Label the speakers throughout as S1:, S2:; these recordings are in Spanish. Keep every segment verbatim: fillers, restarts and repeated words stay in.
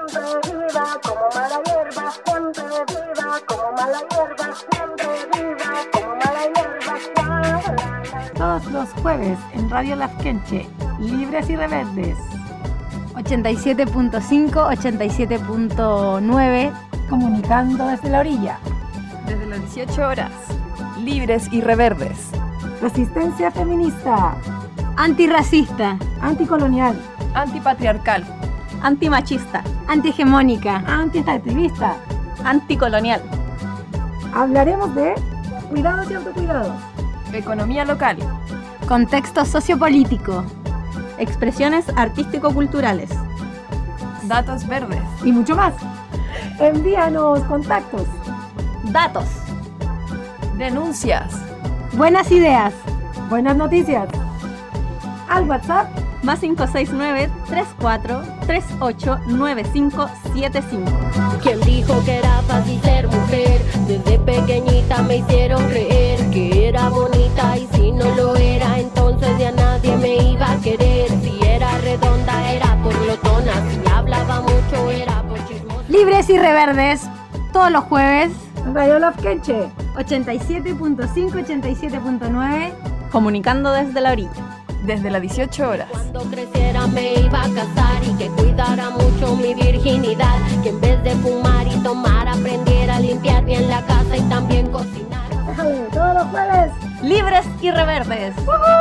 S1: siempre viva como mala hierba, siempre viva como mala hierba, siempre viva como mala hierba. La, la, la.
S2: Todos los jueves en Radio Lafkenche, Libres y Rebeldes.
S3: ochenta y siete punto cinco, ochenta y siete punto nueve.
S2: Comunicando desde la orilla.
S4: Desde las dieciocho horas. Libres y Reverdes.
S2: Resistencia feminista.
S3: Antirracista.
S2: Anticolonial.
S4: Antipatriarcal.
S3: Antimachista. Antihegemónica.
S2: Antiextractivista.
S3: Anticolonial.
S2: Hablaremos de cuidados y autocuidados.
S4: Economía local.
S3: Contexto sociopolítico. Expresiones artístico-culturales.
S4: Datos verdes.
S2: Y mucho más. Envíanos contactos.
S3: Datos.
S4: Denuncias.
S3: Buenas ideas.
S2: Buenas noticias. Al WhatsApp
S3: Más cinco seis nueve, tres cuatro, tres ocho, nueve cinco siete cinco.
S5: ¿Quién dijo que era fácil ser mujer? Desde pequeñita me hicieron creer que era bonita y si no lo era, entonces ya nadie me iba a querer. Si era redonda era por glotona, si hablaba mucho era por chismosa.
S3: Libres y Reverdes, todos los jueves,
S2: en Radio Lafkenche.
S3: ochenta y siete punto cinco, ochenta y siete punto nueve, comunicando desde la orilla.
S4: Desde las dieciocho horas.
S5: Cuando creciera me iba a casar y que cuidara mucho mi virginidad. Que en vez de fumar y tomar aprendiera a limpiar bien la casa y también cocinar.
S2: Todos los jueves.
S3: Libres y Reverdes.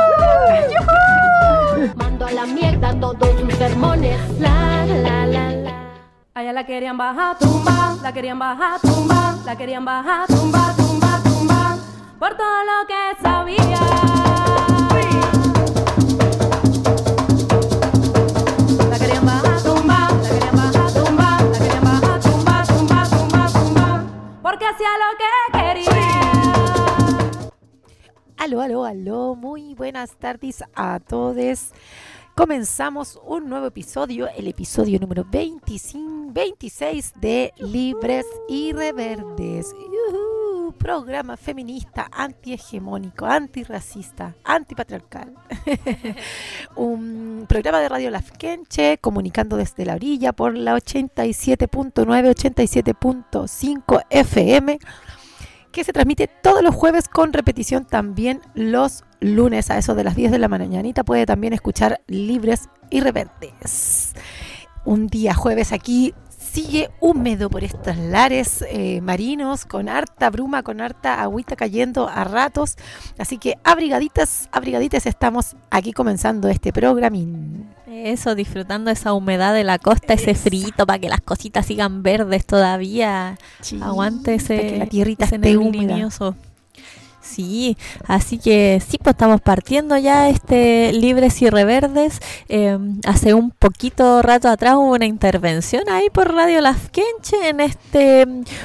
S5: Mando a la mierda todos sus sermones. La la la la.
S6: Allá la querían bajar, tumba, la querían bajar, tumba, la querían bajar, tumba, tumba, tumba, por todo lo que sabía. La querían bajar, tumba, la querían bajar, tumba, la querían bajar, tumba, tumba, tumba, tumba, porque hacía lo que quería.
S2: Aló, aló, aló, muy buenas tardes a todos. Comenzamos un nuevo episodio, el episodio número veinticinco, veintiséis de Libres y Reverdes. Yuhu, programa feminista, antihegemónico, antirracista, antipatriarcal. Un programa de Radio Lafkenche, comunicando desde la orilla por la ochenta y siete punto nueve, ochenta y siete punto cinco F M, que se transmite todos los jueves con repetición también los lunes a eso de las diez de la mañanita. Puede también escuchar Libres y Reverdes. Un día jueves aquí sigue húmedo por estos lares eh, marinos, con harta bruma, con harta agüita cayendo a ratos. Así que abrigaditas, abrigaditas estamos aquí comenzando este programín.
S7: Eso, disfrutando esa humedad de la costa, ese frito para que las cositas sigan verdes todavía.
S2: Sí,
S7: aguante ese,
S2: para que la tierrita
S7: ese
S2: esté
S7: neblinoso. Sí, así que sí, pues estamos partiendo ya este Libres y Reverdes. Eh, hace un poquito rato atrás hubo una intervención ahí por Radio Lafkenche en este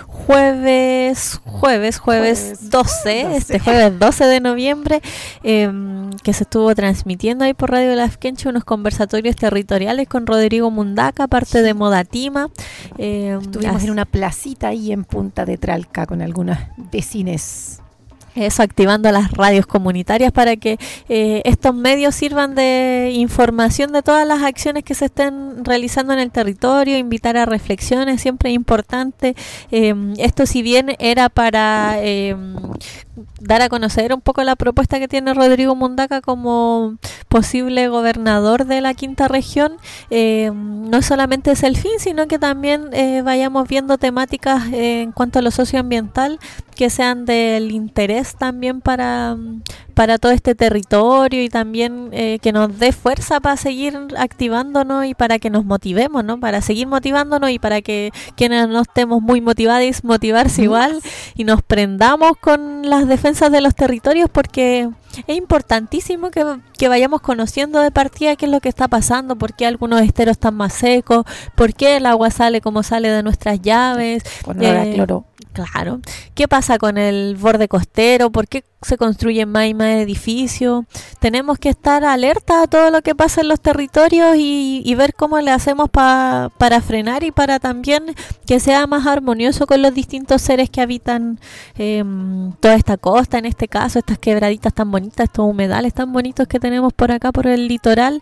S7: jueves, jueves, jueves, jueves doce, doce, este jueves doce de noviembre, eh, que se estuvo transmitiendo ahí por Radio Lafkenche unos conversatorios territoriales con Rodrigo Mundaca, parte de Modatima. Eh,
S2: Estuvimos
S7: así,
S2: en una placita ahí en Punta de Tralca con algunas vecines.
S7: Eso, activando las radios comunitarias para que eh, estos medios sirvan de información de todas las acciones que se estén realizando en el territorio, invitar a reflexiones, siempre es importante. Eh, esto, si bien era para eh, dar a conocer un poco la propuesta que tiene Rodrigo Mundaca como posible gobernador de la quinta región, eh, no solamente es el fin, sino que también eh, vayamos viendo temáticas eh, en cuanto a lo socioambiental que sean del interés también para, para todo este territorio y también eh, que nos dé fuerza para seguir activándonos y para que nos motivemos, ¿no? Para seguir motivándonos y para que quienes no estemos muy motivados, motivarse igual y nos prendamos con las defensas de los territorios, porque es importantísimo que, que vayamos conociendo de partida qué es lo que está pasando, por qué algunos esteros están más secos, por qué el agua sale como sale de nuestras llaves.
S2: Por no eh, cloro.
S7: Claro. ¿Qué pasa con el borde costero? ¿Por qué se construyen más y más edificios. Tenemos que estar alerta a todo lo que pasa en los territorios y, y ver cómo le hacemos pa, para frenar y para también que sea más armonioso con los distintos seres que habitan eh, toda esta costa, en este caso, estas quebraditas tan bonitas, estos humedales tan bonitos que tenemos por acá, por el litoral,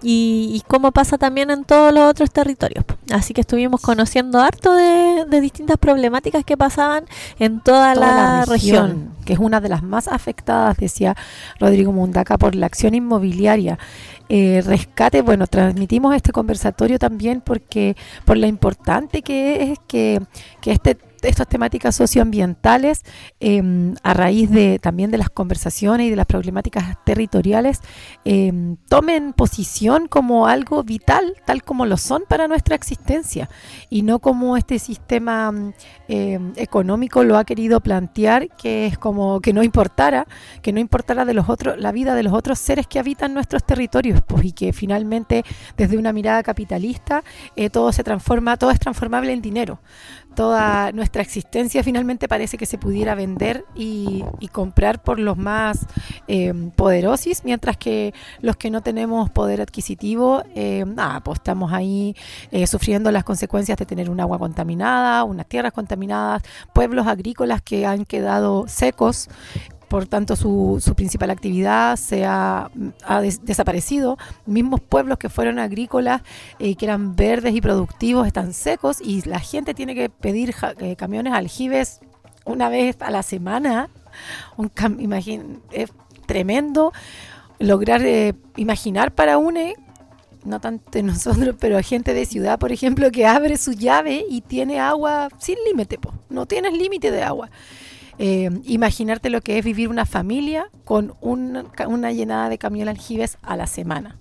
S7: y, y cómo pasa también en todos los otros territorios. Así que estuvimos conociendo harto de, de distintas problemáticas que pasaban en toda, toda la, la región, región,
S2: que es una de las más afectadas, decía Rodrigo Mundaca, por la acción inmobiliaria. Eh, rescate, bueno, transmitimos este conversatorio también porque por lo importante que es que, que este estas temáticas socioambientales, eh, a raíz de también de las conversaciones y de las problemáticas territoriales, eh, tomen posición como algo vital, tal como lo son para nuestra existencia, y no como este sistema eh, económico lo ha querido plantear, que es como que no importara, que no importara de los otros, la vida de los otros seres que habitan nuestros territorios, pues, y que finalmente desde una mirada capitalista eh, todo se transforma, todo es transformable en dinero. Toda nuestra existencia finalmente parece que se pudiera vender y, y comprar por los más eh, poderosos, mientras que los que no tenemos poder adquisitivo, eh, nada, pues estamos ahí eh, sufriendo las consecuencias de tener un agua contaminada, unas tierras contaminadas, pueblos agrícolas que han quedado secos. Por tanto, su, su principal actividad se ha, ha des, desaparecido. Mismos pueblos que fueron agrícolas, eh, que eran verdes y productivos, están secos, y la gente tiene que pedir ja, eh, camiones aljibes una vez a la semana. Un cam, imagín, es tremendo lograr eh, imaginar para UNE, no tanto nosotros, pero gente de ciudad, por ejemplo, que abre su llave y tiene agua sin límite, po. No tienes límite de agua. Eh, imaginarte lo que es vivir una familia con una, una llenada de camión aljibes a la semana.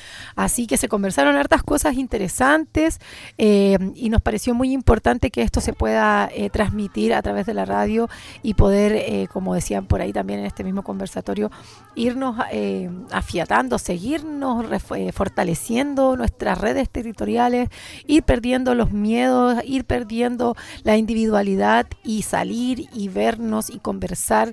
S2: Así que se conversaron hartas cosas interesantes eh, y nos pareció muy importante que esto se pueda eh, transmitir a través de la radio y poder, eh, como decían por ahí también en este mismo conversatorio, irnos eh, afiatando, seguirnos eh, fortaleciendo nuestras redes territoriales, ir perdiendo los miedos, ir perdiendo la individualidad y salir y vernos y conversar.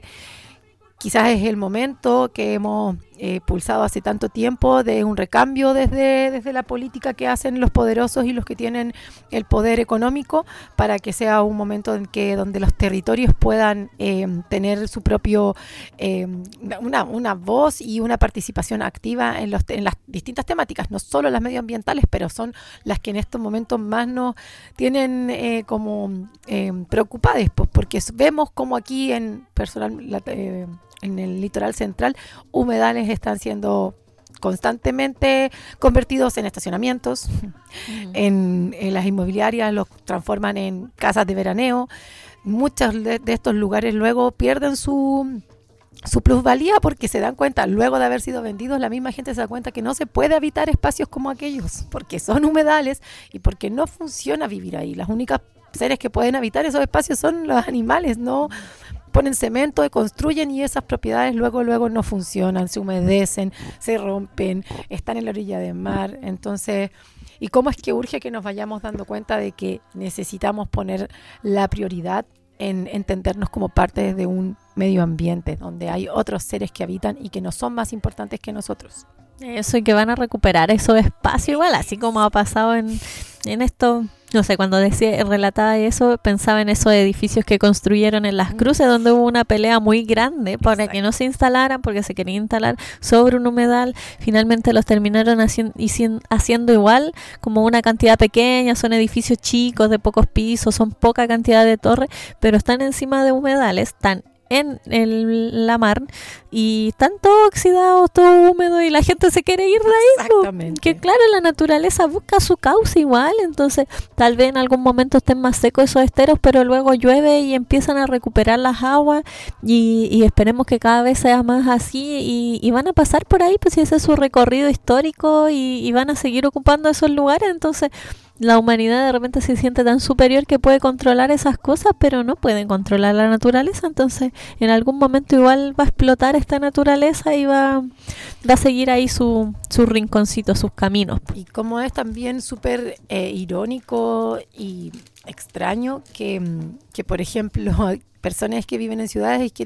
S2: Quizás es el momento que hemos eh, pulsado hace tanto tiempo de un recambio desde, desde la política que hacen los poderosos y los que tienen el poder económico, para que sea un momento en que donde los territorios puedan eh, tener su propio eh, una, una voz y una participación activa en, los, en las distintas temáticas, no solo las medioambientales, pero son las que en estos momentos más nos tienen eh, como eh, preocupados, pues, porque vemos como aquí en personal la, eh, en el litoral central, humedales están siendo constantemente convertidos en estacionamientos, uh-huh. en, en las inmobiliarias los transforman en casas de veraneo. Muchos de, de estos lugares luego pierden su, su plusvalía porque se dan cuenta, luego de haber sido vendidos, la misma gente se da cuenta que no se puede habitar espacios como aquellos, porque son humedales y porque no funciona vivir ahí. Las únicas seres que pueden habitar esos espacios son los animales, no ponen cemento y construyen, y esas propiedades luego luego no funcionan, se humedecen, se rompen, están en la orilla del mar. Entonces, ¿y cómo es que urge que nos vayamos dando cuenta de que necesitamos poner la prioridad en entendernos como parte de un medio ambiente donde hay otros seres que habitan y que no son más importantes que nosotros?
S7: Eso, y que van a recuperar esos espacios igual, así como ha pasado en, en esto, no sé, cuando decía, relataba eso, pensaba en esos edificios que construyeron en Las Cruces, donde hubo una pelea muy grande para Exacto. que no se instalaran, porque se querían instalar sobre un humedal. Finalmente los terminaron haciendo, haciendo igual, como una cantidad pequeña, son edificios chicos de pocos pisos, son poca cantidad de torres, pero están encima de humedales, están en el, la mar, y están todos oxidados, todo húmedo, y la gente se quiere ir de ahí. Exactamente. Que claro, la naturaleza busca su cauce igual, entonces tal vez en algún momento estén más secos esos esteros, pero luego llueve y empiezan a recuperar las aguas, y, y esperemos que cada vez sea más así, y, y van a pasar por ahí, pues si ese es su recorrido histórico, y, y van a seguir ocupando esos lugares. Entonces la humanidad de repente se siente tan superior que puede controlar esas cosas, pero no pueden controlar la naturaleza. Entonces en algún momento igual va a explotar esta naturaleza y va, va a seguir ahí su, su rinconcito, sus caminos.
S2: Y como es también súper eh, irónico y extraño que, que, por ejemplo, personas que viven en ciudades y quieren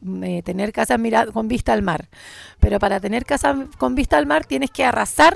S2: eh, tener casas mira, con vista al mar. Pero para tener casas con vista al mar tienes que arrasar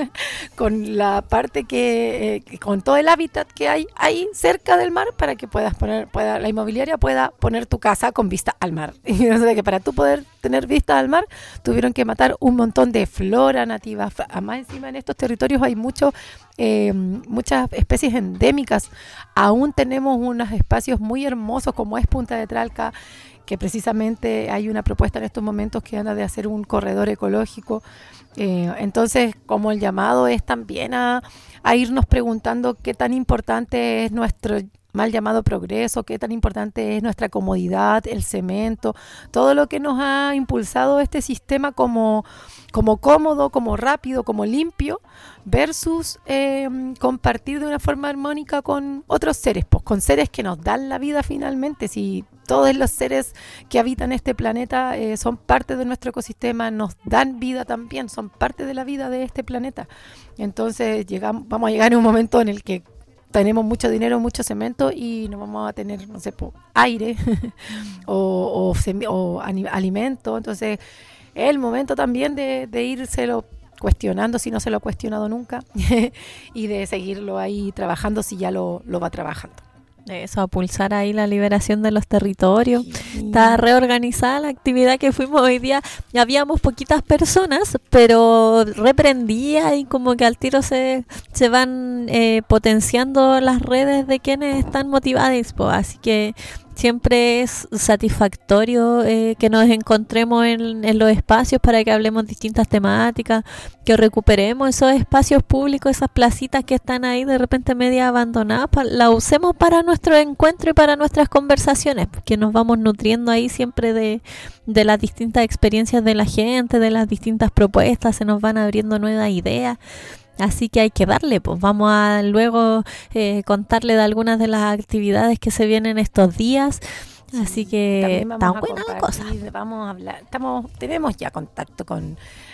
S2: con la parte que, eh, con todo el hábitat que hay ahí cerca del mar para que puedas poner, pueda, la inmobiliaria pueda poner tu casa con vista al mar. Y o sea que para tú poder tener vista al mar tuvieron que matar un montón de flora nativa. Además encima en estos territorios hay mucho, eh, muchas especies endémicas. Aún tenemos unos espacios muy hermosos como es Punta de Tralca, que precisamente hay una propuesta en estos momentos que anda de hacer un corredor ecológico. Eh, entonces, como el llamado es también a, a irnos preguntando qué tan importante es nuestro mal llamado progreso, qué tan importante es nuestra comodidad, el cemento, todo lo que nos ha impulsado este sistema como, como cómodo, como rápido, como limpio, versus eh, compartir de una forma armónica con otros seres, pues con seres que nos dan la vida finalmente. Si todos los seres que habitan este planeta eh, son parte de nuestro ecosistema, nos dan vida también, son parte de la vida de este planeta. Entonces llegamos, vamos a llegar a un momento en el que tenemos mucho dinero, mucho cemento y no vamos a tener, no sé, po, aire o, o, semi, o alimento. Entonces es el momento también de, de írselo cuestionando si no se lo ha cuestionado nunca y de seguirlo ahí trabajando si ya lo, lo va trabajando.
S7: Eso, a pulsar ahí la liberación de los territorios.
S2: Sí.
S7: Está reorganizada la actividad que fuimos hoy día. Ya habíamos poquitas personas, pero reprendía y como que al tiro se, se van eh, potenciando las redes de quienes están motivados. Pues, así que siempre es satisfactorio eh, que nos encontremos en, en los espacios para que hablemos distintas temáticas, que recuperemos esos espacios públicos, esas placitas que están ahí de repente media abandonadas, pa, la usemos para nuestro encuentro y para nuestras conversaciones, que nos vamos nutriendo ahí siempre de, de las distintas experiencias de la gente, de las distintas propuestas, se nos van abriendo nuevas ideas. Así que hay que darle, pues vamos a luego eh, contarle de algunas de las actividades que se vienen estos días. Así que está buena la cosa.
S2: Vamos a hablar, estamos, tenemos ya contacto con,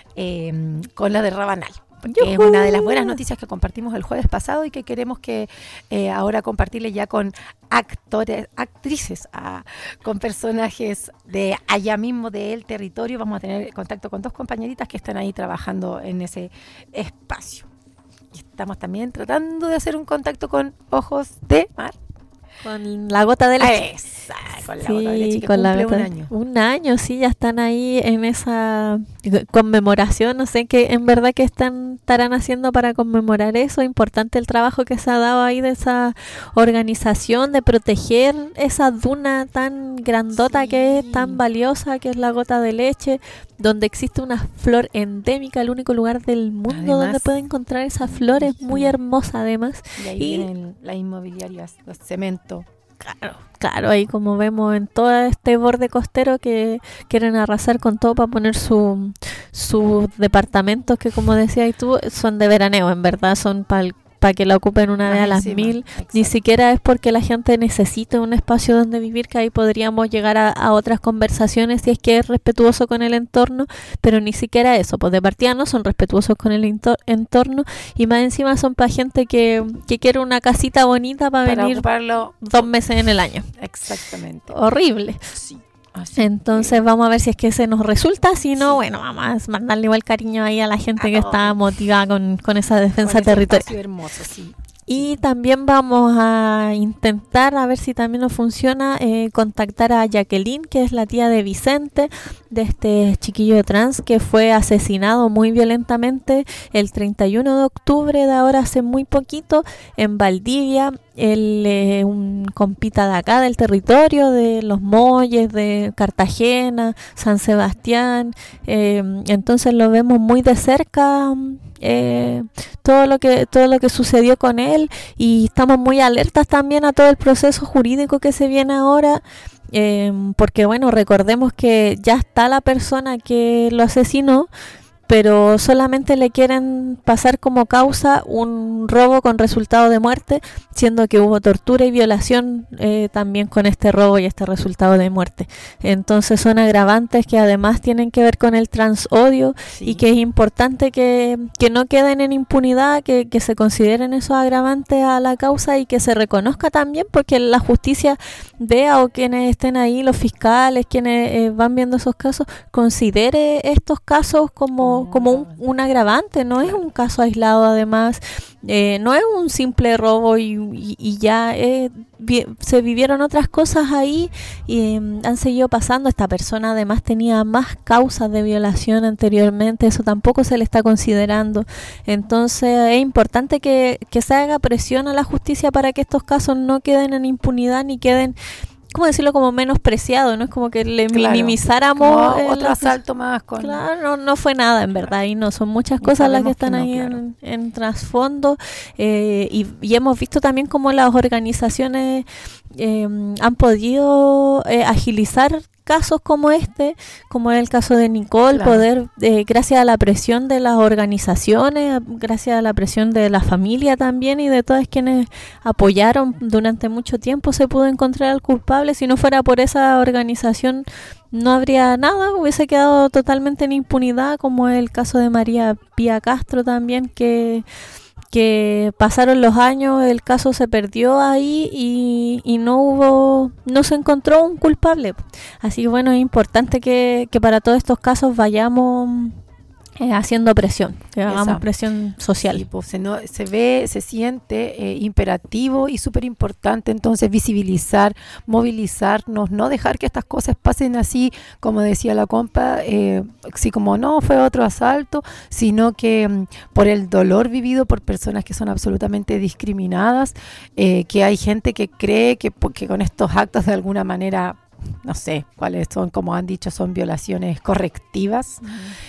S2: eh, con la de Rabanal. Que es una de las buenas noticias que compartimos el jueves pasado y que queremos que eh, ahora compartirle ya con actores, actrices, a, con personajes de allá mismo del territorio. Vamos a tener contacto con dos compañeritas que están ahí trabajando en ese espacio. Y estamos también tratando de hacer un contacto con Ojos de Mar.
S7: Con la gota de leche.
S2: Esa, con la
S7: sí,
S2: gota de leche que
S7: con
S2: cumple
S7: la gota,
S2: un año.
S7: Un año, sí, ya están ahí en esa conmemoración. No sé qué en verdad que están estarán haciendo para conmemorar eso. Importante el trabajo que se ha dado ahí de esa organización, de proteger esa duna tan grandota sí. que es, tan valiosa, que es la gota de leche, donde existe una flor endémica, el único lugar del mundo además, donde puede encontrar esa flor, es muy hermosa además.
S2: Y ahí y, vienen las inmobiliarias, los cementos.
S7: Claro, claro, ahí como vemos en todo este borde costero que quieren arrasar con todo para poner su, sus departamentos que, como decías tú, son de veraneo, en verdad son para el para que la ocupen una vez a las mil, exacto. Ni siquiera es porque la gente necesite un espacio donde vivir, que ahí podríamos llegar a, a otras conversaciones si es que es respetuoso con el entorno, pero ni siquiera eso, pues de partida no son respetuosos con el entor- entorno y más encima son para gente que, que quiere una casita bonita para, para venir ocuparlo dos meses en el año.
S2: Exactamente.
S7: Horrible.
S2: Sí. Así
S7: Entonces
S2: que...
S7: vamos a ver si es que se nos resulta, si no, sí. bueno, vamos a mandarle igual cariño ahí a la gente a que todo. Está motivada con, con esa defensa territorial.
S2: Hermoso, sí.
S7: Y también vamos a intentar, a ver si también nos funciona, eh, contactar a Jacqueline, que es la tía de Vicente, de este chiquillo trans que fue asesinado muy violentamente el treinta y uno de octubre de ahora hace muy poquito en Valdivia. Él es eh, un compita de acá del territorio, de Los Molles, de Cartagena, San Sebastián, eh, entonces lo vemos muy de cerca, eh, todo lo que todo lo que sucedió con él, y estamos muy alertas también a todo el proceso jurídico que se viene ahora, eh, porque bueno, recordemos que ya está la persona que lo asesinó, pero solamente le quieren pasar como causa un robo con resultado de muerte, siendo que hubo tortura y violación eh, también con este robo y este resultado de muerte. Entonces son agravantes que además tienen que ver con el transodio,
S2: Sí.
S7: y que es importante que, que no queden en impunidad, que, que se consideren esos agravantes a la causa y que se reconozca también, porque la justicia vea, o quienes estén ahí, los fiscales, quienes eh, van viendo esos casos, considere estos casos como,
S2: Como
S7: como un,
S2: agravante.
S7: un agravante, no es un caso aislado además, eh, no es un simple robo y, y, y ya eh, vi- se vivieron otras cosas ahí y eh, han seguido pasando. Esta persona además tenía más causas de violación anteriormente, eso tampoco se le está considerando. Entonces es importante que, que se haga presión a la justicia para que estos casos no queden en impunidad ni queden, ¿cómo decirlo?, como menospreciados, ¿no? Es como que le
S2: Claro.
S7: minimizáramos
S2: Como
S7: eh,
S2: otro
S7: la-
S2: asalto más con...
S7: Claro, no, no fue nada en verdad, y no, son muchas
S2: Y
S7: cosas las que
S2: sabemos que
S7: están
S2: no,
S7: ahí
S2: claro.
S7: en, en trasfondo, eh, y, y hemos visto también cómo las organizaciones eh, han podido eh, agilizar casos como este, como el caso de Nicole,
S2: Claro.
S7: poder, eh, gracias a la presión de las organizaciones, gracias a la presión de la familia también y de todas quienes apoyaron durante mucho tiempo, se pudo encontrar al culpable. Si no fuera por esa organización, no habría nada, hubiese quedado totalmente en impunidad, como es el caso de María Pía Castro también, que que pasaron los años, el caso se perdió ahí y, y no hubo, no se encontró un culpable. Así que bueno, es importante que, que para todos estos casos vayamos eh, haciendo presión, que hagamos
S2: Esa.
S7: presión social.
S2: Sí, pues, se, no, se ve, se siente eh, imperativo y súper importante entonces visibilizar, movilizarnos, no dejar que estas cosas pasen así, como decía la compa, eh, sí, como no fue otro asalto, sino que mm, por el dolor vivido por personas que son absolutamente discriminadas, eh, que hay gente que cree que, po- que con estos actos de alguna manera, no sé cuáles son, como han dicho, son violaciones correctivas.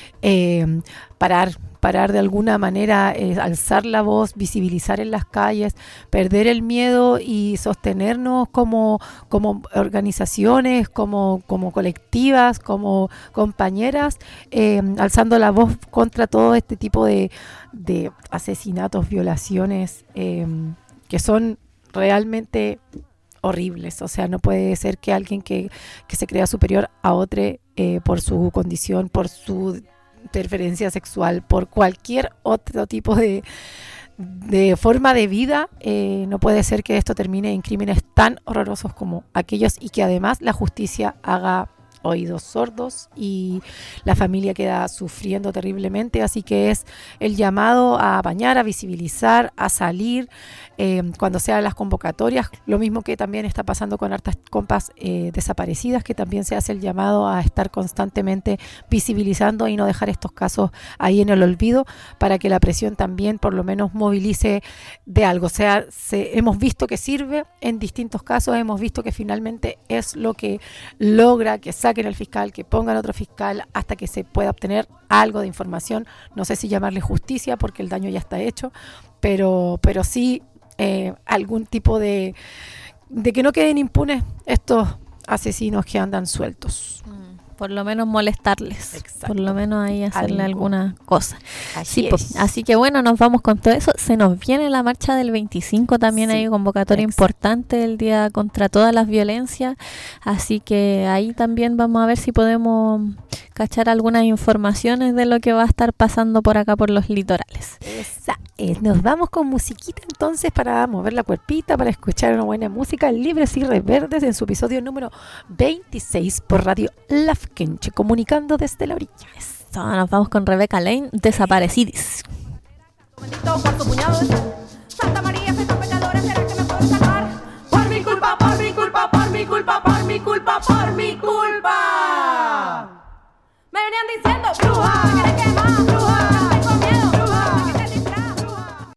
S2: Eh, parar, parar de alguna manera, eh, alzar la voz, visibilizar en las calles, perder el miedo y sostenernos como, como organizaciones, como, como colectivas, como compañeras, eh, alzando la voz contra todo este tipo de, de asesinatos, violaciones, eh, que son realmente horribles. O sea, no puede ser que alguien que, que se crea superior a otro eh, por su condición, por su interferencia sexual, por cualquier otro tipo de, de forma de vida, eh, no puede ser que esto termine en crímenes tan horrorosos como aquellos, y que además la justicia haga oídos sordos y la familia queda sufriendo terriblemente. Así que es el llamado a apañar, a visibilizar, a salir eh, cuando sean las convocatorias, lo mismo que también está pasando con hartas compas eh, desaparecidas, que también se hace el llamado a estar constantemente visibilizando y no dejar estos casos ahí en el olvido, para que la presión también por lo menos movilice de algo. O sea, se, hemos visto que sirve en distintos casos, hemos visto que finalmente es lo que logra que saquen al fiscal, que pongan otro fiscal, hasta que se pueda obtener algo de información. No sé si llamarle justicia, porque el daño ya está hecho, pero, pero sí eh, algún tipo de, de que no queden impunes estos asesinos que andan sueltos.
S7: Por lo menos molestarles.
S2: Exacto.
S7: Por lo menos ahí hacerle
S2: Algo.
S7: alguna cosa.
S2: Así
S7: Sí, po.
S2: es.
S7: Así que bueno, nos vamos con todo eso. Se nos viene la marcha del veinticinco, también
S2: Sí,
S7: hay convocatoria
S2: exacto.
S7: importante, el día contra todas las violencias. Así que ahí también vamos a ver si podemos cachar algunas informaciones de lo que va a estar pasando por acá por los litorales.
S2: Esa es. Nos vamos con musiquita entonces, para mover la cuerpita, para escuchar una buena música. Libres y Reverdes en su episodio número veintiséis por Radio Lafkenche, comunicando desde la orilla.
S7: Eso, nos vamos con Rebeca Lane, Desaparecidis.
S6: Bendito por su puñado de sal. Santa María, soy tan pecadora, ¿será que me puedo salvar? Por mi culpa, por mi culpa, por mi culpa, por mi culpa, por mi culpa. Me venían diciendo, bruja, me quieres quemar, bruja, tengo miedo, bruja, que te distraes, bruja.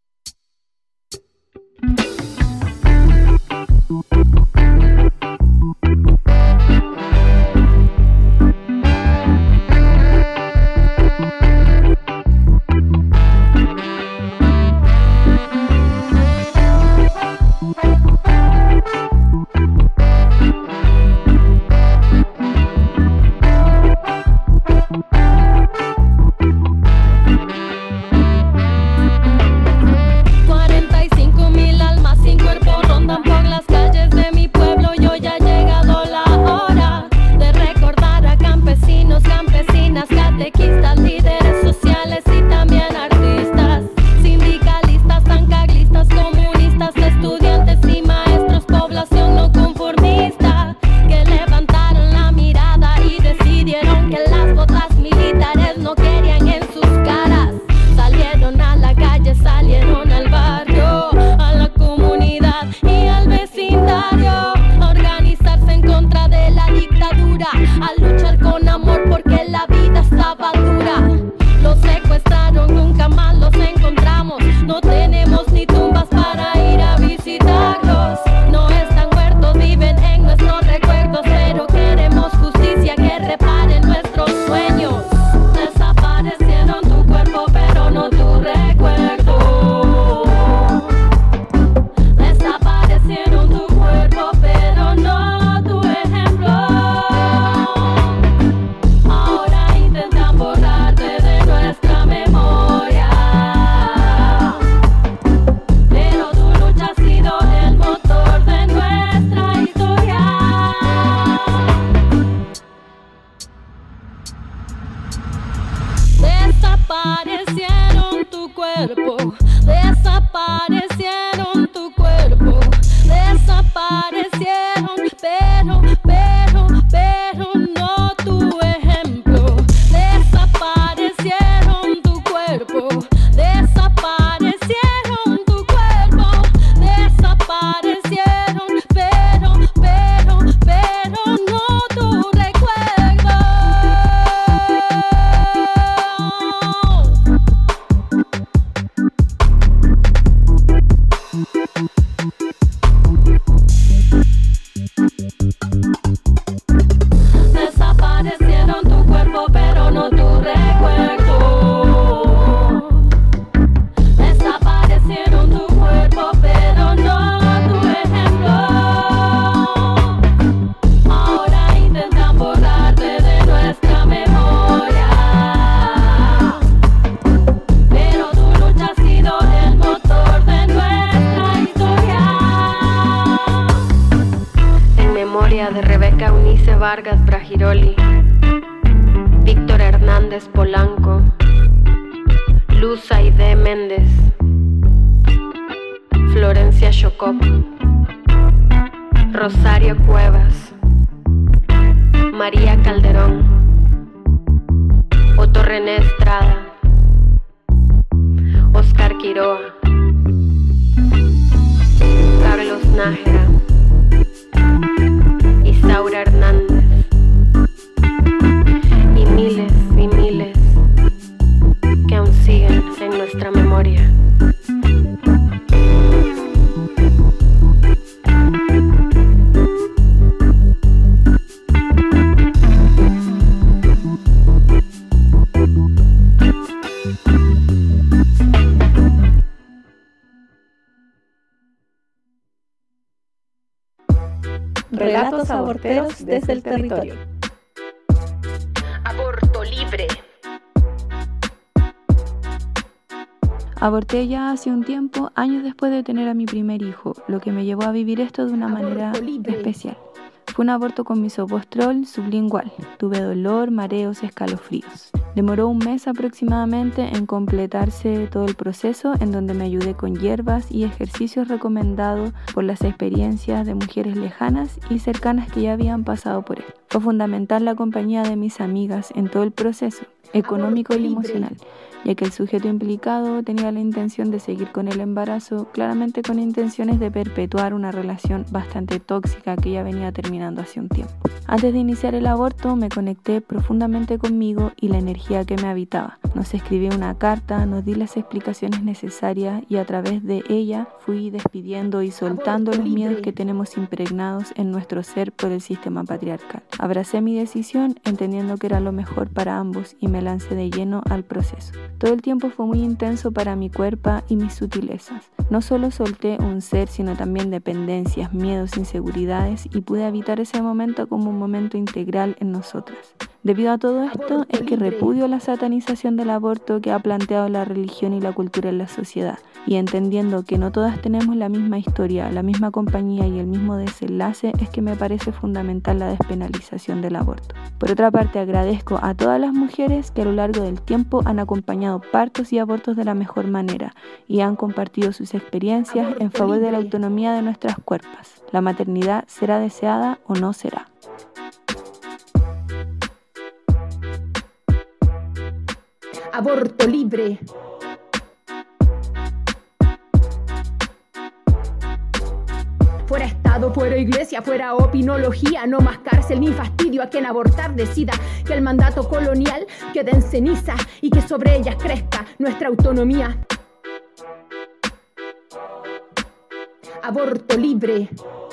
S5: memoria de Rebeca Eunice Vargas Bragiroli, Víctor Hernández Polanco, Luz Aide Méndez, Florencia Chocop, Rosario Cuevas, María Calderón, Otto René Estrada, Oscar Quiroa, Carlos Nájera, Isaura Hernández y miles y miles que aún siguen en nuestra memoria.
S7: Relatos aborteros desde el territorio.
S5: Aborto libre.
S8: Aborté ya hace un tiempo, años después de tener a mi primer hijo, lo que me llevó a vivir esto de una manera especial. Fue un aborto con misopostrol sublingual. Tuve dolor, mareos, escalofríos. Demoró un mes aproximadamente en completarse todo el proceso, en donde me ayudé con hierbas y ejercicios recomendados por las experiencias de mujeres lejanas y cercanas que ya habían pasado por él. Fue fundamental la compañía de mis amigas en todo el proceso, económico y emocional, ya que el sujeto implicado tenía la intención de seguir con el embarazo, claramente con intenciones de perpetuar una relación bastante tóxica que ya venía terminando hace un tiempo. Antes de iniciar el aborto me conecté profundamente conmigo y la energía que me habitaba. Nos escribí una carta, nos di las explicaciones necesarias y a través de ella fui despidiendo y soltando los miedos que tenemos impregnados en nuestro ser por el sistema patriarcal. Abracé mi decisión entendiendo que era lo mejor para ambos y me lancé de lleno al proceso. Todo el tiempo fue muy intenso para mi cuerpo y mis sutilezas. No solo solté un ser, sino también dependencias, miedos, inseguridades y pude habitar ese momento como un momento integral en nosotras. Debido a todo esto es que repudio la satanización del aborto que ha planteado la religión y la cultura en la sociedad, y entendiendo que no todas tenemos la misma historia, la misma compañía y el mismo desenlace, es que me parece fundamental la despenalización del aborto. Por otra parte, agradezco a todas las mujeres que a lo largo del tiempo han acompañado partos y abortos de la mejor manera y han compartido sus experiencias en favor de la autonomía de nuestras cuerpos. La maternidad será deseada o no será.
S9: Aborto libre. Fuera Estado, fuera Iglesia, fuera opinología, no más cárcel ni fastidio a quien abortar decida, que el mandato colonial quede en ceniza y que sobre ellas crezca nuestra autonomía. Aborto libre.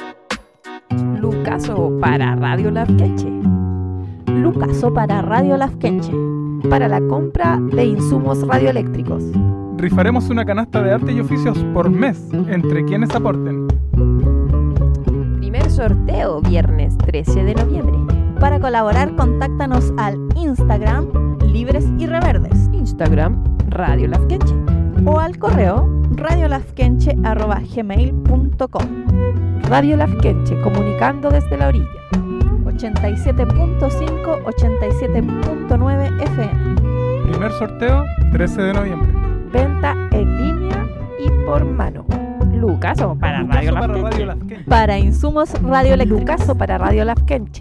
S4: Lucaso para Radio Lafkenche.
S7: Lucaso para Radio Lafkenche.
S2: Para la compra de insumos radioeléctricos.
S10: Rifaremos una canasta de arte y oficios por mes entre quienes aporten.
S4: Primer sorteo viernes trece de noviembre.
S7: Para colaborar, contáctanos al Instagram Libres y Reverdes,
S4: Instagram Radio Lafkenche,
S7: o al correo radiolafkenche arroba gmail punto com.
S2: Radio Lafkenche, comunicando desde la orilla.
S7: ochenta y siete punto cinco, ochenta y siete punto nueve F M.
S10: Primer sorteo trece de noviembre.
S2: Venta en línea y por mano.
S4: Lucaso para
S10: Lucaso
S4: Radio
S10: para
S4: Lafkenche.
S10: Radio Lafkenche.
S7: Para insumos radioeléctricos.
S2: Lucaso para Radio Lafkenche.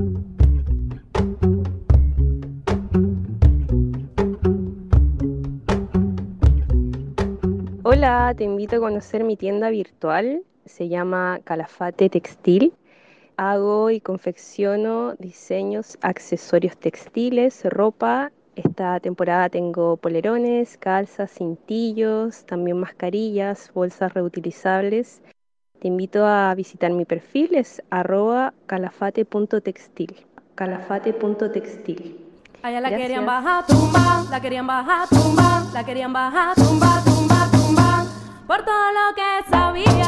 S5: Hola, te invito a conocer mi tienda virtual. Se llama Calafate Textil. Hago y confecciono diseños, accesorios textiles, ropa. Esta temporada tengo polerones, calzas, cintillos, también mascarillas, bolsas reutilizables. Te invito a visitar mi perfil, es arroba calafate punto textil. calafate punto textil.
S6: Allá la
S5: Gracias.
S6: querían bajar, tumba, la querían bajar, tumba, la querían bajar, tumba, tumba, tumba, por todo lo que sabía.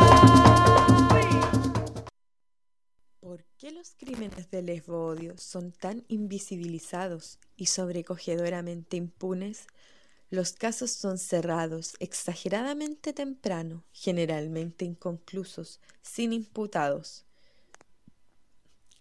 S11: ¿Por qué los crímenes de lesbo-odio son tan invisibilizados y sobrecogedoramente impunes? Los casos son cerrados exageradamente temprano, generalmente inconclusos, sin imputados.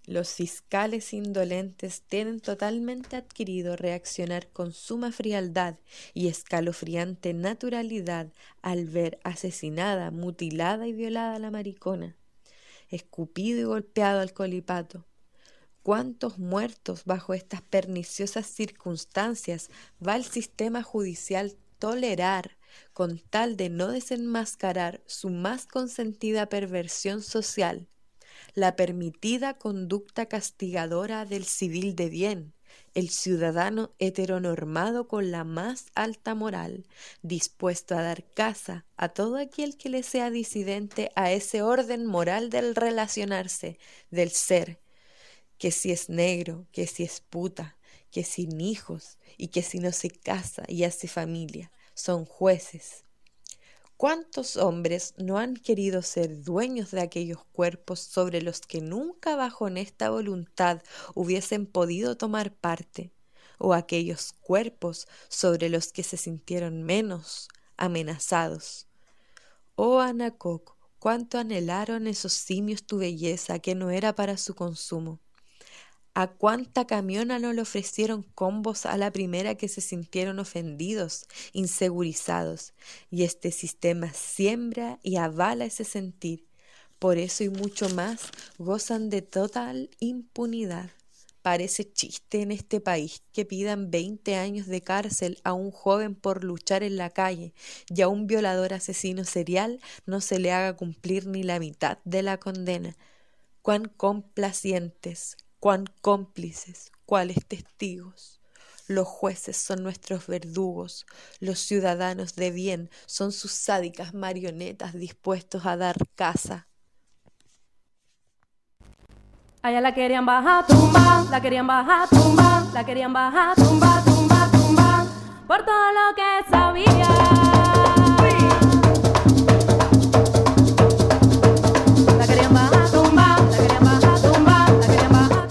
S11: Los fiscales indolentes tienen totalmente adquirido reaccionar con suma frialdad y escalofriante naturalidad al ver asesinada, mutilada y violada a la maricona, escupido y golpeado al colipato. ¿Cuántos muertos bajo estas perniciosas circunstancias va el sistema judicial tolerar con tal de no desenmascarar su más consentida perversión social? La permitida conducta castigadora del civil de bien, el ciudadano heteronormado con la más alta moral, dispuesto a dar caza a todo aquel que le sea disidente a ese orden moral del relacionarse, del ser, que si es negro, que si es puta, que sin hijos y que si no se casa y hace familia, son jueces. ¿Cuántos hombres no han querido ser dueños de aquellos cuerpos sobre los que nunca bajo honesta voluntad hubiesen podido tomar parte? ¿O aquellos cuerpos sobre los que se sintieron menos amenazados? Oh Anacoc, cuánto anhelaron esos simios tu belleza que no era para su consumo. ¿A cuánta camiona no le ofrecieron combos a la primera que se sintieron ofendidos, insegurizados? Y este sistema siembra y avala ese sentir. Por eso y mucho más gozan de total impunidad. Parece chiste en este país que pidan veinte años de cárcel a un joven por luchar en la calle y a un violador asesino serial no se le haga cumplir ni la mitad de la condena. Cuán complacientes, cuán cómplices, cuáles testigos. Los jueces son nuestros verdugos, los ciudadanos de bien son sus sádicas marionetas dispuestos a dar caza.
S6: Allá la querían bajar, tumba, la querían bajar, tumba, la querían bajar, tumba, tumba, tumba, por todo lo que sabía. La querían bajar, tumba, la querían bajar, tumba, la querían bajar.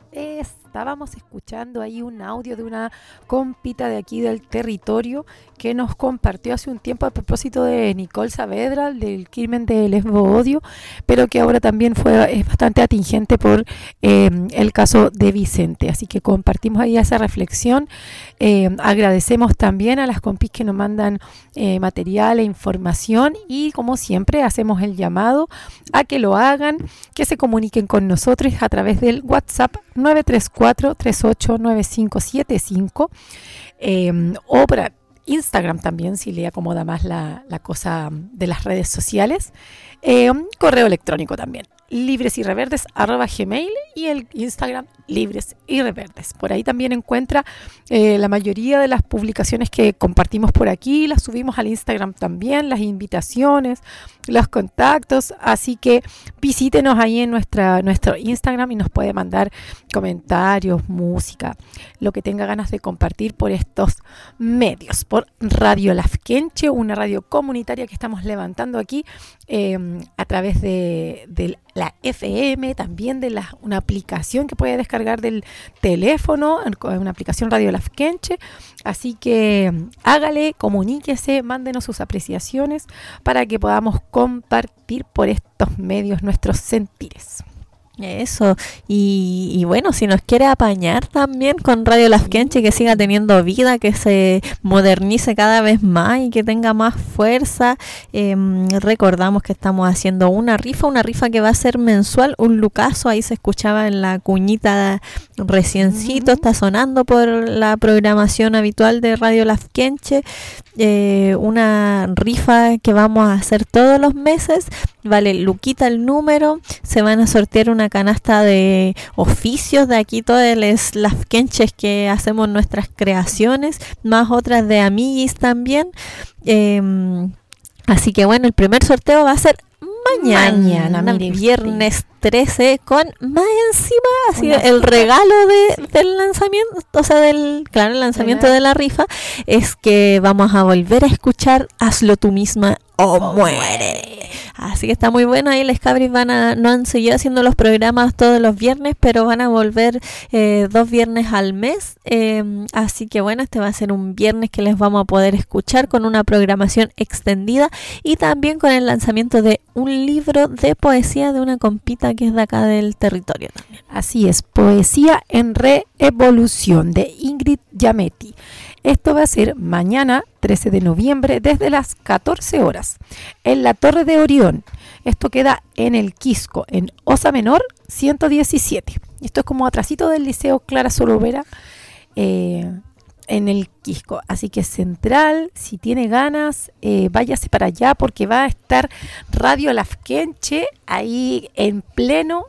S2: Estábamos escuchando ahí un audio de una compita de aquí del territorio que nos compartió hace un tiempo a propósito de Nicole Saavedra, del crimen de Lesbo Odio, pero que ahora también fue es bastante atingente por eh, el caso de Vicente. Así que compartimos ahí esa reflexión. Eh, agradecemos también a las compis que nos mandan eh, material e información y como siempre hacemos el llamado a que lo hagan, que se comuniquen con nosotros a través del WhatsApp nueve tres cuatro, tres ocho nueve cinco siete cinco eh, o para Instagram también, si le acomoda más la, la cosa de las redes sociales. Eh, correo electrónico también, libresirreverdes arroba gmail y el Instagram Libres y Reverdes. Por ahí también encuentra eh, la mayoría de las publicaciones que compartimos por aquí, las subimos al Instagram también, las invitaciones, los contactos, así que visítenos ahí en nuestra, nuestro Instagram y nos puede mandar comentarios, música, lo que tenga ganas de compartir por estos medios, por Radio Lafkenche, una radio comunitaria que estamos levantando aquí eh, a través de, de la F M, también de la, una aplicación que puede descargar del teléfono, una aplicación Radio Lafkenche. Así que hágale, comuníquese, mándenos sus apreciaciones para que podamos compartir por estos medios nuestros sentires.
S7: Eso, y, y bueno, si nos quiere apañar también con Radio Lafkenche, que siga teniendo vida, que se modernice cada vez más y que tenga más fuerza, eh, recordamos que estamos haciendo una rifa, una rifa que va a ser mensual, un lucaso, ahí se escuchaba en la cuñita reciencito, uh-huh. Está sonando por la programación habitual de Radio Lafkenche, eh, una rifa que vamos a hacer todos los meses, vale luquita el número, se van a sortear una canasta de oficios de aquí, todos los lafkenches que hacemos nuestras creaciones, más otras de amiguis también. Eh, así que bueno, el primer sorteo va a ser mañana, mañana viernes trece, con más encima así Una el regalo de, del lanzamiento, o sea, del claro, el lanzamiento de la rifa es que vamos a volver a escuchar Hazlo tú misma o muere. Así que está muy bueno. Ahí les Cabris van a, no han seguido haciendo los programas todos los viernes, pero van a volver eh, dos viernes al mes. Eh, así que bueno, este va a ser un viernes que les vamos a poder escuchar con una programación extendida y también con el lanzamiento de un libro de poesía de una compita que es de acá del territorio también.
S2: Así es, Poesía en Reevolución de Ingrid Giametti. Esto va a ser mañana, trece de noviembre, desde las catorce horas, en la Torre de Orión. Esto queda en el Quisco, en Osa Menor ciento diecisiete. Esto es como atrasito del Liceo Clara Solovera, eh, en el Quisco. Así que Central, si tiene ganas, eh, váyase para allá porque va a estar Radio Lafkenche ahí en pleno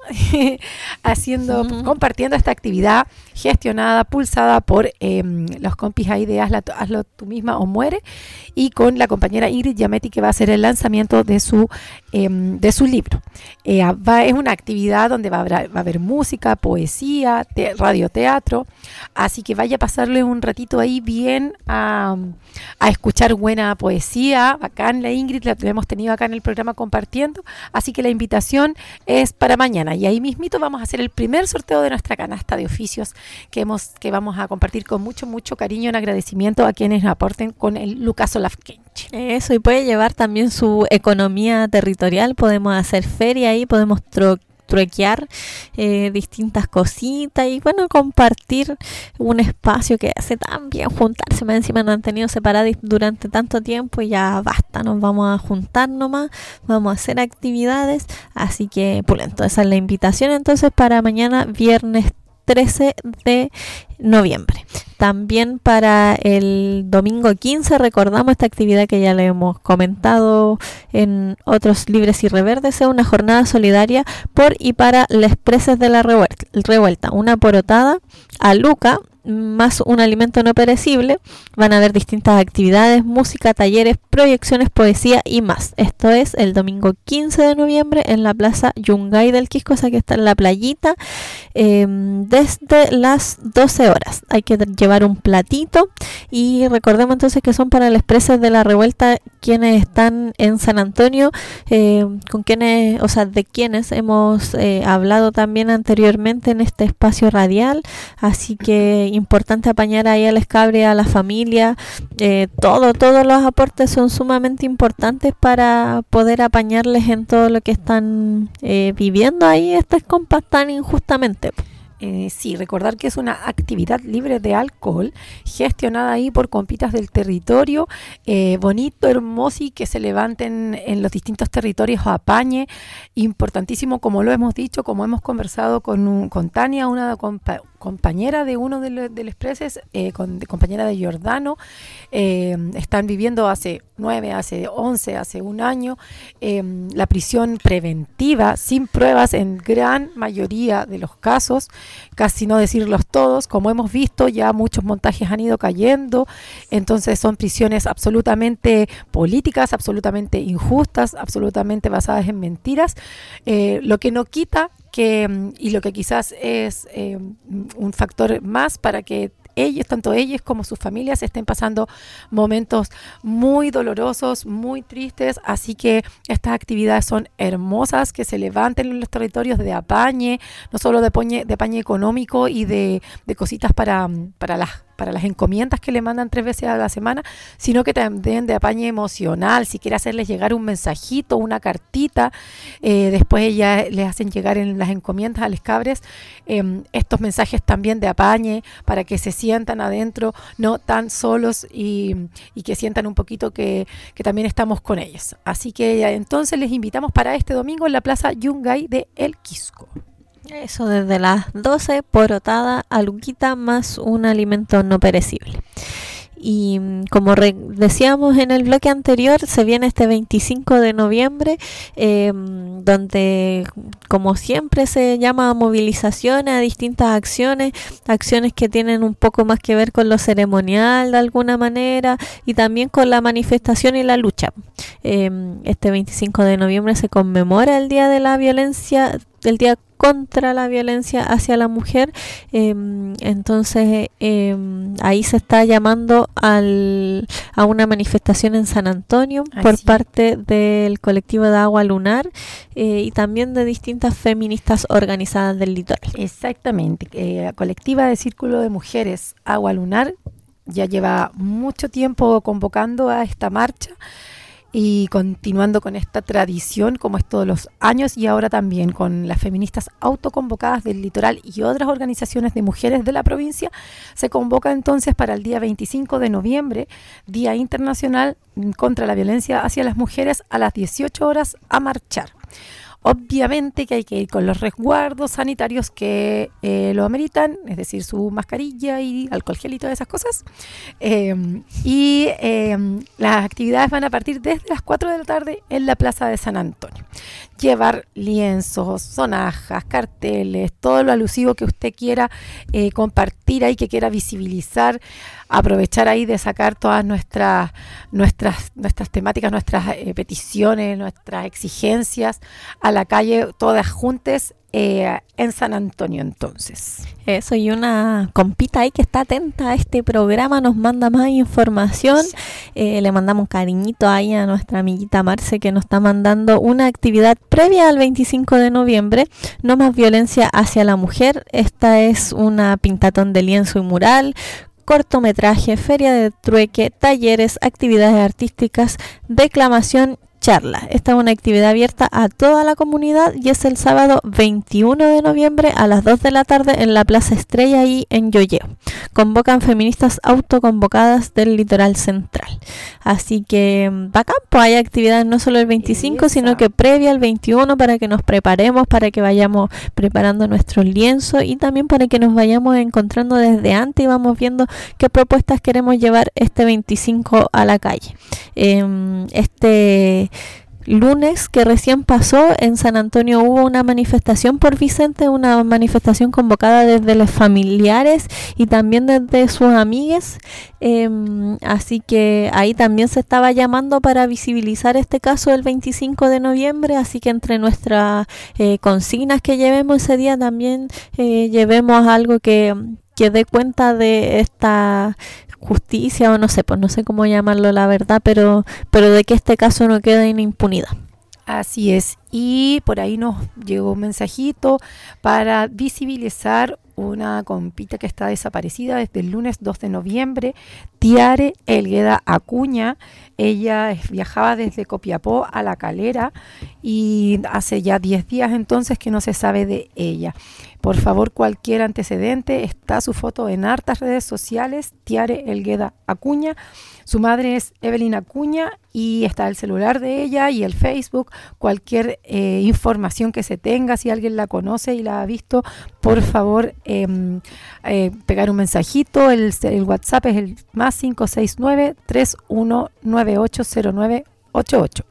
S2: haciendo, uh-huh. compartiendo esta actividad gestionada, pulsada por eh, los compis ahí de Hazla, Hazlo tú misma o muere, y con la compañera Ingrid Giametti, que va a hacer el lanzamiento de su eh, de su libro. Eh, va, es una actividad donde va a haber, va a haber música, poesía, te, radioteatro, así que vaya a pasarle un ratito ahí bien a, a escuchar buena poesía. Bacán, la Ingrid la hemos tenido acá en el programa compartiendo, así que la invitación es para mañana, y ahí mismito vamos a hacer el primer sorteo de nuestra canasta de oficios que hemos que vamos a compartir con mucho, mucho cariño en agradecimiento a quienes aporten con el Lucas Lafkenche.
S7: Eso, y puede llevar también su economía territorial, podemos hacer feria ahí, podemos tro truequear eh, distintas cositas y bueno, compartir un espacio que hace tan bien juntarse. Más encima nos han tenido separados durante tanto tiempo y ya basta, nos vamos a juntar nomás, vamos a hacer actividades, así que pulento, esa es la invitación entonces para mañana viernes trece de noviembre. También para el domingo quince recordamos esta actividad que ya le hemos comentado en otros Libres y Reverdes, es una jornada solidaria por y para les preses de la revuelta, una porotada a Luca más un alimento no perecible. Van a haber distintas actividades, música, talleres, proyecciones, poesía y más. Esto es el domingo quince de noviembre en la Plaza Yungay del Quisco, o sea que está en la playita, eh, desde las doce horas. Hay que llevar un platito y recordemos entonces que son para los presos de la revuelta quienes están en San Antonio, eh, con quienes, o sea, de quienes hemos eh, hablado también anteriormente en este espacio radial, así que importante apañar ahí al escabre, a la familia, eh, todo, todos los aportes son sumamente importantes para poder apañarles en todo lo que están eh, viviendo ahí estos compas tan injustamente.
S2: Eh, sí, recordar que es una actividad libre de alcohol, gestionada ahí por compitas del territorio, eh, bonito, hermoso, y que se levanten en los distintos territorios a apañe, importantísimo, como lo hemos dicho, como hemos conversado con, un, con Tania, una compa compañera de uno de, lo, de los presos, eh, con, de, compañera de Giordano, eh, están viviendo hace nueve, hace once, hace un año, eh, la prisión preventiva, sin pruebas en gran mayoría de los casos, casi no decirlos todos, como hemos visto, ya muchos montajes han ido cayendo, entonces son prisiones absolutamente políticas, absolutamente injustas, absolutamente basadas en mentiras, eh, lo que no quita que, y lo que quizás es eh, un factor más para que ellos, tanto ellos como sus familias, estén pasando momentos muy dolorosos, muy tristes, así que estas actividades son hermosas, que se levanten en los territorios de apañe, no solo de, poñe, de apañe económico y de, de cositas para, para las para las encomiendas que le mandan tres veces a la semana, sino que también de apañe emocional, si quiere hacerles llegar un mensajito, una cartita, eh, después ellas les hacen llegar en las encomiendas a los cabres eh, estos mensajes también de apañe, para que se sientan adentro, no tan solos, y, y que sientan un poquito que, que también estamos con ellos. Así que entonces les invitamos para este domingo en la Plaza Yungay de El Quisco.
S7: Eso, desde las doce, porotada a Luquita más un alimento no perecible. Y como decíamos en el bloque anterior, se viene este veinticinco de noviembre, eh, donde como siempre se llama a movilizaciones, a distintas acciones, acciones que tienen un poco más que ver con lo ceremonial de alguna manera y también con la manifestación y la lucha. Eh, este veinticinco de noviembre se conmemora el Día de la Violencia, el Día contra la violencia hacia la mujer. Eh, entonces eh, ahí se está llamando al, a una manifestación en San Antonio
S2: Ay,
S7: por
S2: sí.
S7: parte del colectivo de Agua Lunar eh, y también de distintas feministas organizadas del litoral.
S2: Exactamente. Eh, la colectiva de Círculo de Mujeres Agua Lunar ya lleva mucho tiempo convocando a esta marcha y continuando con esta tradición como es todos los años, y ahora también con las feministas autoconvocadas del litoral y otras organizaciones de mujeres de la provincia. Se convoca entonces para el día veinticinco de noviembre, Día Internacional contra la Violencia hacia las Mujeres, a las dieciocho horas a marchar. Obviamente que hay que ir con los resguardos sanitarios que eh, lo ameritan, es decir, su mascarilla y alcohol gel y todas esas cosas. Eh, y eh, las actividades van a partir desde las cuatro de la tarde en la Plaza de San Antonio. Llevar lienzos, sonajas, carteles, todo lo alusivo que usted quiera eh, compartir ahí, que quiera visibilizar, aprovechar ahí de sacar todas nuestras nuestras nuestras temáticas, nuestras eh, peticiones, nuestras exigencias a la calle, todas juntas eh, en San Antonio entonces.
S7: Eso, y una compita ahí que está atenta a este programa nos manda más información. Eh, le mandamos un cariñito ahí a nuestra amiguita Marce, que nos está mandando una actividad previa al veinticinco de noviembre, No Más Violencia hacia la Mujer. Esta es una pintatón de lienzo y mural, cortometraje, feria de trueque, talleres, actividades artísticas, declamación, charla. Esta es una actividad abierta a toda la comunidad y es el sábado veintiuno de noviembre a las dos de la tarde en la Plaza Estrella y en Yoyeo. Convocan feministas autoconvocadas del litoral central. Así que bacán, pues hay actividades no solo el veinticinco,
S2: Esa.
S7: sino que previa al veintiuno, para que nos preparemos, para que vayamos preparando nuestros lienzos y también para que nos vayamos encontrando desde antes y vamos viendo qué propuestas queremos llevar este veinticinco a la calle. Eh, este lunes que recién pasó en San Antonio hubo una manifestación por Vicente, una manifestación convocada desde los familiares y también desde sus amigues, eh, así que ahí también se estaba llamando para visibilizar este caso el veinticinco de noviembre, así que entre nuestras eh, consignas que llevemos ese día también eh, llevemos algo que, que dé cuenta de esta justicia, o no sé, pues no sé cómo llamarlo la verdad, pero pero de que este caso no quede en impunidad.
S2: Así es, y por ahí nos llegó un mensajito para visibilizar una compita que está desaparecida desde el lunes dos de noviembre, Tiare Elgueda Acuña. Ella viajaba desde Copiapó a La Calera y hace ya diez días entonces que no se sabe de ella. Por favor, cualquier antecedente, está su foto en hartas redes sociales, Tiare Elgueda Acuña. Su madre es Evelyn Acuña y está el celular de ella y el Facebook. Cualquier eh, información que se tenga, si alguien la conoce y la ha visto, por favor, eh, eh, pegar un mensajito. El, el WhatsApp es el más cinco seis nueve, tres uno nueve ocho cero nueve ocho ocho.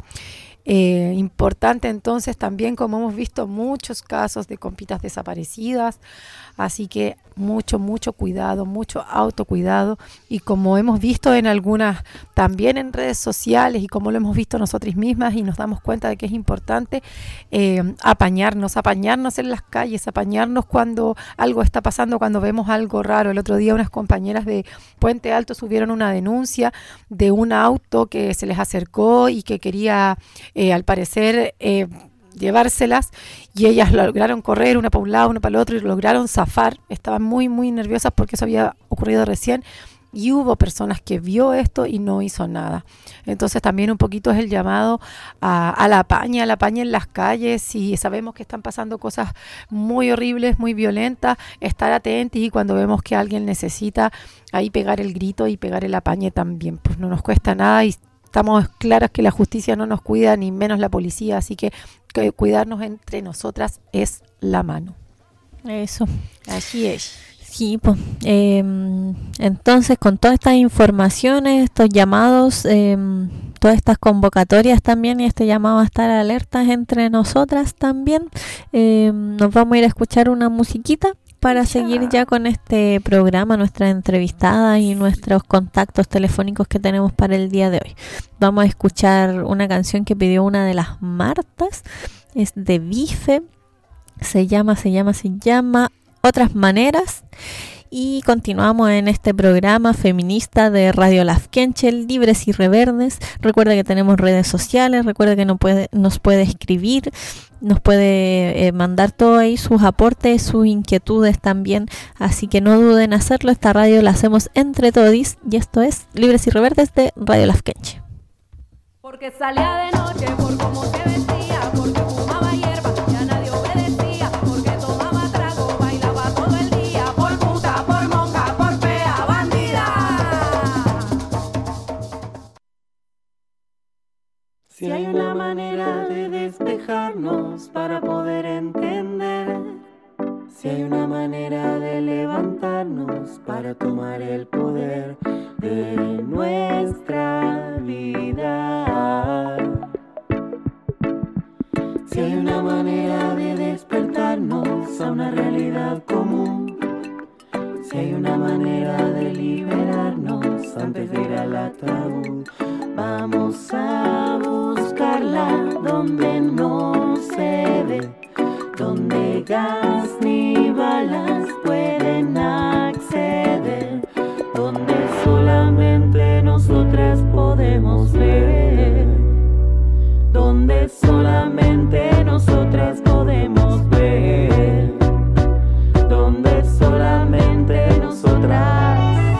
S2: Eh, importante entonces también, como hemos visto muchos casos de compitas desaparecidas, así que mucho, mucho cuidado, mucho autocuidado, y como hemos visto en algunas, también en redes sociales, y como lo hemos visto nosotras mismas y nos damos cuenta de que es importante eh, apañarnos, apañarnos en las calles, apañarnos cuando algo está pasando, cuando vemos algo raro. El otro día unas compañeras de Puente Alto subieron una denuncia de un auto que se les acercó y que quería eh, al parecer eh, llevárselas, y ellas lograron correr una para un lado, una para el otro, y lograron zafar. Estaban muy muy nerviosas porque eso había ocurrido recién, y hubo personas que vio esto y no hizo nada. Entonces también un poquito es el llamado a, a la paña, a la paña en las calles. Y sabemos que están pasando cosas muy horribles, muy violentas, estar atentos, y cuando vemos que alguien necesita, ahí pegar el grito y pegar el apañe también, pues no nos cuesta nada, y estamos claras que la justicia no nos cuida, ni menos la policía, así que, que cuidarnos entre nosotras es la mano.
S7: Eso.
S2: Así es.
S7: Sí, pues, eh, entonces con todas estas informaciones, estos llamados, eh, todas estas convocatorias también, y este llamado a estar alertas entre nosotras también, eh, nos vamos a ir a escuchar una musiquita para seguir ya con este programa, nuestras entrevistadas y nuestros contactos telefónicos que tenemos para el día de hoy. Vamos a escuchar una canción que pidió una de las Martas, es de Bife, Se llama, se llama, se llama Otras Maneras. Y continuamos en este programa feminista de Radio Lafkenche, Libres y Reverdes. Recuerda que tenemos redes sociales, recuerda que nos puede, nos puede escribir, nos puede eh, mandar todo ahí, sus aportes, sus inquietudes también. Así que no duden en hacerlo, esta radio la hacemos entre todis y esto es Libres y Reverdes de Radio Lafkenche.
S6: Porque salía de noche, por cómo se vestía, porque fumaba hierba, ya nadie obedecía, porque tomaba trago, bailaba todo el día, por puta, por monja, por fea, bandida.
S12: Si hay una manera de despejarnos para poder entender, si hay una manera de levantarnos para tomar el poder de nuestra vida, si hay una manera de despertarnos a una realidad común, si hay una manera de liberarnos antes de ir al ataúd, vamos a buscarla donde no se ve, donde gas ni balas pueden acceder, donde solamente nosotras podemos ver, donde solamente nosotras podemos ver, donde solamente nosotras.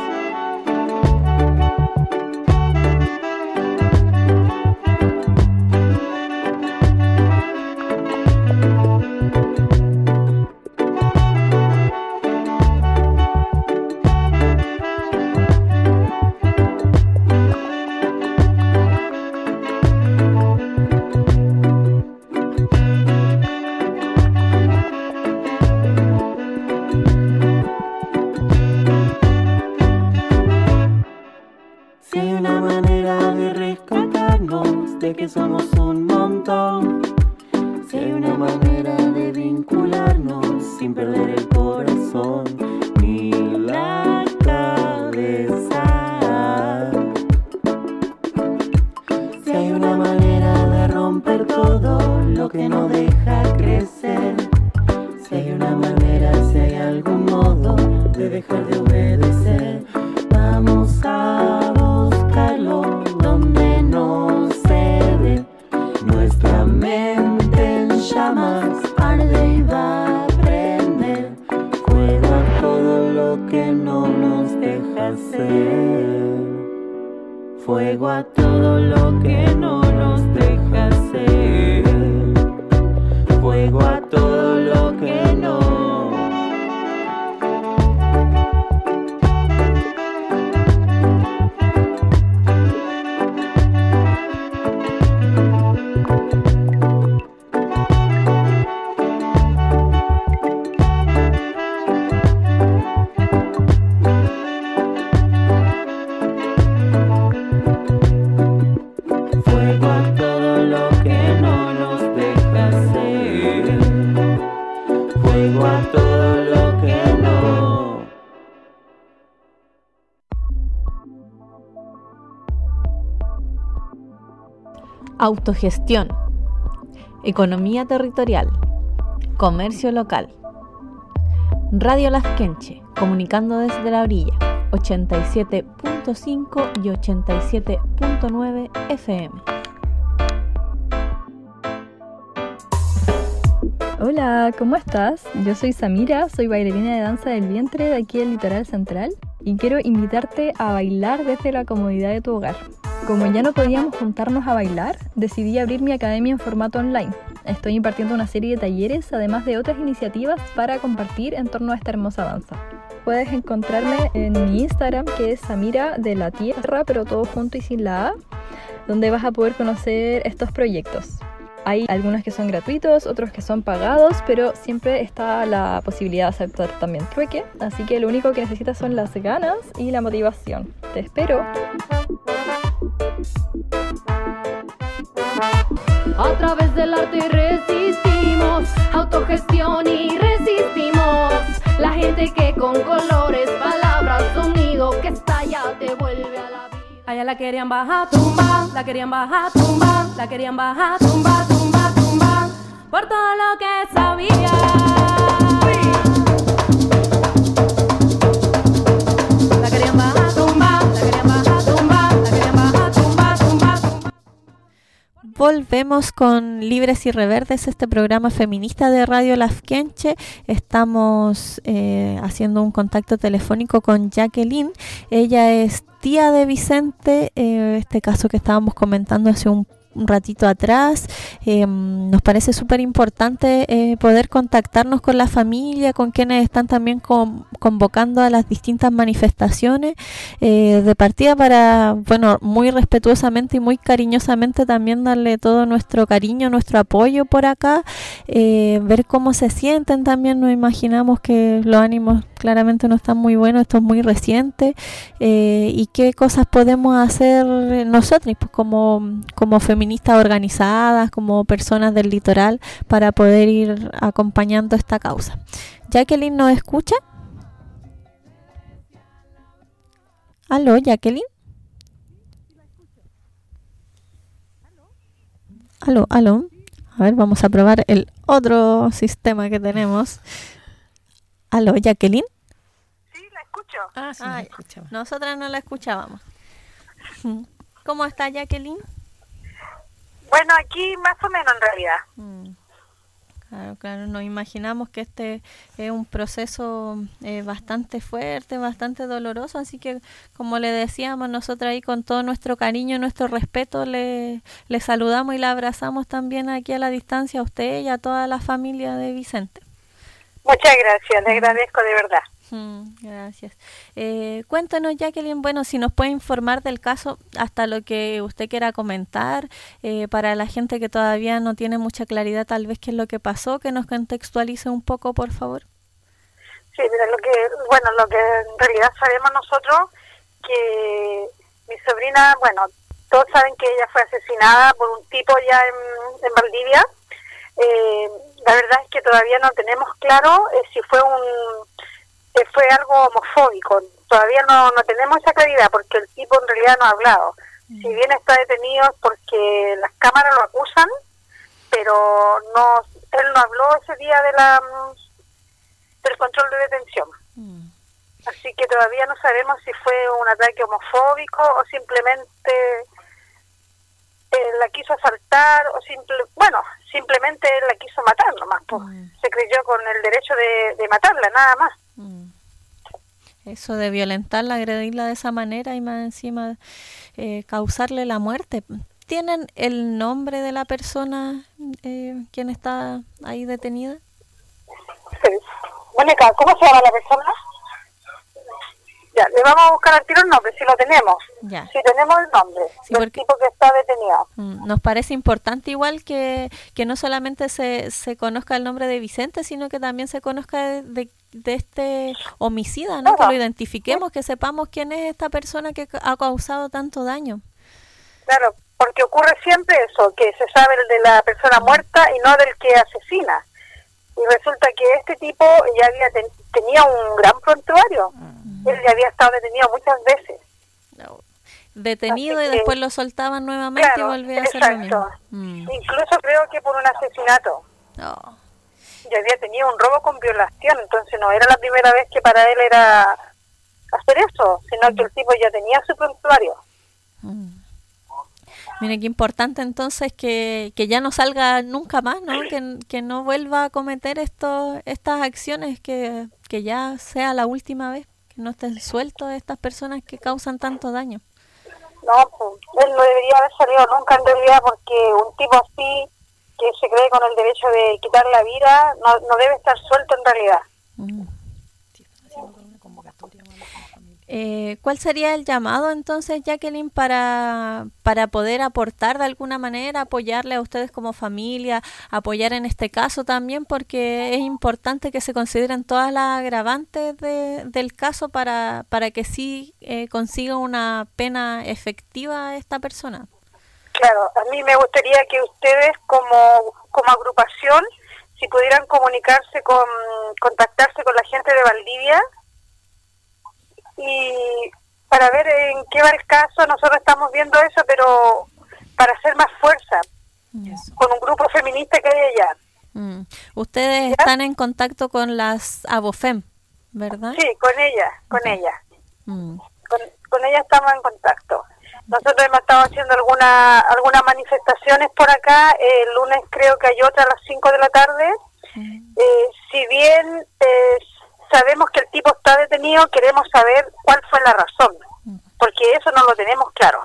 S12: Que somos un montón, si hay una manera de vincularnos sin perder el corazón ni la cabeza, si hay una manera de romper todo lo que no deja crecer, si hay una manera, si hay algún modo de dejar de obedecer, vamos a buscarlo donde no se ve. Nuestra mente en llamas arde y va a prender fuego a todo lo que no nos deja ser, fuego a todo lo que no nos deja ser, fuego a todo lo que no.
S7: Autogestión, economía territorial, comercio local. Radio Lafkenche, comunicando desde la orilla, ochenta y siete punto cinco y ochenta y siete punto nueve F M.
S13: Hola, ¿cómo estás? Yo soy Samira, soy bailarina de danza del vientre de aquí del Litoral Central y quiero invitarte a bailar desde la comodidad de tu hogar. Como ya no podíamos juntarnos a bailar, decidí abrir mi academia en formato online. Estoy impartiendo una serie de talleres, además de otras iniciativas para compartir en torno a esta hermosa danza. Puedes encontrarme en mi Instagram, que es Samira de la Tierra, pero todo junto y sin la A, donde vas a poder conocer estos proyectos. Hay algunos que son gratuitos, otros que son pagados, pero siempre está la posibilidad de aceptar también trueque, así que lo único que necesitas son las ganas y la motivación. ¡Te espero!
S5: A través del arte resistimos, autogestión y resistimos. La gente que con colores, palabras, sonido que estalla te vuelve a la vida.
S6: Allá la querían bajar, tumba, la querían bajar, tumba, la querían bajar, tumba, tumba, tumba, por todo lo que sabía.
S7: volvemos con Libres y Reverdes, este programa feminista de Radio Lafkenche. Estamos eh, haciendo un contacto telefónico con Jacqueline. Ella es tía de Vicente, eh, este caso que estábamos comentando hace un un ratito atrás. Eh, nos parece súper importante eh, poder contactarnos con la familia, con quienes están también con, convocando a las distintas manifestaciones eh, de partida para, bueno, muy respetuosamente y muy cariñosamente también darle todo nuestro cariño, nuestro apoyo por acá, eh, ver cómo se sienten también. Nos imaginamos que los ánimos claramente no están muy buenos, esto es muy reciente, eh, y qué cosas podemos hacer nosotros pues como, como feministas organizadas, como personas del litoral, para poder ir acompañando esta causa. Jacqueline, ¿nos escucha? ¿Aló, Jacqueline? ¿Aló, aló? A ver, vamos a probar el otro sistema que tenemos. ¿Aló, Jacqueline?
S14: Sí, la escucho.
S2: Ah, sí,
S7: Ah,
S2: la escuchaba.
S7: nosotras no la escuchábamos. ¿Cómo está, Jacqueline?
S14: Bueno, aquí más o menos en realidad.
S7: Mm. Claro, claro, nos imaginamos que este es un proceso eh, bastante fuerte, bastante doloroso, así que como le decíamos, nosotros ahí con todo nuestro cariño y nuestro respeto le, le saludamos y la abrazamos también aquí a la distancia a usted y a toda la familia de Vicente.
S14: Muchas gracias, le agradezco de verdad.
S7: Mm, gracias. Eh, cuéntanos, Jacqueline, bueno, si nos puede informar del caso hasta lo que usted quiera comentar, eh, para la gente que todavía no tiene mucha claridad tal vez qué es lo que pasó, que nos contextualice un poco, por favor.
S14: Sí, mira, lo que, bueno, lo que en realidad sabemos nosotros, que mi sobrina, bueno, todos saben que ella fue asesinada por un tipo ya en, en Valdivia. Eh, la verdad es que todavía no tenemos claro eh, si fue un eh, fue algo homofóbico. Todavía no, no tenemos esa claridad porque el tipo en realidad no ha hablado. Mm. Si bien está detenido es porque las cámaras lo acusan, pero no, él no habló ese día de la del control de detención. Mm. Así que todavía no sabemos si fue un ataque homofóbico o simplemente eh, la quiso asaltar o simple, bueno, simplemente él la quiso matar nomás, pues. Mm. Se creyó con el derecho de, de matarla, nada más.
S7: Mm. Eso de violentarla, agredirla de esa manera y más encima eh, causarle la muerte. ¿Tienen el nombre de la persona eh, quien está ahí detenida?
S14: Sí. Mónica, ¿cómo se llama la persona? Ya, le vamos a buscar al tiro el nombre, si lo tenemos.
S7: Ya.
S14: Si tenemos el nombre
S7: sí,
S14: del
S7: porque
S14: tipo que está detenido.
S7: Nos parece importante igual que, que no solamente se, se conozca el nombre de Vicente, sino que también se conozca de, de, de este homicida, ¿no?
S14: Claro.
S7: Que lo identifiquemos, sí. Que sepamos quién es esta persona que ha causado tanto daño.
S14: Claro, porque ocurre siempre eso, que se sabe el de la persona muerta y no del que asesina. Y resulta que este tipo ya había ten, tenía un gran prontuario. Mm. Él ya había estado detenido muchas veces.
S7: No. Detenido
S14: Así
S7: y
S14: que, después
S7: lo soltaban nuevamente,
S14: claro,
S7: y volvía a hacer
S14: exacto.
S7: lo mismo. Mm.
S14: Incluso creo que por un asesinato.
S7: No.
S14: Ya había tenido un robo con violación, entonces no era la primera vez que para él era hacer eso, sino mm. que el tipo ya tenía su prontuario.
S7: Mm. Mire, qué importante entonces que, que ya no salga nunca más, ¿no? Que, que no vuelva a cometer esto, estas acciones, que, que ya sea la última vez, que no estén sueltos estas personas que causan tanto daño.
S14: No, pues, él no debería haber salido nunca en realidad, porque un tipo así, que se cree con el derecho de quitar la vida, no, no debe estar suelto en realidad.
S7: Mm. Eh, ¿Cuál sería el llamado entonces, Jacqueline, para, para poder aportar de alguna manera, apoyarle a ustedes como familia, apoyar en este caso también, porque es importante que se consideren todas las agravantes de, del caso para, para que sí eh, consiga una pena efectiva a esta persona?
S14: Claro, a mí me gustaría que ustedes como, como agrupación, si pudieran comunicarse con, contactarse con la gente de Valdivia, y para ver en qué va el caso. Nosotros estamos viendo eso, pero para hacer más fuerza, eso. Con un grupo feminista que hay allá.
S7: Mm. Ustedes ¿ya? Están en contacto con las Abofem, ¿verdad?
S14: Sí, con ella, con okay. ella.
S7: Mm.
S14: Con, con ella estamos en contacto. Nosotros hemos estado haciendo alguna, algunas manifestaciones por acá. Eh, el lunes creo que hay otra a las cinco de la tarde. Eh, si bien eh, sabemos que el tipo está detenido, queremos saber cuál fue la razón, porque eso no lo tenemos claro.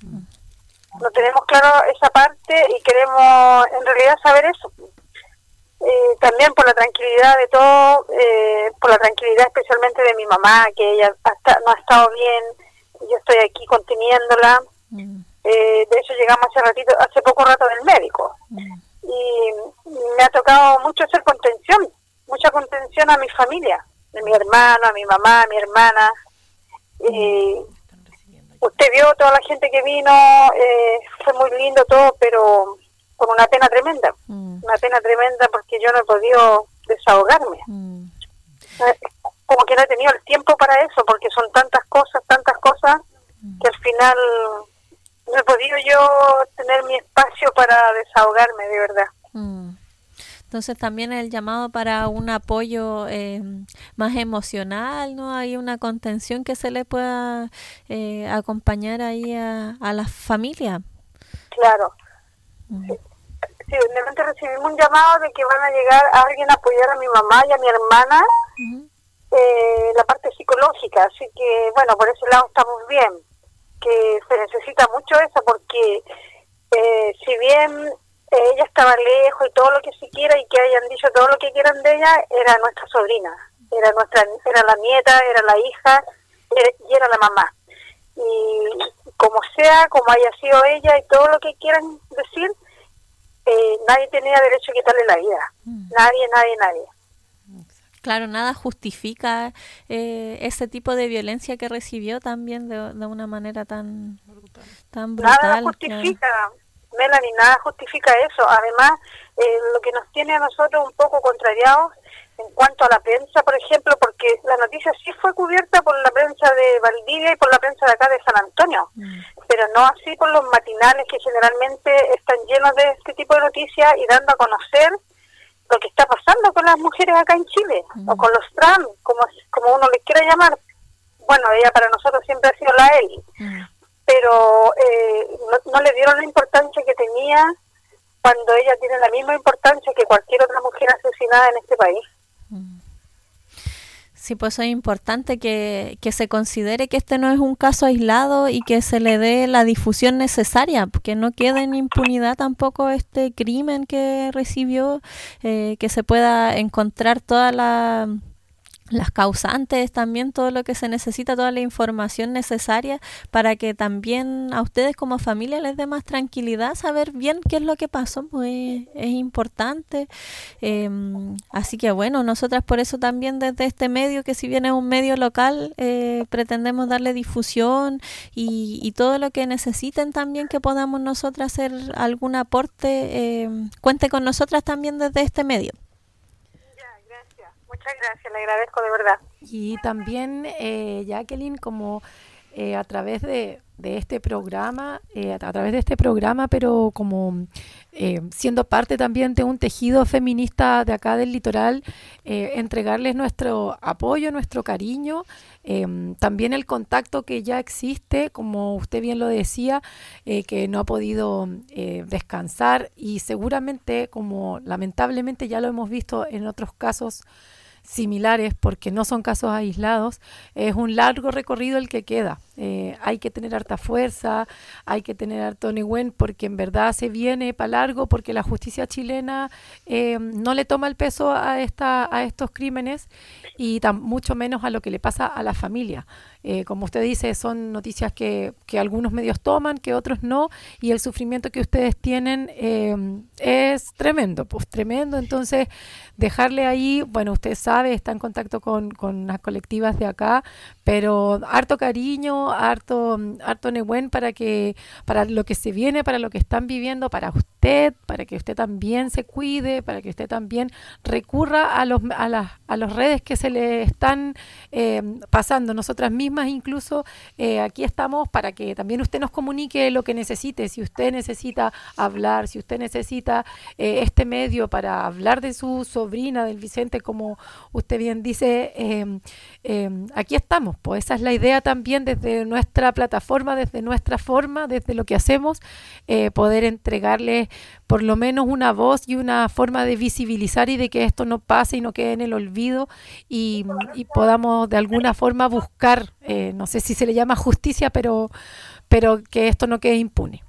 S14: No tenemos claro esa parte y queremos en realidad saber eso. Eh, también por la tranquilidad de todo, eh, por la tranquilidad especialmente de mi mamá, que ella hasta, no ha estado bien, yo estoy aquí conteniéndola. Mm. Eh, de hecho llegamos hace ratito, hace poco rato del médico. Mm. Y me ha tocado mucho hacer contención, mucha contención a mi familia, de mi hermano, a mi mamá, a mi hermana. Eh, usted vio toda la gente que vino, eh, fue muy lindo todo, pero con una pena tremenda, mm. una pena tremenda porque yo no he podido desahogarme. Mm. Como que no he tenido el tiempo para eso, porque son tantas cosas, tantas cosas, mm. que al final no he podido yo tener mi espacio para desahogarme, de verdad.
S7: Mm. Entonces también el llamado para un apoyo eh, más emocional, ¿no? Hay una contención que se le pueda eh, acompañar ahí a, a la familia.
S14: Claro. Mm. Sí. Sí, de repente recibimos un llamado de que van a llegar a alguien a apoyar a mi mamá y a mi hermana, uh-huh. eh, la parte psicológica, así que bueno, por ese lado estamos bien, que se necesita mucho eso porque eh, si bien eh, ella estaba lejos y todo lo que se quiera y que hayan dicho todo lo que quieran de ella, era nuestra sobrina, era nuestra, era la nieta, era la hija era, y era la mamá. Y como sea, como haya sido ella y todo lo que quieran decir, Eh, nadie tenía derecho a quitarle la vida, mm. nadie, nadie, nadie.
S7: Claro, nada justifica eh, ese tipo de violencia que recibió también de, de una manera tan brutal. Tan brutal
S14: nada justifica, claro. Melanie, nada justifica eso. Además, eh, lo que nos tiene a nosotros un poco contrariados en cuanto a la prensa, por ejemplo, porque la noticia sí fue cubierta por la prensa de Valdivia y por la prensa de acá de San Antonio, mm. pero no así por los matinales que generalmente están llenos de este tipo de noticias y dando a conocer lo que está pasando con las mujeres acá en Chile, mm. o con los trans, como, como uno les quiera llamar. Bueno, ella para nosotros siempre ha sido la Eli, mm. pero eh, no, no le dieron la importancia que tenía cuando ella tiene la misma importancia que cualquier otra mujer asesinada en este país.
S7: Sí, pues es importante que, que se considere que este no es un caso aislado y que se le dé la difusión necesaria, que no quede en impunidad tampoco este crimen que recibió, eh, que se pueda encontrar toda la... las causantes, también todo lo que se necesita, toda la información necesaria para que también a ustedes como familia les dé más tranquilidad, saber bien qué es lo que pasó, pues es importante. Eh, así que bueno, nosotras por eso también desde este medio, que si bien es un medio local, eh, pretendemos darle difusión y, y todo lo que necesiten también que podamos nosotras hacer algún aporte, eh, cuente con nosotras también desde este medio.
S14: Muchas gracias, le agradezco de verdad.
S2: Y también, eh, Jacqueline, como eh, a través de, de este programa, eh, a través de este programa, pero como eh, siendo parte también de un tejido feminista de acá del litoral, eh, entregarles nuestro apoyo, nuestro cariño, eh, también el contacto que ya existe, como usted bien lo decía, eh, que no ha podido eh, descansar y seguramente, como lamentablemente ya lo hemos visto en otros casos similares, porque no son casos aislados, es un largo recorrido el que queda. Eh, hay que tener harta fuerza, hay que tener harto negüen, porque en verdad se viene para largo, porque la justicia chilena eh, no le toma el peso a esta a estos crímenes y tan, mucho menos a lo que le pasa a la familia. Eh, como usted dice, son noticias que, que algunos medios toman, que otros no, y el sufrimiento que ustedes tienen eh, es tremendo, pues tremendo. Entonces, dejarle ahí, bueno, usted sabe, está en contacto con, con las colectivas de acá, pero harto cariño, harto, harto negüen para que, para lo que se viene, para lo que están viviendo, para usted, para que usted también se cuide, para que usted también recurra a los a las a las redes que se le están eh, pasando. Nosotras mismas incluso eh, aquí estamos para que también usted nos comunique lo que necesite. Si usted necesita hablar, si usted necesita eh, este medio para hablar de su sobrina, del Vicente, como usted bien dice, eh, eh, aquí estamos. Pues esa es la idea también desde nuestra plataforma, desde nuestra forma, desde lo que hacemos, eh, poder entregarles por lo menos una voz y una forma de visibilizar y de que esto no pase y no quede en el olvido y, y podamos de alguna forma buscar, eh, no sé si se le llama justicia, pero, pero que esto no quede impune.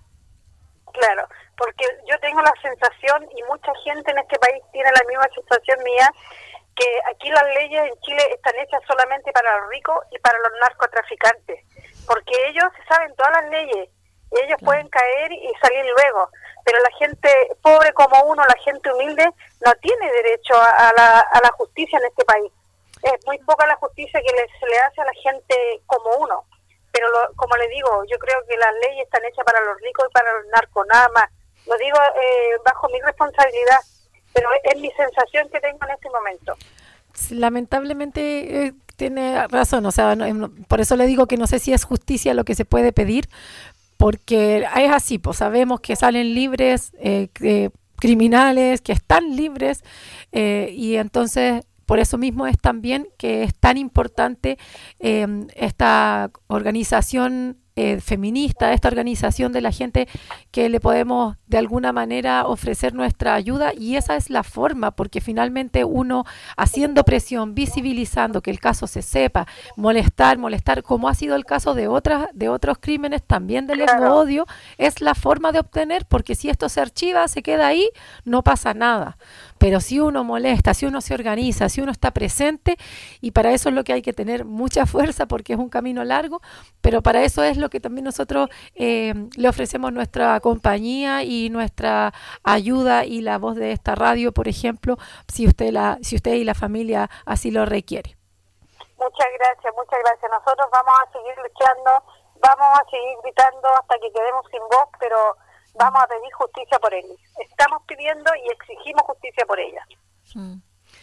S14: Claro, porque yo tengo la sensación, y mucha gente en este país tiene la misma sensación mía, que aquí las leyes en Chile están hechas solamente para los ricos y para los narcotraficantes, porque ellos saben todas las leyes, y ellos claro. pueden caer y salir luego, pero la gente pobre como uno, la gente humilde, no tiene derecho a, a, la, a la justicia en este país. Es muy poca la justicia que le, se le hace a la gente como uno, pero lo, como le digo, yo creo que las leyes están hechas para los ricos y para los narcos, nada más. Lo digo eh, bajo mi responsabilidad, pero es, es mi sensación que tengo en este momento.
S2: Lamentablemente eh, tiene razón, o sea, no, por eso le digo que no sé si es justicia lo que se puede pedir, porque es así, pues sabemos que salen libres eh, eh, criminales, que están libres, eh, y entonces por eso mismo es también que es tan importante eh, esta organización eh, feminista, esta organización de la gente que le podemos de alguna manera ofrecer nuestra ayuda, y esa es la forma, porque finalmente uno haciendo presión, visibilizando que el caso se sepa, molestar, molestar, como ha sido el caso de otras de otros crímenes también del
S14: Claro.
S2: odio, es la forma de obtener, porque si esto se archiva, se queda ahí, no pasa nada. Pero si uno molesta, si uno se organiza, si uno está presente, y para eso es lo que hay que tener mucha fuerza, porque es un camino largo, pero para eso es lo que también nosotros eh, le ofrecemos nuestra compañía y nuestra ayuda y la voz de esta radio, por ejemplo, si usted la, si usted y la familia así lo requiere.
S14: Muchas gracias, muchas gracias. Nosotros vamos a seguir luchando, vamos a seguir gritando hasta que quedemos sin voz, pero vamos a pedir justicia por él. Estamos pidiendo y exigimos justicia por ella.
S2: Mm.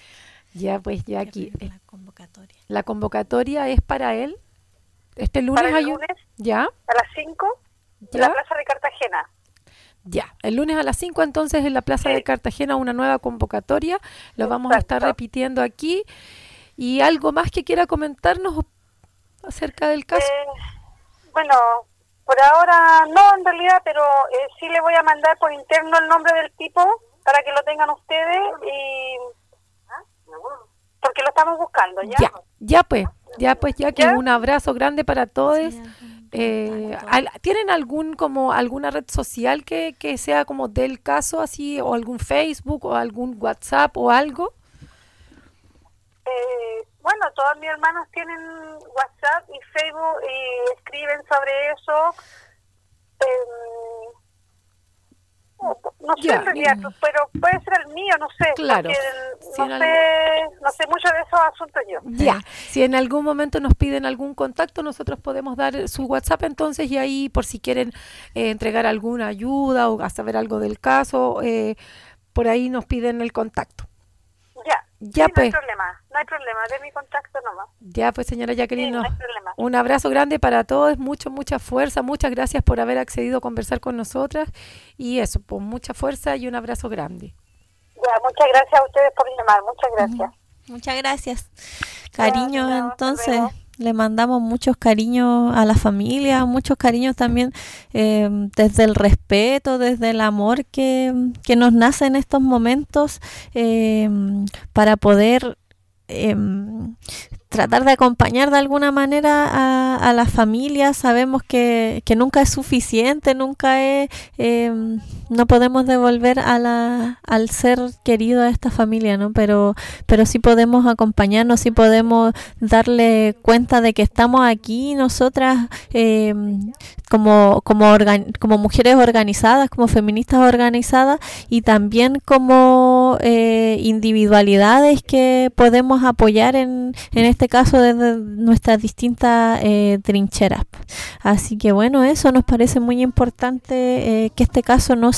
S2: Ya, pues ya aquí. La convocatoria. La convocatoria es para él. Este lunes
S14: Para el
S2: hay un-
S14: lunes
S2: ¿Ya?
S14: a las cinco en
S2: ¿Ya?
S14: la Plaza de Cartagena.
S2: Ya, el lunes a las cinco entonces en la Plaza de Cartagena una nueva convocatoria, lo vamos a estar repitiendo aquí. ¿Y algo más que quiera comentarnos acerca del caso?
S14: Eh, bueno, por ahora no en realidad, pero eh, sí le voy a mandar por interno el nombre del tipo para que lo tengan ustedes, y porque lo estamos buscando, ¿ya?
S2: Ya, ya pues, ya pues, ya que un abrazo grande para todos. Eh, al- ¿Tienen algún como alguna red social que, que sea como del caso así, o algún Facebook o algún WhatsApp o algo?
S14: Eh, bueno, todos mis hermanos tienen WhatsApp y Facebook y escriben sobre eso. Eh, no, no sé
S2: Ya,
S14: en realidad,
S2: bien.
S14: pero puede ser el mío, no sé.
S2: Claro.
S14: Porque
S2: Si
S14: no,
S2: en
S14: sé, no sé mucho de esos asuntos yo.
S2: Ya, si en algún momento nos piden algún contacto, nosotros podemos dar su WhatsApp entonces, y ahí por si quieren eh, entregar alguna ayuda o a saber algo del caso, eh, por ahí nos piden el contacto.
S14: Ya,
S2: Ya,
S14: sí, no
S2: pues.
S14: hay problema, no hay problema, de mi contacto nomás.
S2: Ya pues, señora Jacqueline,
S14: Sí, no
S2: nos-
S14: hay problema.
S2: un abrazo grande para todos, mucho, mucha fuerza, muchas gracias por haber accedido a conversar con nosotras, y eso, pues mucha fuerza y un abrazo grande.
S14: Ya, muchas gracias a ustedes por llamar, muchas gracias.
S7: Muchas gracias. Cariños,
S14: chao, hasta
S7: entonces,
S14: luego.
S7: le mandamos muchos cariños a la familia, muchos cariños también eh, desde el respeto, desde el amor que, que nos nace en estos momentos, eh, para poder eh, tratar de acompañar de alguna manera a, a las familias. Sabemos que, que nunca es suficiente, nunca es, eh, no podemos devolver a la, al ser querido a esta familia, ¿no? Pero, pero sí podemos acompañarnos, sí podemos darle cuenta de que estamos aquí nosotras, eh, como, como, organ- como mujeres organizadas, como feministas organizadas, y también como eh, individualidades que podemos apoyar en, en este caso desde nuestras distintas eh, trincheras. Así que bueno, eso nos parece muy importante, eh, que este caso no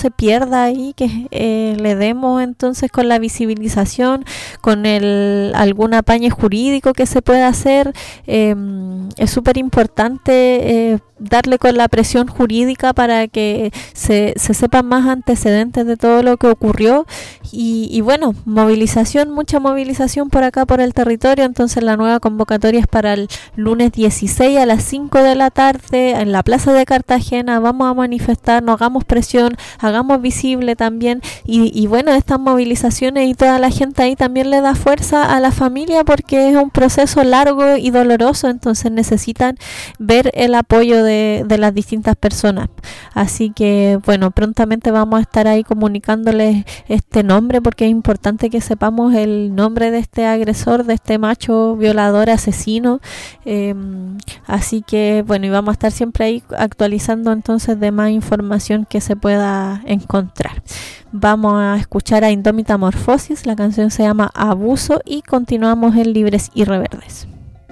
S7: se pierda ahí, que eh, le demos entonces con la visibilización, con el algún apañe jurídico que se pueda hacer. Eh, es súper importante eh, darle con la presión jurídica para que se, se sepan más antecedentes de todo lo que ocurrió y, y bueno, movilización, mucha movilización por acá por el territorio. Entonces la nueva convocatoria es para el lunes dieciséis a las cinco de la tarde en la Plaza de Cartagena. Vamos a manifestarnos, hagamos presión, hagamos visible también y, y bueno, estas movilizaciones y toda la gente ahí también le da fuerza a la familia porque es un proceso largo y doloroso, entonces necesitan ver el apoyo de De, de las distintas personas. Así que bueno, prontamente vamos a estar ahí comunicándoles este nombre porque es importante que sepamos el nombre de este agresor, de este macho violador asesino. Eh, así que bueno, y vamos a estar siempre ahí actualizando entonces de más información que se pueda encontrar. Vamos a escuchar a Indómita Morfosis, la canción se llama Abuso y continuamos en Libres y Reverdes.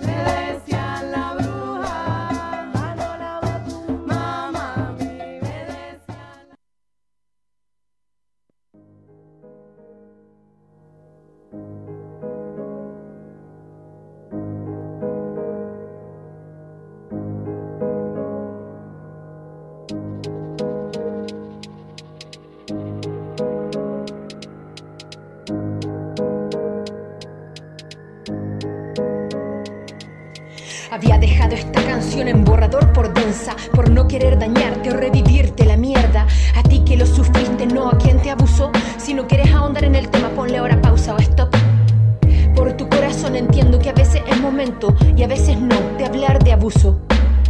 S15: Había dejado esta canción en borrador por densa, por no querer dañarte o revivirte la mierda. A ti que lo sufriste, no a quien te abusó. Si no quieres ahondar en el tema, ponle ahora pausa o stop. Por tu corazón entiendo que a veces es momento y a veces no de hablar de abuso.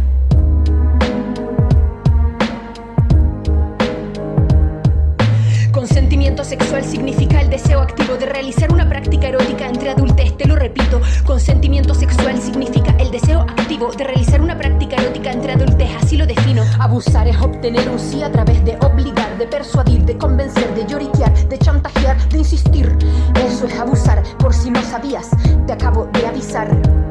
S15: Consentimiento sexual significa el deseo activo de realizar una práctica erótica entre adultos, te lo repito. Consentimiento sexual significa el deseo activo de realizar una práctica erótica entre adultos, así lo defino. Abusar es obtener un sí a través de obligar, de persuadir, de convencer, de lloriquear, de chantajear, de insistir. Eso es abusar, por si no sabías, te acabo de avisar.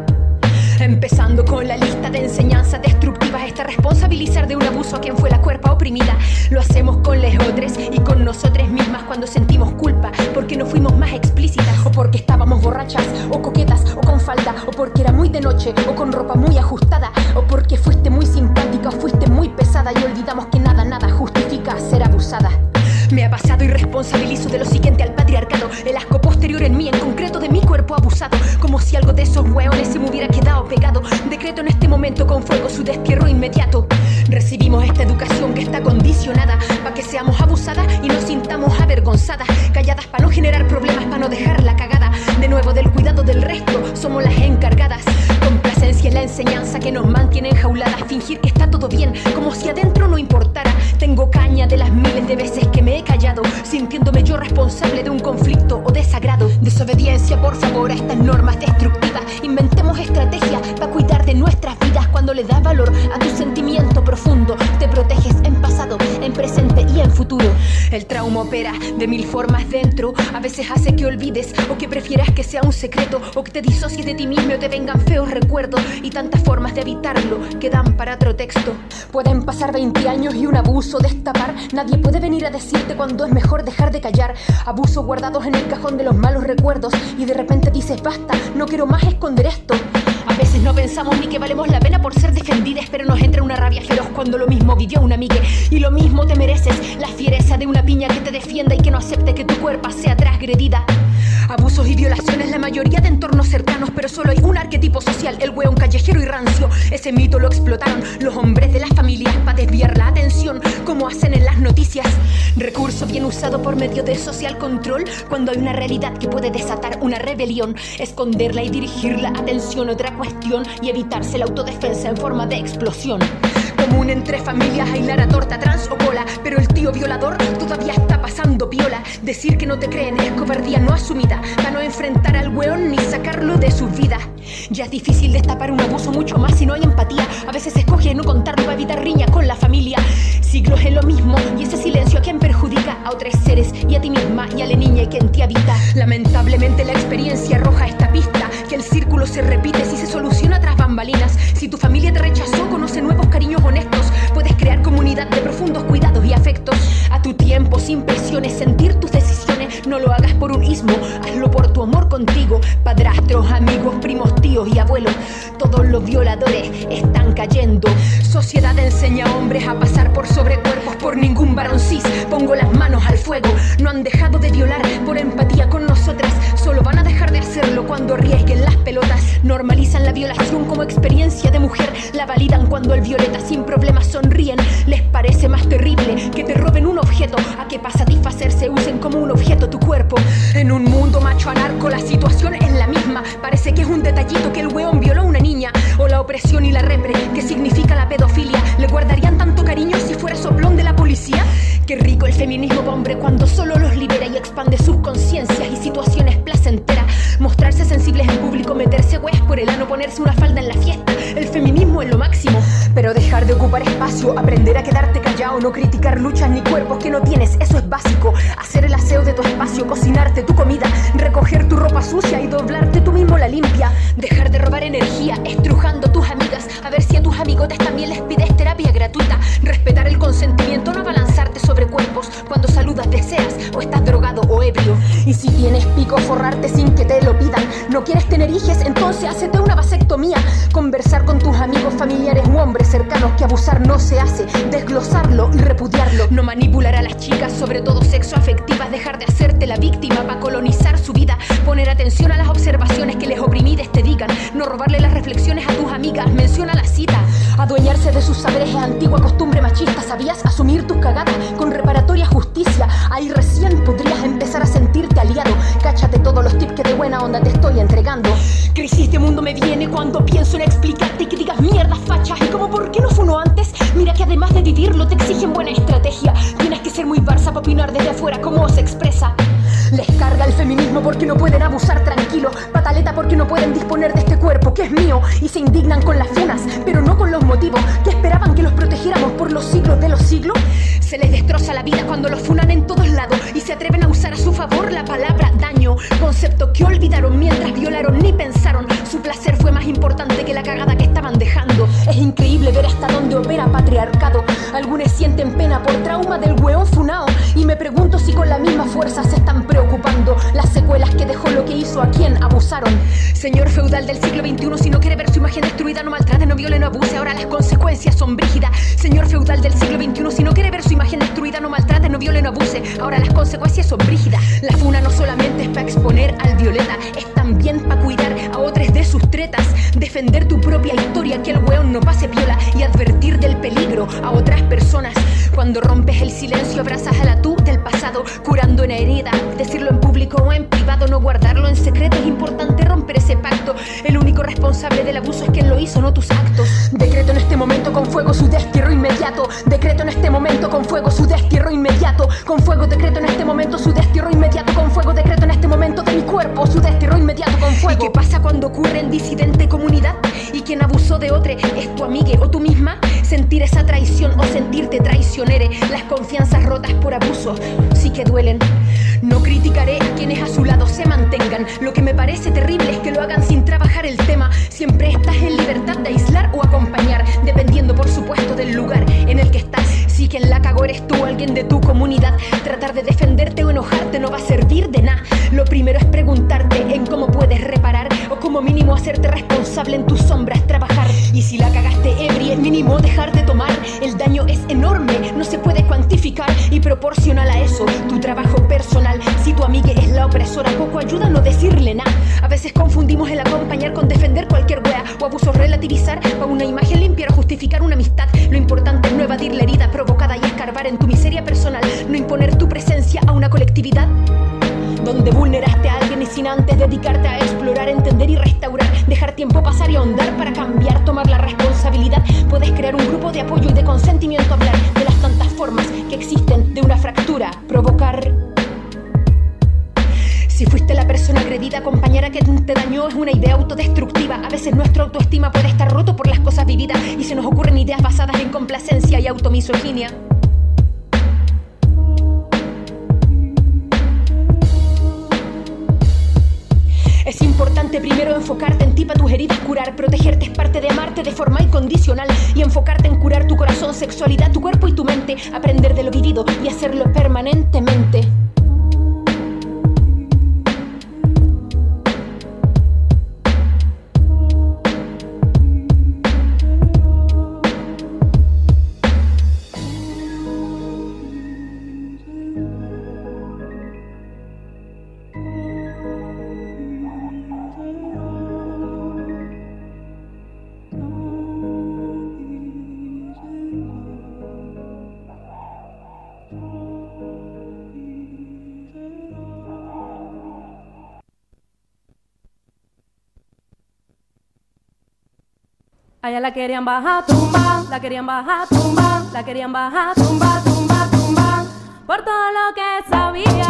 S15: Empezando con la lista de enseñanzas destructivas, este responsabilizar de un abuso a quien fue la cuerpa oprimida. Lo hacemos con les otros y con nosotras mismas cuando sentimos culpa, porque no fuimos más explícitas, o porque estábamos borrachas, o coquetas, o con falda, o porque era muy de noche, o con ropa muy ajustada, o porque fuiste muy simpática o fuiste muy pesada y olvidamos que nada, nada justifica ser abusada. Me ha pasado y responsabilizo de lo siguiente al patriarcado, el asco posterior en mí, en concreto de mi cuerpo abusado, como si algo de esos hueones se me hubiera quedado pegado. Decreto en este momento con fuego su destierro inmediato. Recibimos esta educación que está condicionada para que seamos abusadas y nos sintamos avergonzadas, calladas para no generar problemas, para no dejar la cagada. De nuevo del cuidado del resto somos las encargadas. Complacencia en la enseñanza que nos mantiene enjauladas, fingir que está todo bien como si adentro no importara. Tengo caña de las miles de veces que me he callado, sintiéndome yo responsable de un conflicto o desagrado. Desobediencia, por favor, a estas normas destructivas. Inventemos estrategias para cuidar de nuestras vidas. Cuando le das valor a tu sentimiento profundo, te proteges en pasado, en presente y en futuro. El trauma opera de mil formas dentro, a veces hace que olvides o que prefieras que sea un secreto, o que te disocies de ti mismo o te vengan feos recuerdos, y tantas formas de evitarlo que dan para otro texto. Pueden pasar veinte años y un abuso destapar, nadie puede venir a decirte cuando es mejor dejar de callar. Abusos guardados en el cajón de los malos recuerdos y de repente dices basta, no quiero más esconder esto. A veces no pensamos ni que valemos la pena por ser defendidas, pero nos entra una rabia feroz cuando lo mismo vivió una amiga. Y lo mismo te mereces, la fiereza de una piña que te defienda y que no acepte que tu cuerpo sea transgredida. Abusos y violaciones, la mayoría de entornos cercanos, pero solo hay un arquetipo social, el hueón callejero y rancio. Ese mito lo explotaron los hombres de las familias para desviar la atención, como hacen en las noticias. Recurso bien usado por medio de social control, cuando hay una realidad que puede desatar una rebelión. Esconderla y dirigir la atención a otra cuestión y evitarse la autodefensa en forma de explosión. Común entre familias bailar a torta trans o cola, pero el tío violador todavía está pasando piola. Decir que no te creen es cobardía no asumida, para no enfrentar al weón ni sacarlo de su vida. Ya es difícil destapar un abuso, mucho más si no hay empatía. A veces escoge no contarlo para evitar riña con la familia. Siglos en lo mismo y ese silencio a quien perjudica a otros seres y a ti misma y a la niña y quien te habita. Lamentablemente la experiencia arroja esta pista, que El círculo se repite si se soluciona tras bambalinas. Si tu familia te rechazó, conoce nuevos cariños honestos. Puedes crear comunidad de profundos cuidados y afectos. A tu tiempo, sin presiones, sentir tus decisiones. No lo hagas por un ismo, hazlo por tu amor contigo. Padrastros, amigos, primos, tíos y abuelos, todos los violadores están cayendo. Sociedad enseña a hombres a pasar por sobrecuerpos. Por ningún varón cis pongo las manos al fuego. No han dejado de violar por empatía con nosotras. Solo van a dejar de hacerlo cuando arriesguen las pelotas. Normalizan la violación como experiencia de mujer. La validan cuando al violeta sin problemas sonríen. Les parece más terrible que te roben un objeto a que para satisfacerse usen como un objeto tu cuerpo. En un mundo macho anarco la situación es la misma. Parece que es un detallito que el weón violó a una niña. O la opresión y la repre que significa la pedofilia. ¿Le guardarían tanto cariño si fuera soplón de la policía? Qué rico el feminismo hombre cuando solo los libera y expande sus conciencias y situaciones placenteras. Mostrarse sensibles en público, meterse hueas por el ano, ponerse una falda en la fiesta. El feminismo es lo máximo. Pero dejar de ocupar espacio, aprender a quedarte callado, no criticar luchas ni cuerpos que no tienes, eso es básico. Hacer el aseo de tu espacio, cocinarte tu comida, recoger tu ropa sucia y doblarte tú mismo la limpia. Dejar de robar energía, estrujando tus amigas, a ver si a tus amigotes también les pides terapia gratuita. Respetar el consentimiento, no abalanzarte sobre cuerpos cuando saludas, deseas o estás drogado o ebrio. Y si tienes pico, forrarte sin que te lo pidan. No quieres tener hijes, entonces hacete una vasectomía. Conversar con tus amigos, familiares u hombres cercanos que abusar no se hace. Desglosarlo y repudiarlo. No manipular a las chicas, sobre todo sexoafectivas. Dejar de hacerte la víctima para colonizar su vida. Poner atención a las observaciones que les oprimides te digan. No robarle las reflexiones a tus amigas, menciona la cita. Adueñarse de sus saberes es antigua costumbre machista. ¿Sabías? Asumir tus cagadas con reparatoria justicia. Ahí recién podrías empezar a sentirte aliado. Cáchate todos los tips que de buena onda te estoy entregando. Crisis de mundo me viene cuando pienso en explicarte y que digas mierdas fachas. Y como por qué no fue uno antes. Mira que además de vivirlo te exigen buena estrategia. Tienes que ser muy barça para opinar desde afuera cómo se expresa. Les carga el feminismo porque no pueden abusar tranquilo. Pataleta porque no pueden disponer de este cuerpo que es mío. Y se indignan con las funas, pero no con los motivos que esperaban que los protegiéramos por los siglos de los siglos. Se les destroza la vida cuando los funan en todos lados y se atreven a usar a su favor la palabra daño. Concepto que olvidaron mientras violaron ni pensaron. Su placer fue más importante que la cagada que estaban dejando. Es increíble ver hasta dónde opera patriarcado. Algunos sienten pena por trauma del hueón funao. Y me pregunto si con la misma fuerza se están preocupando las secuelas que dejó lo que hizo a quien abusaron. Señor feudal del siglo veintiuno, si no quiere ver su imagen destruida, no maltrate, no viole, no abuse, ahora las consecuencias son brígidas. Señor feudal del siglo veintiuno, si no quiere ver su imagen destruida, no maltrate, no viole, no abuse, ahora las consecuencias son brígidas. La funa no solamente es para exponer al violeta, es también para cuidar a otros de sus tretas, defender tu propia historia, que el weón no pase piola y advertir del peligro a otras personas. Cuando rompes el silencio, abrazas a la tú del pasado, curando una herida, decirlo en público o en privado, no guardarlo en secreto, es importante romper ese pacto. El único responsable del abuso es quien lo hizo, no tus actos. Decreto en este momento con fuego su destierro inmediato. Decreto en este momento con fuego su destierro inmediato. Con fuego decreto en este momento su destierro inmediato. Con fuego decreto en este momento de mi cuerpo su destierro inmediato con fuego. ¿Y qué pasa cuando ocurre en disidente comunidad? ¿Y quien abusó de otro es tu amigue o tú misma? Sentir esa traición o sentirte traicionere. Las confianzas rotas por abuso sí que duelen. No criticaré a quienes a su lado se mantengan. Lo que me parece terrible es que lo hagan sin trabajar el tema. Siempre estás en libertad de aislar o acompañar, dependiendo por supuesto del lugar en el que estás. Si quien la cagó eres tú o alguien de tu comunidad, tratar de defenderte o enojarte no va a servir de nada. Lo primero es preguntarte en cómo puedes reparar, o como mínimo hacerte responsable en tus sombras trabajar. Y si la cagaste ebria, mínimo dejar de tomar. El daño es enorme, no se puede cuantificar, y proporcional a eso tu trabajo personal. Si tu amiga es la opresora, poco ayuda no decirle nada. A veces confundimos el acompañar con defender cualquier wea, o abuso relativizar para una imagen limpiar o justificar una amistad. Lo importante es no evadir la herida provocada y escarbar en tu miseria personal, no imponer tu presencia a una colectividad donde vulneraste a alguien y sin antes dedicarte a explorar, entender y restaurar, dejar tiempo pasar y ahondar para cambiar, tomar la responsabilidad. Puedes crear un grupo de apoyo y de consentimiento, hablar de las tantas formas que existen de una fractura, provocar. Si fuiste la persona agredida, acompañar a quien te dañó es una idea autodestructiva. A veces nuestra autoestima puede estar roto por las cosas vividas y se nos ocurren ideas basadas en complacencia y automisoginia. Es importante importante primero enfocarte en ti para tus heridas curar. Protegerte es parte de amarte de forma incondicional y enfocarte en curar tu corazón, sexualidad, tu cuerpo y tu mente. Aprender de lo vivido y hacerlo permanentemente.
S6: Allá la querían bajar, tumba, la querían bajar, tumba, la querían bajar, tumba, tumba, tumba, por todo lo que sabía.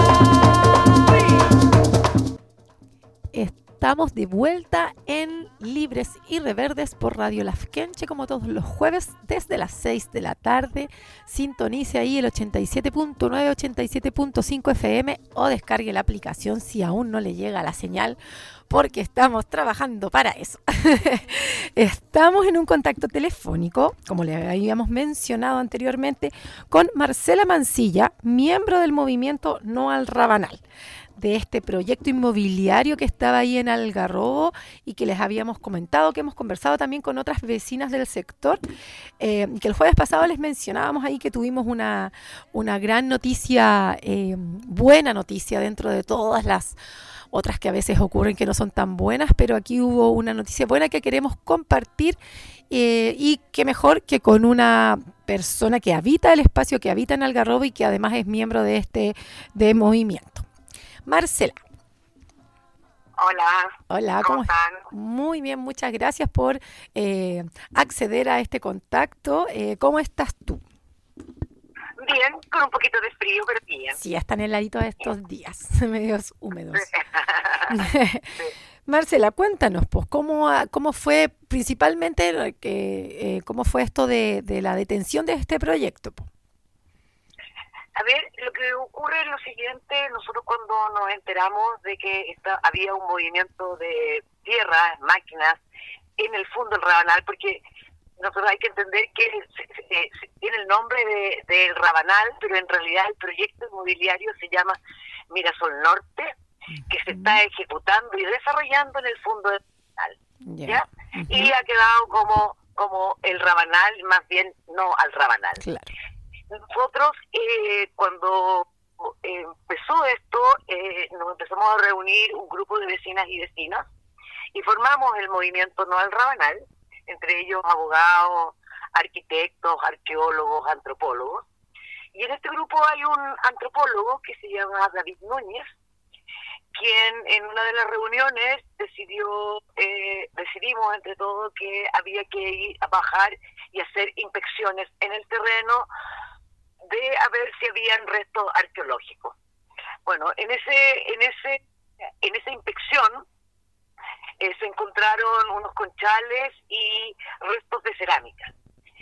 S2: Estamos de vuelta en Libres y Reverdes por Radio Lafkenche, como todos los jueves, desde las seis de la tarde. Sintonice ahí el ochenta y siete punto nueve, ochenta y siete punto cinco F M o descargue la aplicación si aún no le llega la señal, porque estamos trabajando para eso. Estamos en un contacto telefónico, como le habíamos mencionado anteriormente, con Marcela Mancilla, miembro del movimiento No al Rabanal, de este proyecto inmobiliario que estaba ahí en Algarrobo y que les habíamos comentado, que hemos conversado también con otras vecinas del sector, eh, que el jueves pasado les mencionábamos ahí que tuvimos una, una gran noticia, eh, buena noticia dentro de todas las otras que a veces ocurren que no son tan buenas, pero aquí hubo una noticia buena que queremos compartir, eh, y que mejor que con una persona que habita el espacio, que habita en Algarrobo y que además es miembro de este de movimiento. Marcela.
S16: Hola.
S2: Hola,
S16: ¿cómo,
S2: ¿cómo están? Muy bien, muchas gracias por eh, acceder a este contacto. Eh, ¿Cómo estás tú?
S16: Bien, con un poquito de frío, pero bien.
S2: Sí, están heladitos estos días, medios húmedos. Marcela, cuéntanos, pues, ¿cómo, cómo fue principalmente, que, eh, cómo fue esto de, de la detención de este proyecto? Pues?
S16: A ver, lo que ocurre es lo siguiente: nosotros cuando nos enteramos de que esta, había un movimiento de tierras, máquinas, en el fondo del Rabanal, porque nosotros hay que entender que se, se, se, tiene el nombre de, de Rabanal, pero en realidad el proyecto inmobiliario se llama Mirasol Norte, que se está ejecutando y desarrollando en el fondo del Rabanal, ¿ya? ¿ya? Uh-huh. Y ha quedado como, como el Rabanal, más bien no al Rabanal.
S2: Claro.
S16: Nosotros, eh, cuando eh, empezó esto, eh, nos empezamos a reunir un grupo de vecinas y vecinos y formamos el movimiento No al Rabanal, entre ellos abogados, arquitectos, arqueólogos, antropólogos. Y en este grupo hay un antropólogo que se llama David Núñez, quien en una de las reuniones decidió, eh, decidimos entre todos que había que ir a bajar y hacer inspecciones en el terreno de a ver si habían restos arqueológicos. Bueno, en ese, en ese, en esa inspección eh, se encontraron unos conchales y restos de cerámica.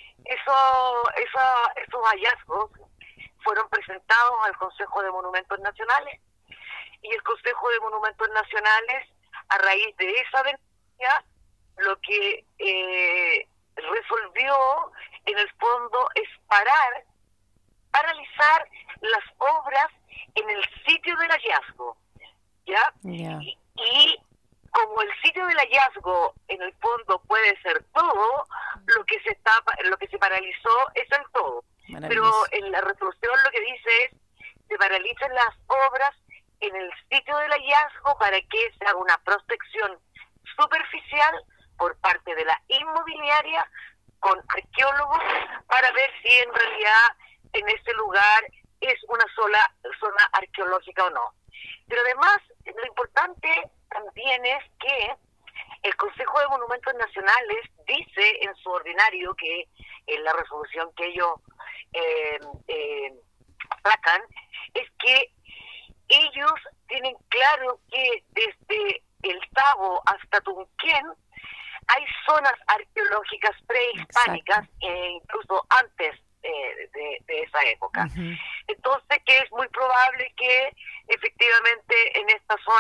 S16: Eso, esa, esos hallazgos fueron presentados al Consejo de Monumentos Nacionales, y el Consejo de Monumentos Nacionales, a raíz de esa denuncia, lo que eh, resolvió en el fondo es parar, paralizar las obras en el sitio del hallazgo, ¿ya?
S2: Yeah.
S16: Y, y como el sitio del hallazgo en el fondo puede ser todo, lo que se está, lo que se paralizó es el todo. Pero en la resolución lo que dice es: se paralicen las obras en el sitio del hallazgo para que se haga una prospección superficial por parte de la inmobiliaria con arqueólogos para ver si en realidad en ese lugar es una sola zona arqueológica o no. Pero además, lo importante también es que el Consejo de Monumentos Nacionales dice en su ordinario, que en la resolución que ellos eh, eh, sacan, es que ellos tienen claro que desde el Tabo hasta Tunquén hay zonas arqueológicas prehispánicas, e incluso antes eh, de, de esa época. Uh-huh. Entonces, que es muy probable que efectivamente en esta zona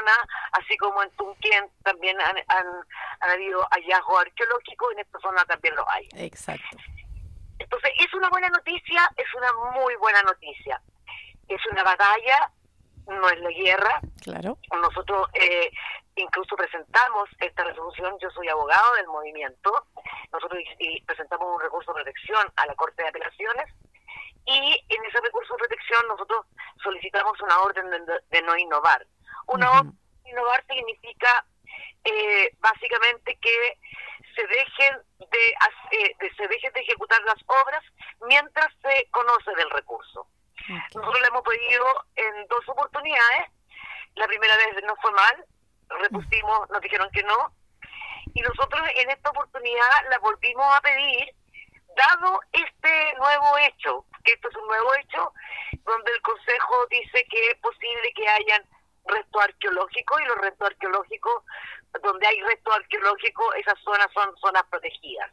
S16: así como en Tunquén también han, han, han habido hallazgos arqueológicos, en esta zona también los hay.
S2: Exacto.
S16: Entonces, es una buena noticia, es una muy buena noticia. Es una batalla, no es la guerra.
S2: Claro.
S16: Nosotros eh, incluso presentamos esta resolución, yo soy abogado del movimiento, nosotros y presentamos un recurso de protección a la Corte de Apelaciones, y en ese recurso de protección nosotros solicitamos una orden de, de no innovar. Una
S2: Ujú.
S16: orden de innovar significa eh, básicamente que se dejen de, hace- de se dejen de ejecutar las obras mientras se conoce del recurso. Nosotros le hemos pedido en dos oportunidades. La primera vez no fue mal, repusimos, nos dijeron que no, y nosotros en esta oportunidad la volvimos a pedir, dado este nuevo hecho, que esto es un nuevo hecho, donde el Consejo dice que es posible que hayan restos arqueológicos, y los restos arqueológicos, donde hay restos arqueológicos, esas zonas son zonas protegidas.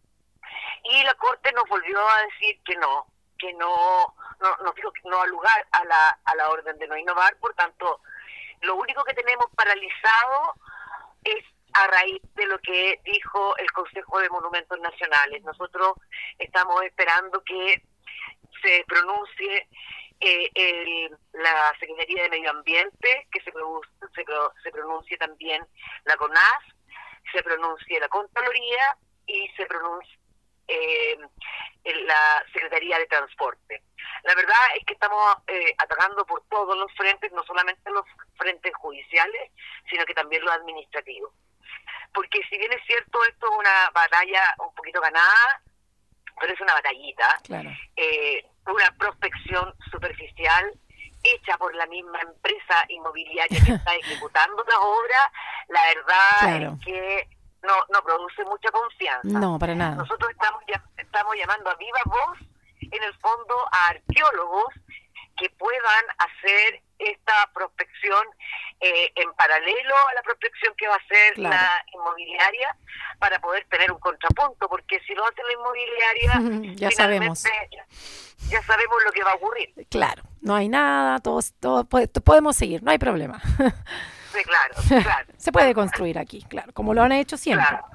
S16: Y la Corte nos volvió a decir que no, que no, no, nos dijo que no al lugar a la, a la orden de no innovar. Por tanto, lo único que tenemos paralizado es a raíz de lo que dijo el Consejo de Monumentos Nacionales. Nosotros estamos esperando que se pronuncie eh, el, la Secretaría de Medio Ambiente, que se, pro- se, pro- se pronuncie también la CONAS, se pronuncie la Contraloría y se pronuncie eh, en la Secretaría de Transporte. La verdad es que estamos eh, atacando por todos los frentes, no solamente los frentes judiciales, sino que también los administrativos. Porque si bien es cierto, esto es una batalla un poquito ganada, pero es una batallita,
S2: Claro.
S16: eh, una prospección superficial hecha por la misma empresa inmobiliaria que está ejecutando la obra, la verdad
S2: Claro.
S16: es que no, no produce mucha confianza.
S2: No, para nada.
S16: Nosotros estamos, ya, estamos llamando a viva voz, en el fondo, a arqueólogos que puedan hacer esta prospección eh, en paralelo a la prospección que va a hacer
S2: Claro.
S16: la inmobiliaria, para poder tener un contrapunto, porque si lo hace la inmobiliaria,
S2: Ya
S16: finalmente
S2: sabemos.
S16: ya sabemos lo que va a ocurrir.
S2: Claro, no hay nada, todos, todos po- podemos seguir, no hay problema.
S16: Sí, claro, claro,
S2: Se puede construir aquí, claro, como lo han hecho siempre.
S16: claro,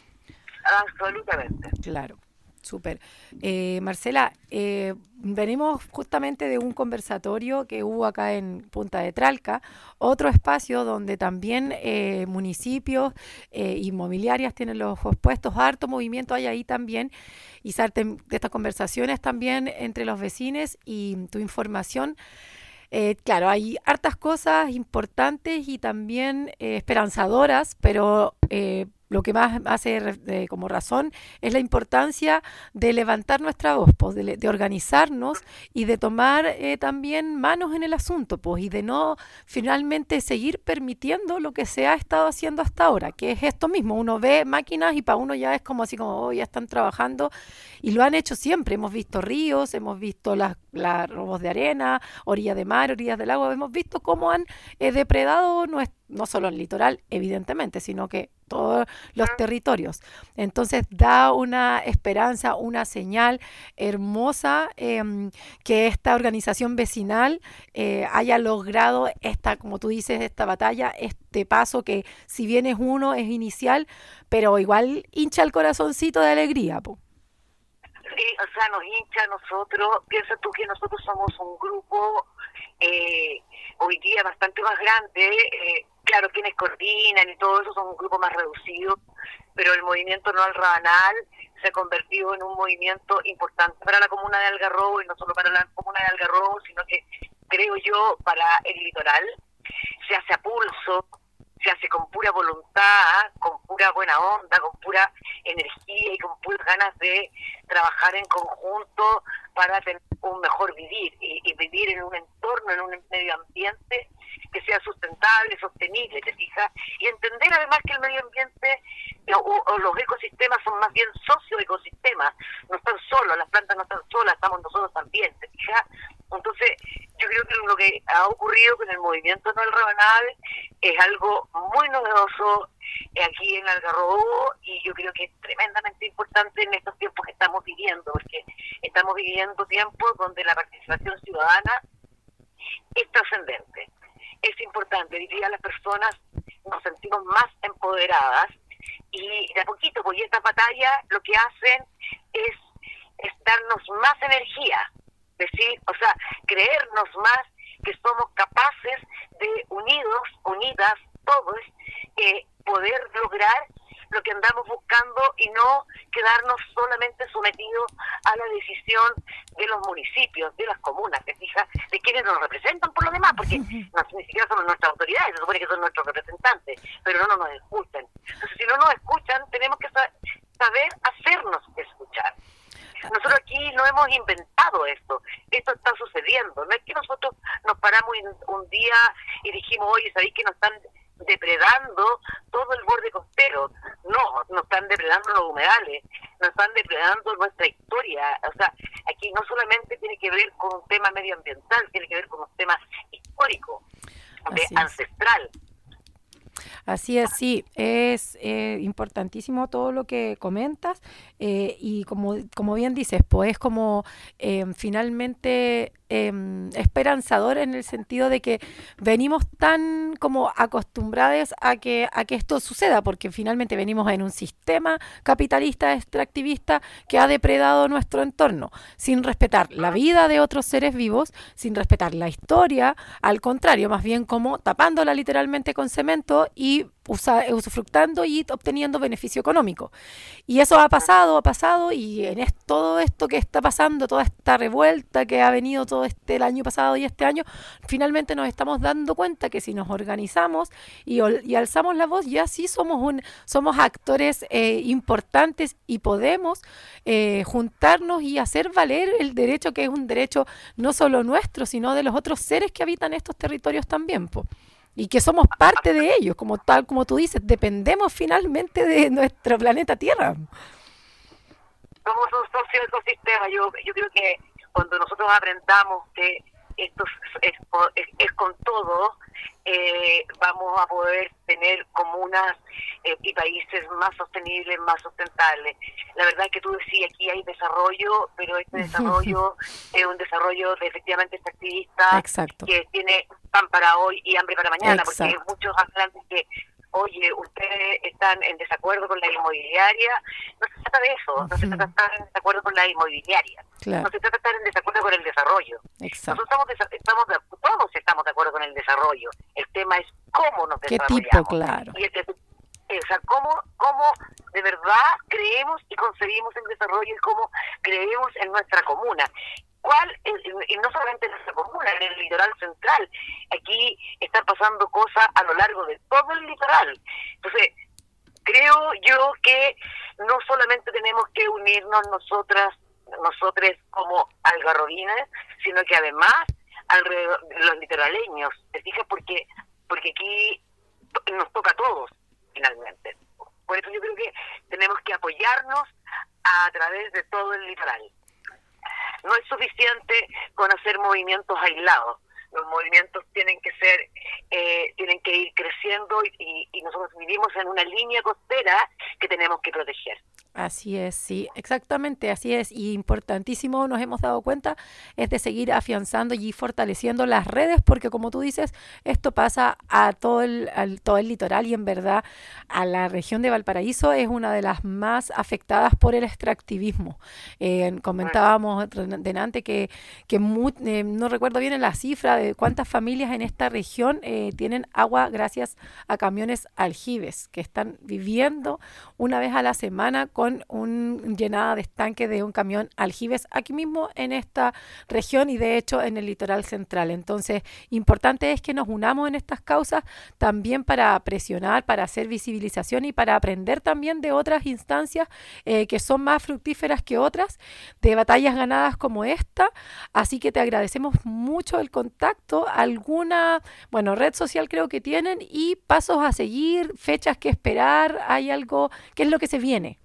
S16: absolutamente.
S2: Claro, súper. Eh, Marcela, eh, venimos justamente de un conversatorio que hubo acá en Punta de Tralca, otro espacio donde también eh, municipios, eh, inmobiliarias tienen los ojos puestos, harto movimiento hay ahí también, y sarte de estas conversaciones también entre los vecinos y tu información. Eh, claro, hay hartas cosas importantes y también eh, esperanzadoras, pero eh, lo que más hace re- de- como razón es la importancia de levantar nuestra voz, pues, de, le- de organizarnos y de tomar eh, también manos en el asunto, pues, y de no finalmente seguir permitiendo lo que se ha estado haciendo hasta ahora, que es esto mismo. Uno ve máquinas y para uno ya es como así como, oh, ya están trabajando, y lo han hecho siempre. Hemos visto ríos, hemos visto las, las robos de arena, orillas de mar, orillas del agua, hemos visto cómo han eh, depredado nues- no solo el litoral, evidentemente, sino que todos los territorios. Entonces da una esperanza, una señal hermosa, em, que esta organización vecinal eh, haya logrado esta, como tú dices, esta batalla, este paso que si bien es uno, es inicial, pero igual hincha el corazoncito de alegría, po.
S16: Sí, o sea, nos hincha a nosotros. Piensa tú que nosotros somos un grupo eh, hoy día bastante más grande. Eh, claro, quienes coordinan y todo eso son un grupo más reducido, pero el movimiento No al Rabanal se ha convertido en un movimiento importante para la comuna de Algarrobo, y no solo para la comuna de Algarrobo, sino que creo yo para el litoral. Se hace a pulso, se hace con pura voluntad, con pura buena onda, con pura energía y con puras ganas de trabajar en conjunto para tener un mejor vivir y, y vivir en un entorno, en un medio ambiente que sea sustentable, sostenible, ¿te fijas? Y entender además que el medio ambiente o, o los ecosistemas son más bien socioecosistemas, no están solos, las plantas no están solas, estamos nosotros también, ¿te fijas? Entonces, yo creo que lo que ha ocurrido con el movimiento No al Rabanal es algo muy novedoso aquí en Algarrobo, y yo creo que es tremendamente importante en estos tiempos que estamos viviendo, porque estamos viviendo tiempos donde la participación ciudadana es trascendente. es importante. Hoy día las personas nos sentimos más empoderadas y de a poquito, pues estas batallas lo que hacen es, es darnos más energía, decir, o sea, creernos más que somos capaces de, unidos, unidas, todos, eh, poder lograr lo que andamos buscando y no quedarnos solamente sometidos a la decisión de los municipios, de las comunas, ¿te fijas? De quienes nos representan por lo demás, porque no, ni siquiera son nuestras autoridades, se supone que son nuestros representantes, pero no, no nos escuchan. Entonces, si no nos escuchan, tenemos que sa- saber hacernos escuchar. Nosotros aquí no hemos inventado esto, esto está sucediendo, no es que nosotros nos paramos un día y dijimos, oye, ¿sabéis que nos están depredando todo el borde costero? No, nos están depredando los humedales, nos están depredando nuestra historia. O sea, aquí no solamente tiene que ver con un tema medioambiental, tiene que ver con un tema histórico, de ancestral.
S2: Así es, sí, es eh, importantísimo todo lo que comentas eh, y como, como bien dices, pues es como eh, finalmente eh, esperanzador en el sentido de que venimos tan como acostumbrados a que, a que esto suceda, porque finalmente venimos en un sistema capitalista extractivista que ha depredado nuestro entorno, sin respetar la vida de otros seres vivos, sin respetar la historia, al contrario, más bien como tapándola literalmente con cemento y usa, usufructando y obteniendo beneficio económico. Y eso ha pasado, ha pasado, y en es, todo esto que está pasando, toda esta revuelta que ha venido todo este el año pasado y este año, finalmente nos estamos dando cuenta que si nos organizamos y, y alzamos la voz, ya sí somos un somos actores eh, importantes y podemos eh, juntarnos y hacer valer el derecho, que es un derecho no solo nuestro, sino de los otros seres que habitan estos territorios también, po. Y que somos parte de ellos, como tal como tú dices, dependemos finalmente de nuestro planeta Tierra.
S16: Somos un socio ecosistema. Yo, yo creo que cuando nosotros aprendamos que esto es, es, es con todo, eh, vamos a poder tener comunas eh, y países más sostenibles, más sustentables. La verdad es que tú decías, aquí hay desarrollo, pero este desarrollo es un desarrollo de efectivamente extractivista.
S2: Exacto.
S16: Que tiene pan para hoy y hambre para mañana. Exacto. Porque hay muchos hablantes que, oye, ustedes están en desacuerdo con la inmobiliaria. No se trata de eso, no uh-huh. se trata de estar en desacuerdo con la inmobiliaria. Claro. No se trata de estar en desacuerdo con el desarrollo.
S2: Exacto.
S16: Nosotros estamos, estamos de, todos estamos de acuerdo con el desarrollo. El tema es cómo nos
S2: ¿Qué
S16: desarrollamos.
S2: tipo, claro?
S16: Y el, o sea, cómo, cómo de verdad creemos y concebimos el desarrollo y cómo creemos en nuestra comuna. ¿Cuál? Y no solamente en nuestra comuna, en el litoral central. Aquí están pasando cosas a lo largo de todo el litoral. Entonces, creo yo que no solamente tenemos que unirnos nosotras, nosotros como algarrobinas, sino que además alrededor de los litoraleños, ¿te fijas? Porque, porque aquí nos toca a todos, finalmente. Por eso yo creo que tenemos que apoyarnos a través de todo el litoral. No es suficiente con hacer movimientos aislados. Los movimientos tienen que ser, eh, tienen que ir creciendo y, y, y nosotros vivimos en una línea costera que tenemos que proteger.
S2: Así es, sí, exactamente, así es. Y importantísimo, nos hemos dado cuenta, es de seguir afianzando y fortaleciendo las redes, porque como tú dices, esto pasa a todo el, al, todo el litoral y en verdad a la región de Valparaíso es una de las más afectadas por el extractivismo. Eh, comentábamos delante que, que muy, eh, no recuerdo bien en la cifra de cuántas familias en esta región eh, tienen agua gracias a camiones aljibes, que están viviendo una vez a la semana con con una llenada de estanque de un camión aljibes aquí mismo en esta región y de hecho en el litoral central. Entonces, importante es que nos unamos en estas causas también para presionar, para hacer visibilización y para aprender también de otras instancias eh, que son más fructíferas que otras, de batallas ganadas como esta. Así que te agradecemos mucho el contacto, alguna, bueno, red social creo que tienen y pasos a seguir, fechas que esperar, hay algo, ¿qué es lo que se viene?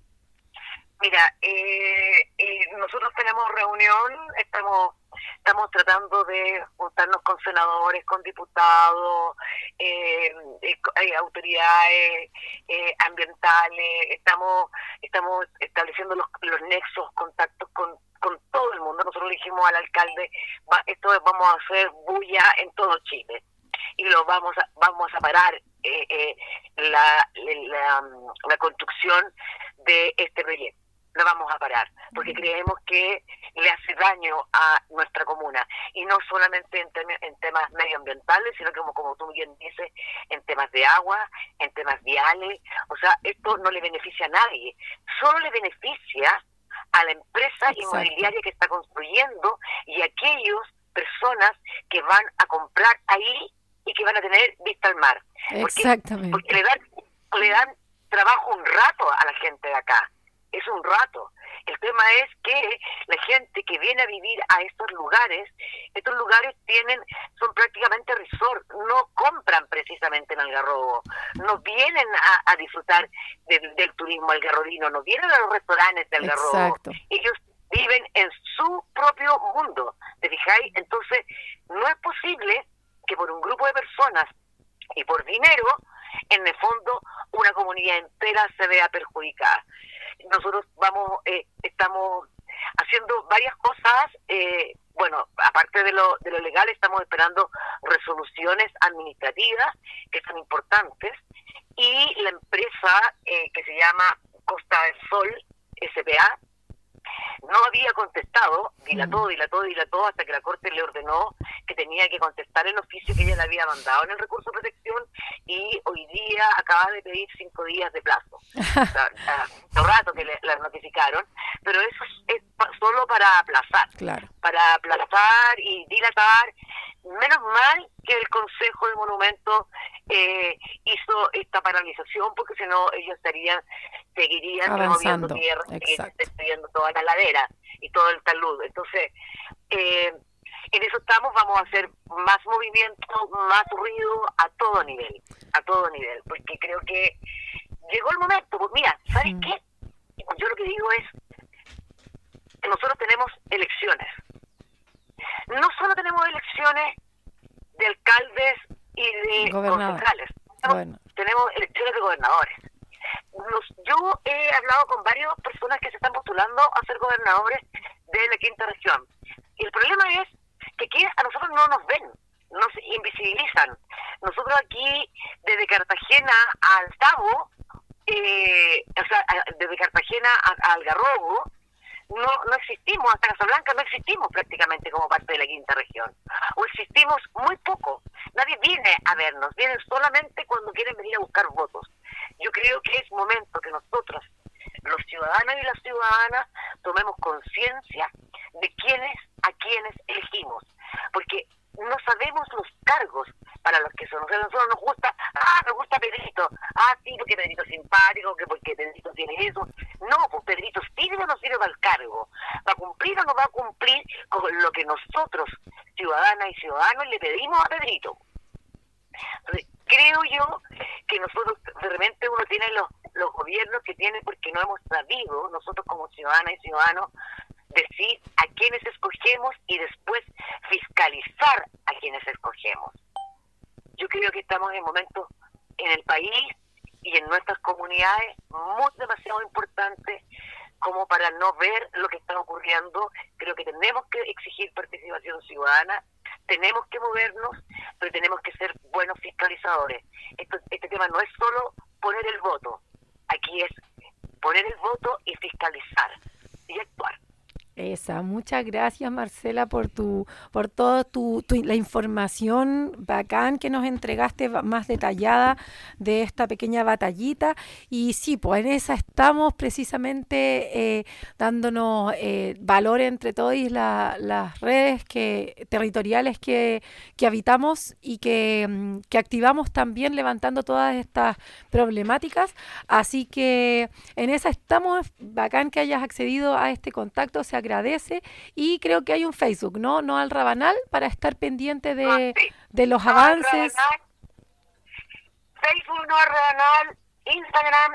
S16: Mira, eh, eh, nosotros tenemos reunión, estamos estamos tratando de juntarnos con senadores, con diputados, eh, eh, autoridades eh, ambientales, estamos estamos estableciendo los, los nexos, contactos con, con todo el mundo. Nosotros le dijimos al alcalde, va, esto es, vamos a hacer bulla en todo Chile. y lo vamos a, vamos a parar eh, eh, la, la, la construcción de este proyecto. Lo vamos a parar, porque creemos que le hace daño a nuestra comuna, y no solamente en, tem- en temas medioambientales, sino que como, como tú bien dices, en temas de agua, en temas viales. O sea, esto no le beneficia a nadie, solo le beneficia a la empresa
S2: Exacto.
S16: inmobiliaria que está construyendo y a aquellas personas que van a comprar ahí y que van a tener vista al mar. Porque,
S2: Exactamente.
S16: porque le dan, le dan trabajo un rato a la gente de acá. Es un rato. El tema es que la gente que viene a vivir a estos lugares, estos lugares tienen, son prácticamente resort, no compran precisamente en Algarrobo, no vienen a, a disfrutar de, del turismo algarrobino, no vienen a los restaurantes de Algarrobo.
S2: Exacto.
S16: Ellos viven en su propio mundo, ¿te fijáis? Entonces, no es posible que por un grupo de personas y por dinero, en el fondo, una comunidad entera se vea perjudicada. Nosotros vamos, eh, estamos haciendo varias cosas, eh, bueno, aparte de lo, de lo legal, estamos esperando resoluciones administrativas que son importantes, y la empresa eh, que se llama Costa del Sol, S P A, no había contestado, dilató, dilató, dilató, hasta que la Corte le ordenó que tenía que contestar el oficio que ella le había mandado en el recurso de protección, y hoy día acaba de pedir cinco días de plazo. O sea, hace rato que le, la notificaron, pero eso es, es pa- solo para aplazar,
S2: Claro.
S16: para aplazar y dilatar. Menos mal que el Consejo de Monumentos eh, hizo esta paralización, porque si no ellos estarían, seguirían removiendo
S2: Avanzando.
S16: tierra, seguirían
S2: Exacto.
S16: destruyendo toda la ladera y todo el talud. Entonces, eh, en eso estamos, vamos a hacer más movimiento, más ruido a todo nivel, a todo nivel, porque creo que llegó el momento. Pues mira, ¿sabes
S2: Mm.
S16: qué? Yo lo que digo es que nosotros tenemos elecciones. No solo tenemos elecciones de alcaldes y de
S2: Gobernador.
S16: concejales, tenemos,
S2: Bueno.
S16: tenemos elecciones de gobernadores. Nos- yo he hablado con varias personas que se están postulando a ser gobernadores de la quinta región. Y el problema es que aquí a nosotros no nos ven, nos invisibilizan. Nosotros aquí, desde Cartagena a Altavo, eh, o sea, a- desde Cartagena a, a Algarrobo, no no existimos, hasta Casablanca no existimos prácticamente como parte de la quinta región, o existimos muy poco. Nadie viene a vernos, vienen solamente cuando quieren venir a buscar votos. Yo creo que es momento que nosotros, los ciudadanos y las ciudadanas, tomemos conciencia de quiénes a quienes elegimos, porque no sabemos los cargos para los que son. O sea, a nosotros nos gusta, ah, nos gusta Pedrito, ah, sí, porque Pedrito es simpático, que porque Pedrito tiene eso. No, pues Pedrito sirve o no sirve para el cargo, va a cumplir o no va a cumplir con lo que nosotros, ciudadanas y ciudadanos, le pedimos a Pedrito. Entonces, creo yo que nosotros, de repente uno tiene los, los gobiernos que tiene porque no hemos sabido, nosotros como ciudadanas y ciudadanos, decir a quienes escogemos y después fiscalizar a quienes escogemos. Yo creo que estamos en momentos en el país y en nuestras comunidades muy demasiado importantes como para no ver lo que está ocurriendo. Creo que tenemos que exigir participación ciudadana, tenemos que movernos, pero tenemos que ser buenos fiscalizadores. Esto, este tema no es solo poner el voto, aquí es poner el voto y fiscalizar y actuar.
S2: Esa, muchas gracias Marcela por tu, por toda tu, tu- la información bacán que nos entregaste va- más detallada de esta pequeña batallita. Y sí, pues en esa estamos precisamente eh, dándonos eh, valor entre todas la- las redes que, territoriales que, que habitamos y que, mm, que activamos también levantando todas estas problemáticas. Así que en esa estamos, bacán que hayas accedido a este contacto, se agradece, y creo que hay un Facebook, ¿no? No al Rabanal, para estar pendiente de, de los
S16: No al
S2: avances.
S16: Rabanal, Facebook, no al Rabanal, Instagram,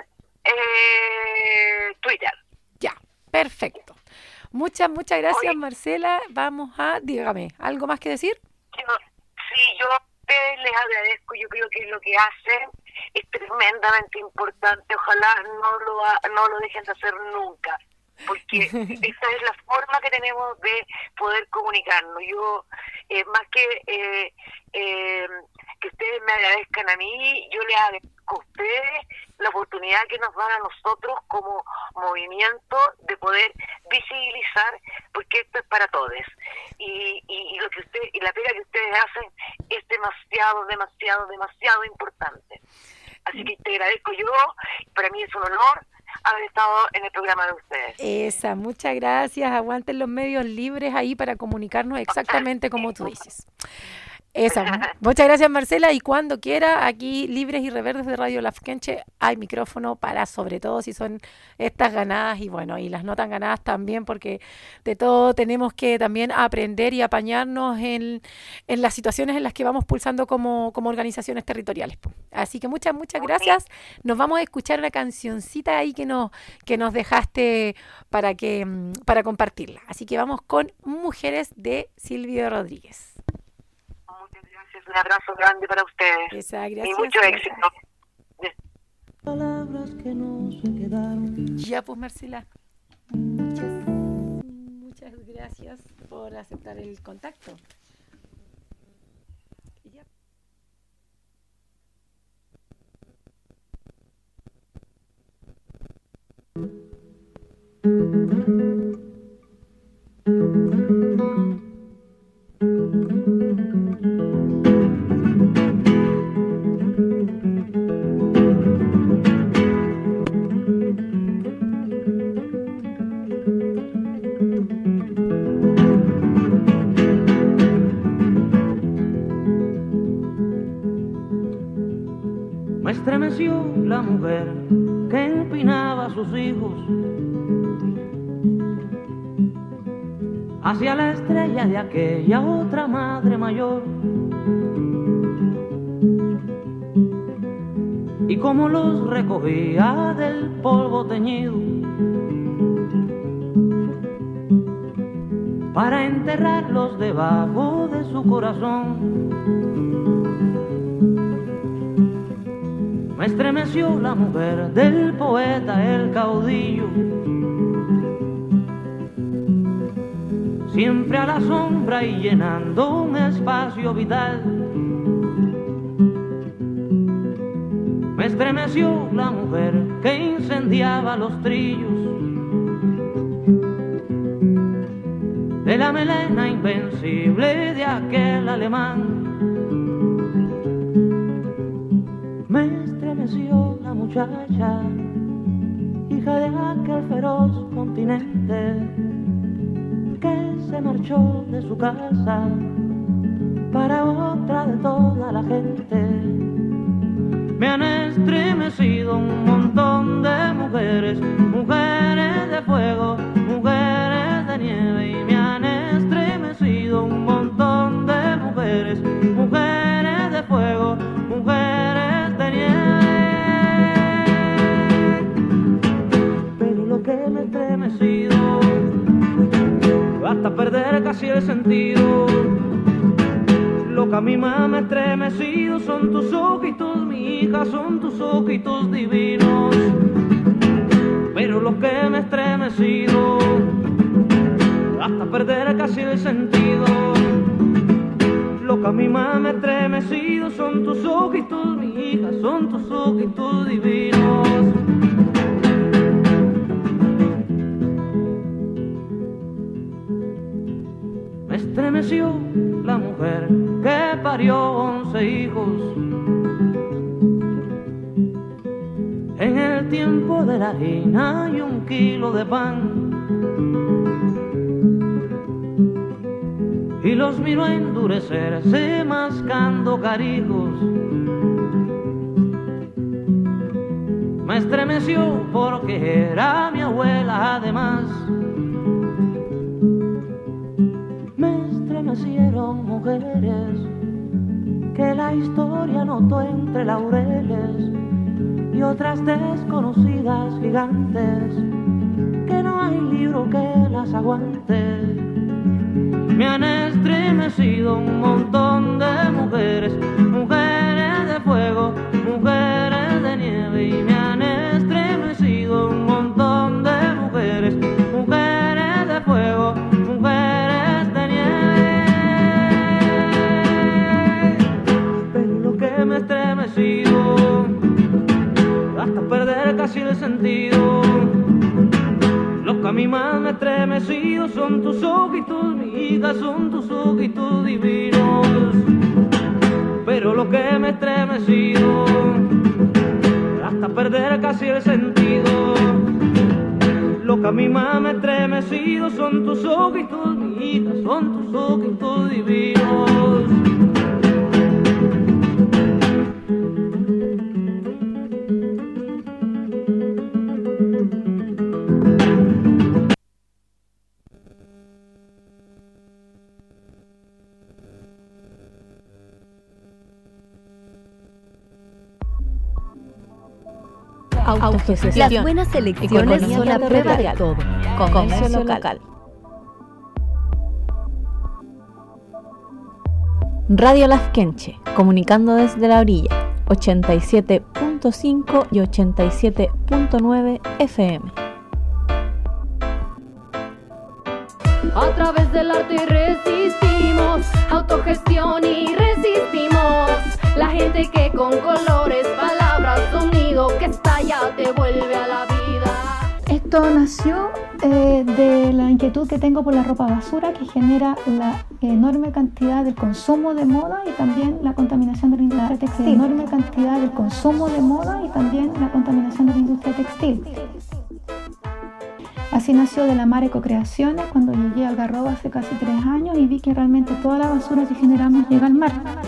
S16: eh, Twitter.
S2: Ya, perfecto. Muchas, muchas gracias Marcela. Vamos a, dígame, ¿algo más que decir?
S16: Yo, sí, yo a ustedes les agradezco. Yo creo que lo que hacen es tremendamente importante. Ojalá no lo ha- no lo dejen de hacer nunca, porque esta es la forma que tenemos de poder comunicarnos. Yo, eh, más que eh, eh, que ustedes me agradezcan a mí, yo les agradezco a ustedes la oportunidad que nos dan a nosotros como movimiento de poder visibilizar, porque esto es para todos. Y, y, y lo que usted, y la pega que ustedes hacen es demasiado, demasiado, demasiado importante. Así que te agradezco yo, para mí es un honor haber estado en el programa de ustedes.
S2: Esa, muchas gracias. Aguanten los medios libres ahí para comunicarnos exactamente como tú dices. Esa, muchas gracias, Marcela, y cuando quiera, aquí Libres y Reverdes de Radio Lafkenche hay micrófono para, sobre todo si son estas ganadas y bueno, y las no tan ganadas también, porque de todo tenemos que también aprender y apañarnos en, en las situaciones en las que vamos pulsando como, como organizaciones territoriales. Así que muchas, muchas gracias. Nos vamos a escuchar una cancioncita ahí que nos, que nos dejaste para, que, para compartirla. Así que vamos con Mujeres de Silvio Rodríguez.
S16: Un abrazo grande para ustedes.
S2: Esa, gracias,
S16: y mucho
S2: gracias.
S16: éxito.
S12: Palabras que no se quedaron.
S2: Ya pues, Marcela, muchas, muchas gracias por aceptar el contacto. Ya.
S12: Me estremeció la mujer que empinaba a sus hijos hacia la estrella de aquella otra madre mayor, y como los recogía del polvo teñido para enterrarlos debajo de su corazón. Me estremeció la mujer del poeta, el caudillo, siempre a la sombra y llenando un espacio vital. Me estremeció la mujer que incendiaba los trillos de la melena invencible de aquel alemán. Me estremeció la muchacha, hija de aquel feroz continente, que se marchó de su casa para otra de toda la gente. Me han estremecido un montón de mujeres, mujeres de fuego, mujeres de nieve, y me han estremecido un montón de mujeres, mujeres de fuego, mujeres de nieve. Pero lo que me ha estremecido hasta perder casi el sentido, lo que a mí más me ha estremecido son tus ojitos, mi hija, son tus ojitos divinos. Pero lo que me ha estremecido hasta perder casi el sentido, lo que a mí más me ha estremecido son tus ojitos, mi hija, son tus ojitos divinos. Me estremeció la mujer que parió once hijos en el tiempo de la harina y un kilo de pan, y los miró endurecerse mascando carijos. Me estremeció porque era mi abuela además. Me estremecieron mujeres que la historia notó entre laureles, y otras desconocidas gigantes que no hay libro que las aguante. Me han estremecido un montón de mujeres, mujeres de fuego, mujeres de nieve, y me han estremecido un montón de mujeres, mujeres de fuego, mujeres de nieve. Pero lo
S17: perder casi el sentido. Los que a mí más me estremecido son tus ojitos, mi hija, son tus ojitos divinos. Pero lo que me estremecido hasta perder casi el sentido. Lo que a mí más me estremecido son tus ojitos, mi hija, son tus ojitos divinos.
S7: Autogestión.
S18: Las buenas elecciones son la prueba de todo.
S7: Comercio local. Radio Lasquenche, comunicando desde la orilla, ochenta y siete punto cinco y ochenta y siete punto nueve F M.
S5: A través del arte resistimos, autogestión y resistimos. La gente que con colores, palabras, sonido que estalla te vuelve a la vida.
S19: Esto nació eh, de la inquietud que tengo por la ropa basura, que genera la enorme cantidad del consumo de moda y también la contaminación de la industria textil. La enorme cantidad del consumo de moda y también la contaminación de la industria textil. Así nació de la Mar Ecocreaciones cuando llegué al Algarrobo hace casi tres años y vi que realmente toda la basura que generamos llega al mar.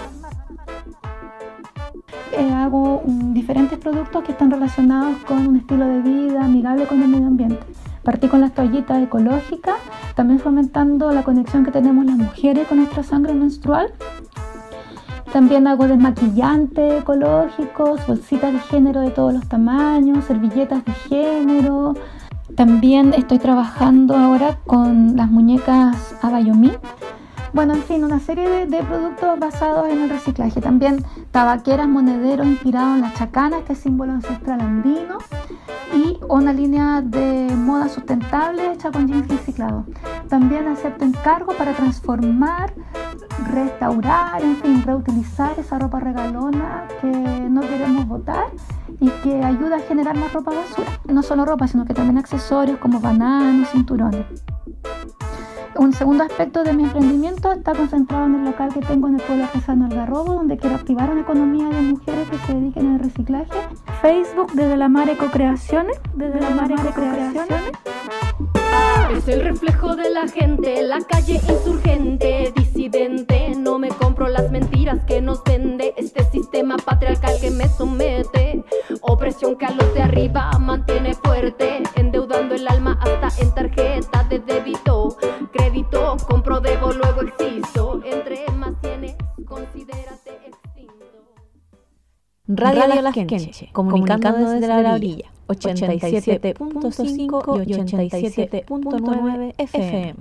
S19: Eh, hago um, diferentes productos que están relacionados con un estilo de vida amigable con el medio ambiente. Partí con las toallitas ecológicas, también fomentando la conexión que tenemos las mujeres con nuestra sangre menstrual. También hago desmaquillantes ecológicos, bolsitas de género de todos los tamaños, servilletas de género. También estoy trabajando ahora con las muñecas Abayomi. Bueno, en fin, una serie de, de productos basados en el reciclaje. También tabaqueras, monederos inspirados en la chacana, este símbolo ancestral andino. Y una línea de moda sustentable hecha con jeans reciclados. También acepto encargo para transformar, restaurar, en fin, reutilizar esa ropa regalona que no queremos botar y que ayuda a generar más ropa basura. No solo ropa, sino que también accesorios como bananos, cinturones. Un segundo aspecto de mi emprendimiento está concentrado en el local que tengo en el pueblo artesano Algarrobo, donde quiero activar una economía de mujeres que se dediquen al reciclaje. Facebook desde la Mar Ecocreaciones, desde la Mar Ecocreaciones.
S5: Es el reflejo de la gente, la calle insurgente, disidente. No me compro las mentiras que nos vende este sistema patriarcal que me somete. Opresión que a los de arriba mantiene fuerte, endeudando el alma hasta en tarjeta de débito. Crédito, compro, debo, luego existo. Entre más tienes, considérate extinto.
S7: Radio Lasquenche, comunicando desde la orilla, ochenta y siete punto cinco y ochenta y siete punto nueve F M.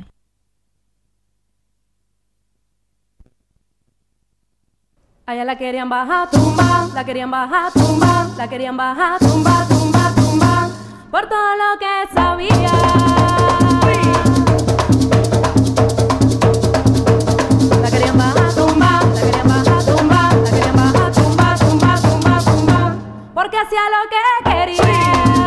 S6: Allá la querían bajar, tumba, la querían bajar, tumba, la querían bajar, tumba, tumba, tumba, por todo lo que sabía. La querían bajar, tumba, la querían bajar, tumba, la querían bajar, tumba, tumba, tumba, tumba, porque hacía lo que quería.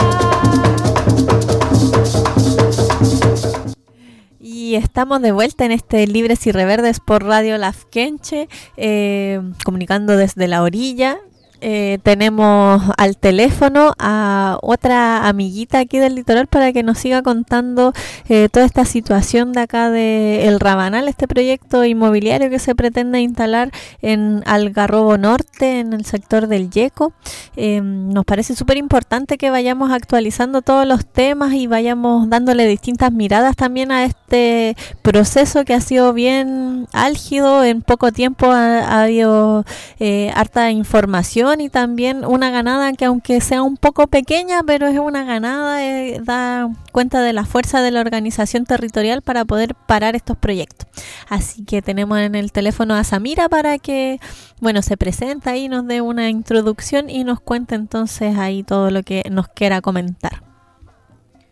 S7: Y estamos de vuelta en este Libres y Reverdes por Radio Lasquenche, eh, comunicando desde la orilla. Eh, tenemos al teléfono a otra amiguita aquí del litoral para que nos siga contando eh, toda esta situación de acá de El Rabanal, este proyecto inmobiliario que se pretende instalar en Algarrobo Norte, en el sector del Yeco. Eh, nos parece súper importante que vayamos actualizando todos los temas y vayamos dándole distintas miradas también a este proceso que ha sido bien álgido. En poco tiempo ha, ha habido eh, harta información y también una ganada que, aunque sea un poco pequeña, pero es una ganada, eh, da cuenta de la fuerza de la organización territorial para poder parar estos proyectos. Así que tenemos en el teléfono a Samira para que, bueno, se presente ahí, nos dé una introducción y nos cuente entonces ahí todo lo que nos quiera comentar.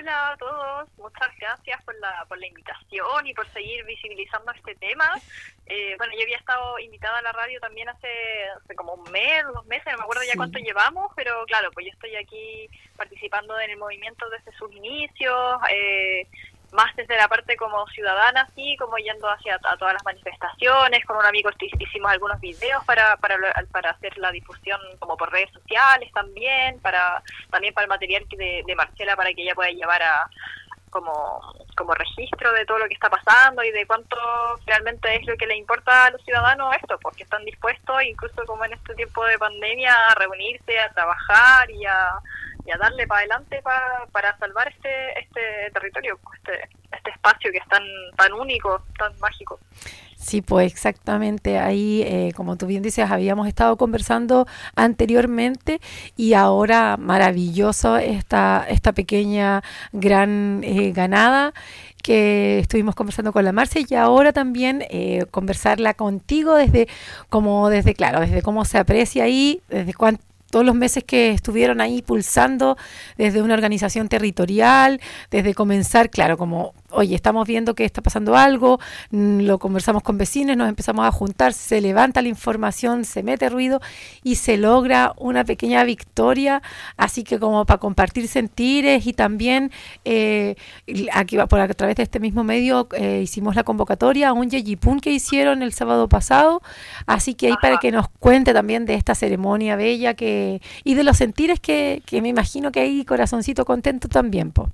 S20: hola a todos. Muchas gracias por la, por la invitación y por seguir visibilizando este tema. Eh, bueno, yo había estado invitada a la radio también hace, hace como un mes, dos meses, no me acuerdo ya
S2: Sí.
S20: cuánto llevamos, pero claro, pues yo estoy aquí participando en el movimiento desde sus inicios, eh, más desde la parte como ciudadana, así como yendo hacia a todas las manifestaciones. Con un amigo hicimos algunos videos para, para para hacer la difusión como por redes sociales también, para también para el material de, de Marcela, para que ella pueda llevar a como como registro de todo lo que está pasando y de cuánto realmente es lo que le importa a los ciudadanos esto, porque están dispuestos, incluso como en este tiempo de pandemia, a reunirse, a trabajar y a y a darle para adelante para para salvar este este territorio, este este espacio que es tan tan único, tan mágico.
S2: Sí, pues exactamente. Ahí, eh, como tú bien dices, habíamos estado conversando anteriormente y ahora maravilloso esta esta pequeña gran eh, ganada que estuvimos conversando con la Marcia, y ahora también eh, conversarla contigo desde como desde claro, desde cómo se aprecia ahí, desde cuánto todos los meses que estuvieron ahí pulsando desde una organización territorial, desde comenzar, claro, como, oye, estamos viendo que está pasando algo, lo conversamos con vecinos, nos empezamos a juntar, se levanta la información, se mete ruido y se logra una pequeña victoria, así que como para compartir sentires y también eh, aquí por a través de este mismo medio eh, hicimos la convocatoria a un yeyipún que hicieron el sábado pasado, así que ahí para que nos cuente también de esta ceremonia bella que y de los sentires que, que me imagino que hay corazoncito contento también, po.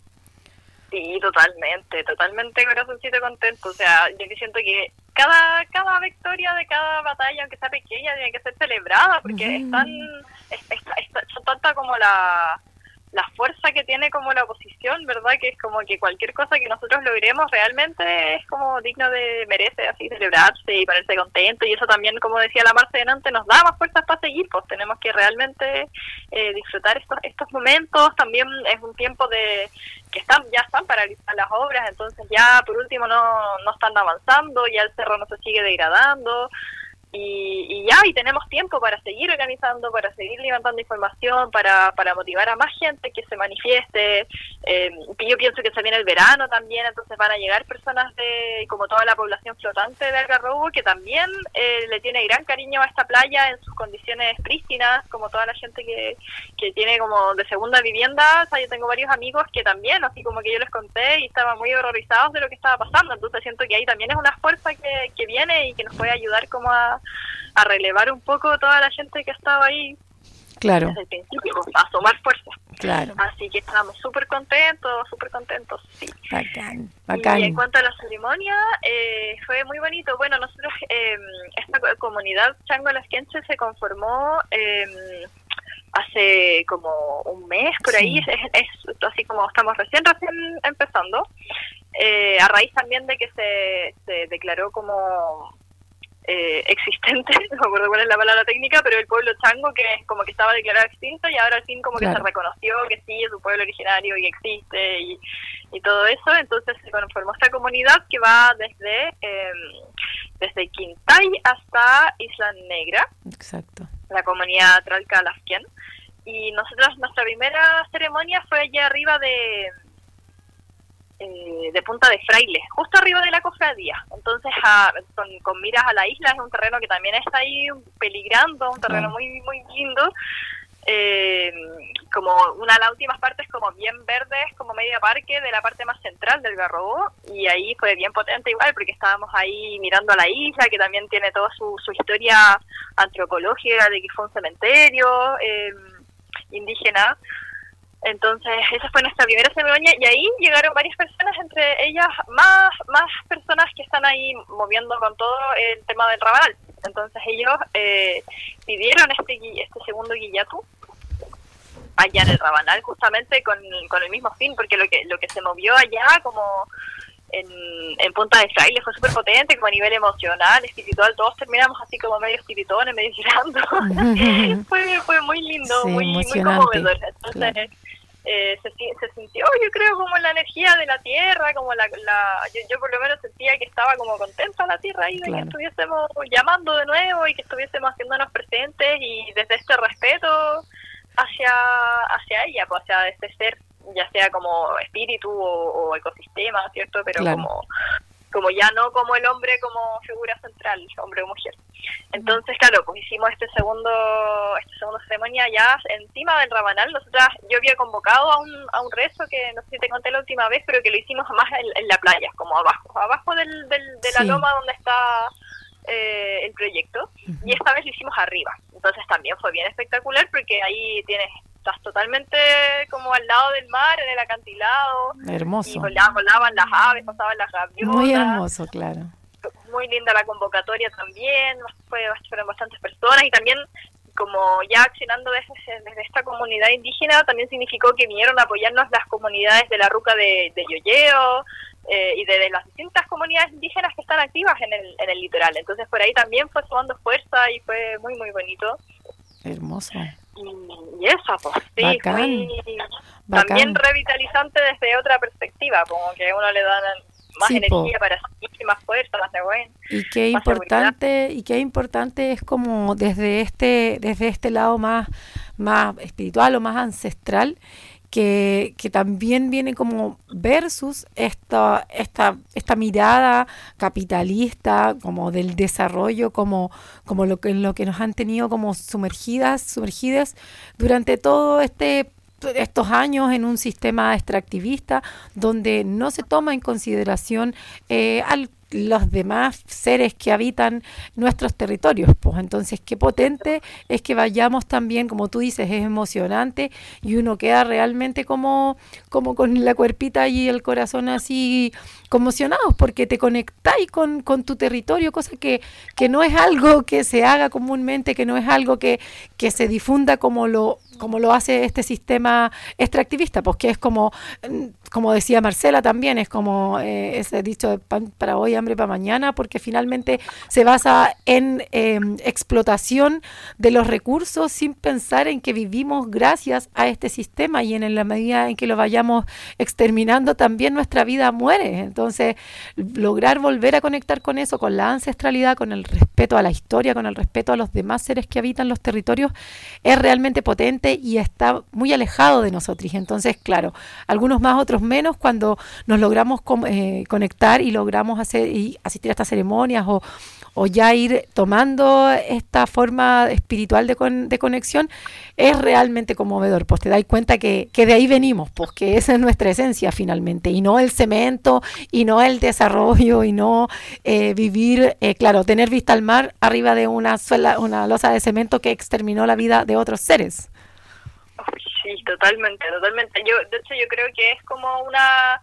S20: Sí, totalmente, totalmente corazoncito contento. O sea, yo que siento que cada cada victoria de cada batalla, aunque sea pequeña, tiene que ser celebrada, porque uh-huh. es tan, es, es, es, son tanta como la la fuerza que tiene como la oposición, ¿verdad? Que es como que cualquier cosa que nosotros logremos realmente es como digno de, merece así celebrarse y ponerse contento, y eso también, como decía la Marce delante, nos da más fuerzas para seguir, pues tenemos que realmente eh, disfrutar estos estos momentos. También es un tiempo de que están ya están paralizadas las obras, entonces ya por último no, no están avanzando, ya el cerro no se sigue degradando. Y, y ya, y tenemos tiempo para seguir organizando, para seguir levantando información, para, para motivar a más gente que se manifieste. Eh, yo pienso que se viene el verano también, entonces van a llegar personas de, como toda la población flotante de Algarrobo, que también eh, le tiene gran cariño a esta playa en sus condiciones prístinas, como toda la gente que, que tiene como de segunda vivienda. O sea, yo tengo varios amigos que también, así como que yo les conté, y estaban muy horrorizados de lo que estaba pasando, entonces siento que ahí también es una fuerza que, que viene y que nos puede ayudar como a a relevar un poco toda la gente que estaba ahí
S2: claro.
S20: desde el principio, a sumar fuerza.
S2: Claro.
S20: Así que estamos súper contentos, súper contentos, sí.
S2: Bacán, bacán.
S20: Y en cuanto a la ceremonia, eh, fue muy bonito. Bueno, nosotros, eh, esta comunidad Chango Las Quenches se conformó eh, hace como un mes, por sí. ahí, es, es así como estamos recién, recién empezando, eh, a raíz también de que se, se declaró como... Eh, existente, no me acuerdo cuál es la palabra técnica, pero el pueblo chango, que es como que estaba declarado extinto, y ahora al fin como claro. que se reconoció que sí, es un pueblo originario y que existe y, y todo eso. Entonces se conformó esta comunidad que va desde eh, desde Quintay hasta Isla Negra.
S2: Exacto.
S20: La comunidad Tralca Lasquien. Y nosotros, nuestra primera ceremonia fue allá arriba de Eh, de Punta de Fraile, justo arriba de la cofradía. Entonces, a, con, con miras a la isla, es un terreno que también está ahí peligrando, un terreno muy muy lindo. Eh, como una de las últimas partes como bien verdes, como media parque de la parte más central del Garrobo, y ahí fue bien potente igual, porque estábamos ahí mirando a la isla, que también tiene toda su, su historia antropológica de que fue un cementerio eh, indígena. Entonces esa fue nuestra primera ceremonia, y ahí llegaron varias personas, entre ellas más más personas que están ahí moviendo con todo el tema del rabanal. Entonces ellos eh, pidieron este este segundo guillatu allá en el rabanal, justamente con, con el mismo fin, porque lo que lo que se movió allá como en, en Punta de Fraile fue súper potente, como a nivel emocional, espiritual, todos terminamos así como medio espiritones, medio llorando. fue fue muy lindo, sí, muy muy conmovedor. Entonces claro. Eh, se, se sintió, yo creo, como la energía de la tierra, como la, la yo, yo por lo menos sentía que estaba como contenta la tierra ahí, de claro. que estuviésemos llamando de nuevo y que estuviésemos haciéndonos presentes, y desde este respeto hacia hacia ella, pues hacia este ser ya sea como espíritu o, o ecosistema, ¿cierto? Pero
S2: Claro.
S20: como como ya no como el hombre como figura central, hombre o mujer. Entonces, claro, pues hicimos este segundo, esta segunda ceremonia ya encima del Rabanal. Nosotras, yo había convocado a un, a un rezo que no sé si te conté la última vez, pero que lo hicimos más en, en la playa, como abajo, abajo del, del, de la
S2: Sí.
S20: loma donde está eh, el proyecto, y esta vez lo hicimos arriba. Entonces también fue bien espectacular porque ahí tienes, estás totalmente como al lado del mar, en el acantilado, y
S2: Hermoso.
S20: volaban, volaban las aves, pasaban las gaviotas.
S2: Muy hermoso, claro.
S20: Muy linda la convocatoria también, fue, fueron bastantes personas, y también como ya accionando desde, desde esta comunidad indígena, también significó que vinieron a apoyarnos las comunidades de la Ruca de, de Yoyeo, eh, y de, de las distintas comunidades indígenas que están activas en el, en el litoral. Entonces por ahí también fue sumando fuerza y fue muy muy bonito.
S2: Hermoso.
S20: Y, y eso, pues sí,
S2: Bacán.
S20: muy,
S2: Bacán.
S20: también revitalizante desde otra perspectiva, como que uno le da más
S2: Sí,
S20: energía
S2: po.
S20: para seguir, más fuerza, más de buen.
S2: Y qué
S20: más
S2: importante, y qué importante es como desde este, desde este lado más, más espiritual o más ancestral, que, que también viene como versus esta, esta, esta mirada capitalista, como del desarrollo, como, como lo que, en lo que nos han tenido como sumergidas, sumergidas durante todo este estos años en un sistema extractivista donde no se toma en consideración eh, al los demás seres que habitan nuestros territorios, pues entonces qué potente es que vayamos también, como tú dices, es emocionante y uno queda realmente como, como con la cuerpita y el corazón así conmocionados porque te conectáis con, con tu territorio, cosa que, que no es algo que se haga comúnmente, que no es algo que, que se difunda como lo como lo hace este sistema extractivista, pues que es como, como decía Marcela también, es como eh, ese dicho de pan para hoy, hambre para mañana, porque finalmente se basa en eh, explotación de los recursos sin pensar en que vivimos gracias a este sistema y en la medida en que lo vayamos exterminando también nuestra vida muere. Entonces, lograr volver a conectar con eso, con la ancestralidad, con el respeto a la historia, con el respeto a los demás seres que habitan los territorios, es realmente potente y está muy alejado de nosotros. Entonces, claro, algunos más, otros menos, cuando nos logramos com- eh, conectar y logramos hacer y asistir a estas ceremonias o, o ya ir tomando esta forma espiritual de, con- de conexión, es realmente conmovedor. Pues te das cuenta que, que de ahí venimos, pues que esa es nuestra esencia finalmente, y no el cemento, y no el desarrollo, y no eh, vivir, eh, claro, tener vista al mar arriba de una, suela, una losa de cemento que exterminó la vida de otros seres.
S20: Sí, totalmente, totalmente. Yo, de hecho, yo creo que es como una,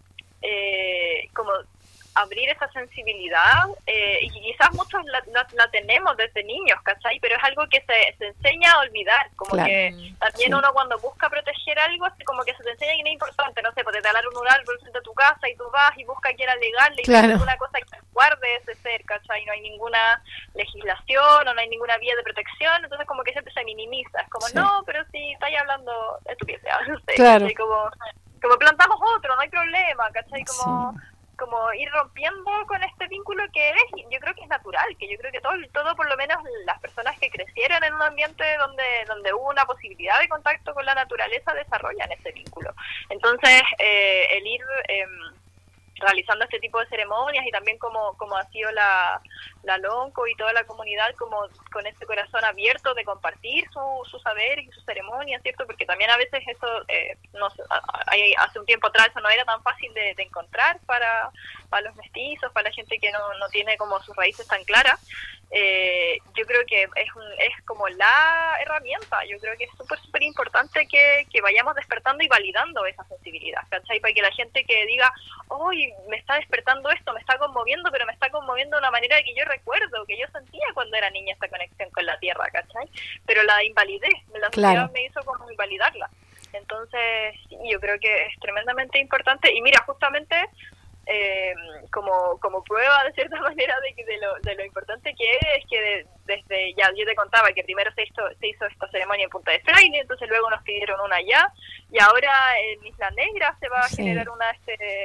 S20: eh, como abrir esa sensibilidad, eh, y quizás muchos la, la, la tenemos desde niños, ¿cachai? Pero es algo que se, se enseña a olvidar, como
S2: Claro.
S20: que también
S2: Sí.
S20: uno cuando busca proteger algo, es como que se te enseña que no es importante, no sé, pues te talaron un árbol frente a tu casa y tú vas y buscas quién alegarle, y
S2: Claro.
S20: no hay ninguna cosa que guarde ese ser, ¿cachai? No hay ninguna legislación o no hay ninguna vía de protección, entonces como que siempre se minimiza, es como,
S2: Sí.
S20: no, pero si estáis hablando de estupidez, no sé,
S2: Claro.
S20: ¿cachai? Como, como plantamos otro, no hay problema, ¿cachai? Como...
S2: Sí.
S20: como ir rompiendo con este vínculo que es, yo creo que es natural, que yo creo que todo, todo por lo menos las personas que crecieron en un ambiente donde donde hubo una posibilidad de contacto con la naturaleza desarrollan ese vínculo. Entonces, eh, el ir eh, realizando este tipo de ceremonias y también como, como ha sido la, la LONCO y toda la comunidad como con ese corazón abierto de compartir su, su saber y sus ceremonias, ¿cierto? Porque también a veces eso, eh, no sé, hay, hace un tiempo atrás eso no era tan fácil de, de encontrar para, para los mestizos, para la gente que no, no tiene como sus raíces tan claras. Eh, yo creo que es, un, es como la herramienta, yo creo que es súper, súper importante que, que vayamos despertando y validando esa sensibilidad, ¿cachai? Para que la gente que diga, hoy me está despertando esto, me está conmoviendo, pero me está conmoviendo de una manera que yo recuerdo, que yo sentía cuando era niña esta conexión con la tierra, ¿cachai? Pero la invalidé, la sociedad
S2: Claro.
S20: me hizo como invalidarla. Entonces, sí, yo creo que es tremendamente importante. Y mira, justamente eh, como como prueba de cierta manera de, que de, lo, de lo importante que es, es que de, desde, ya yo te contaba que primero se hizo, se hizo esta ceremonia en Punta de Fraile, entonces luego nos pidieron una allá, y ahora en Isla Negra se va a
S2: Sí.
S20: generar una este, este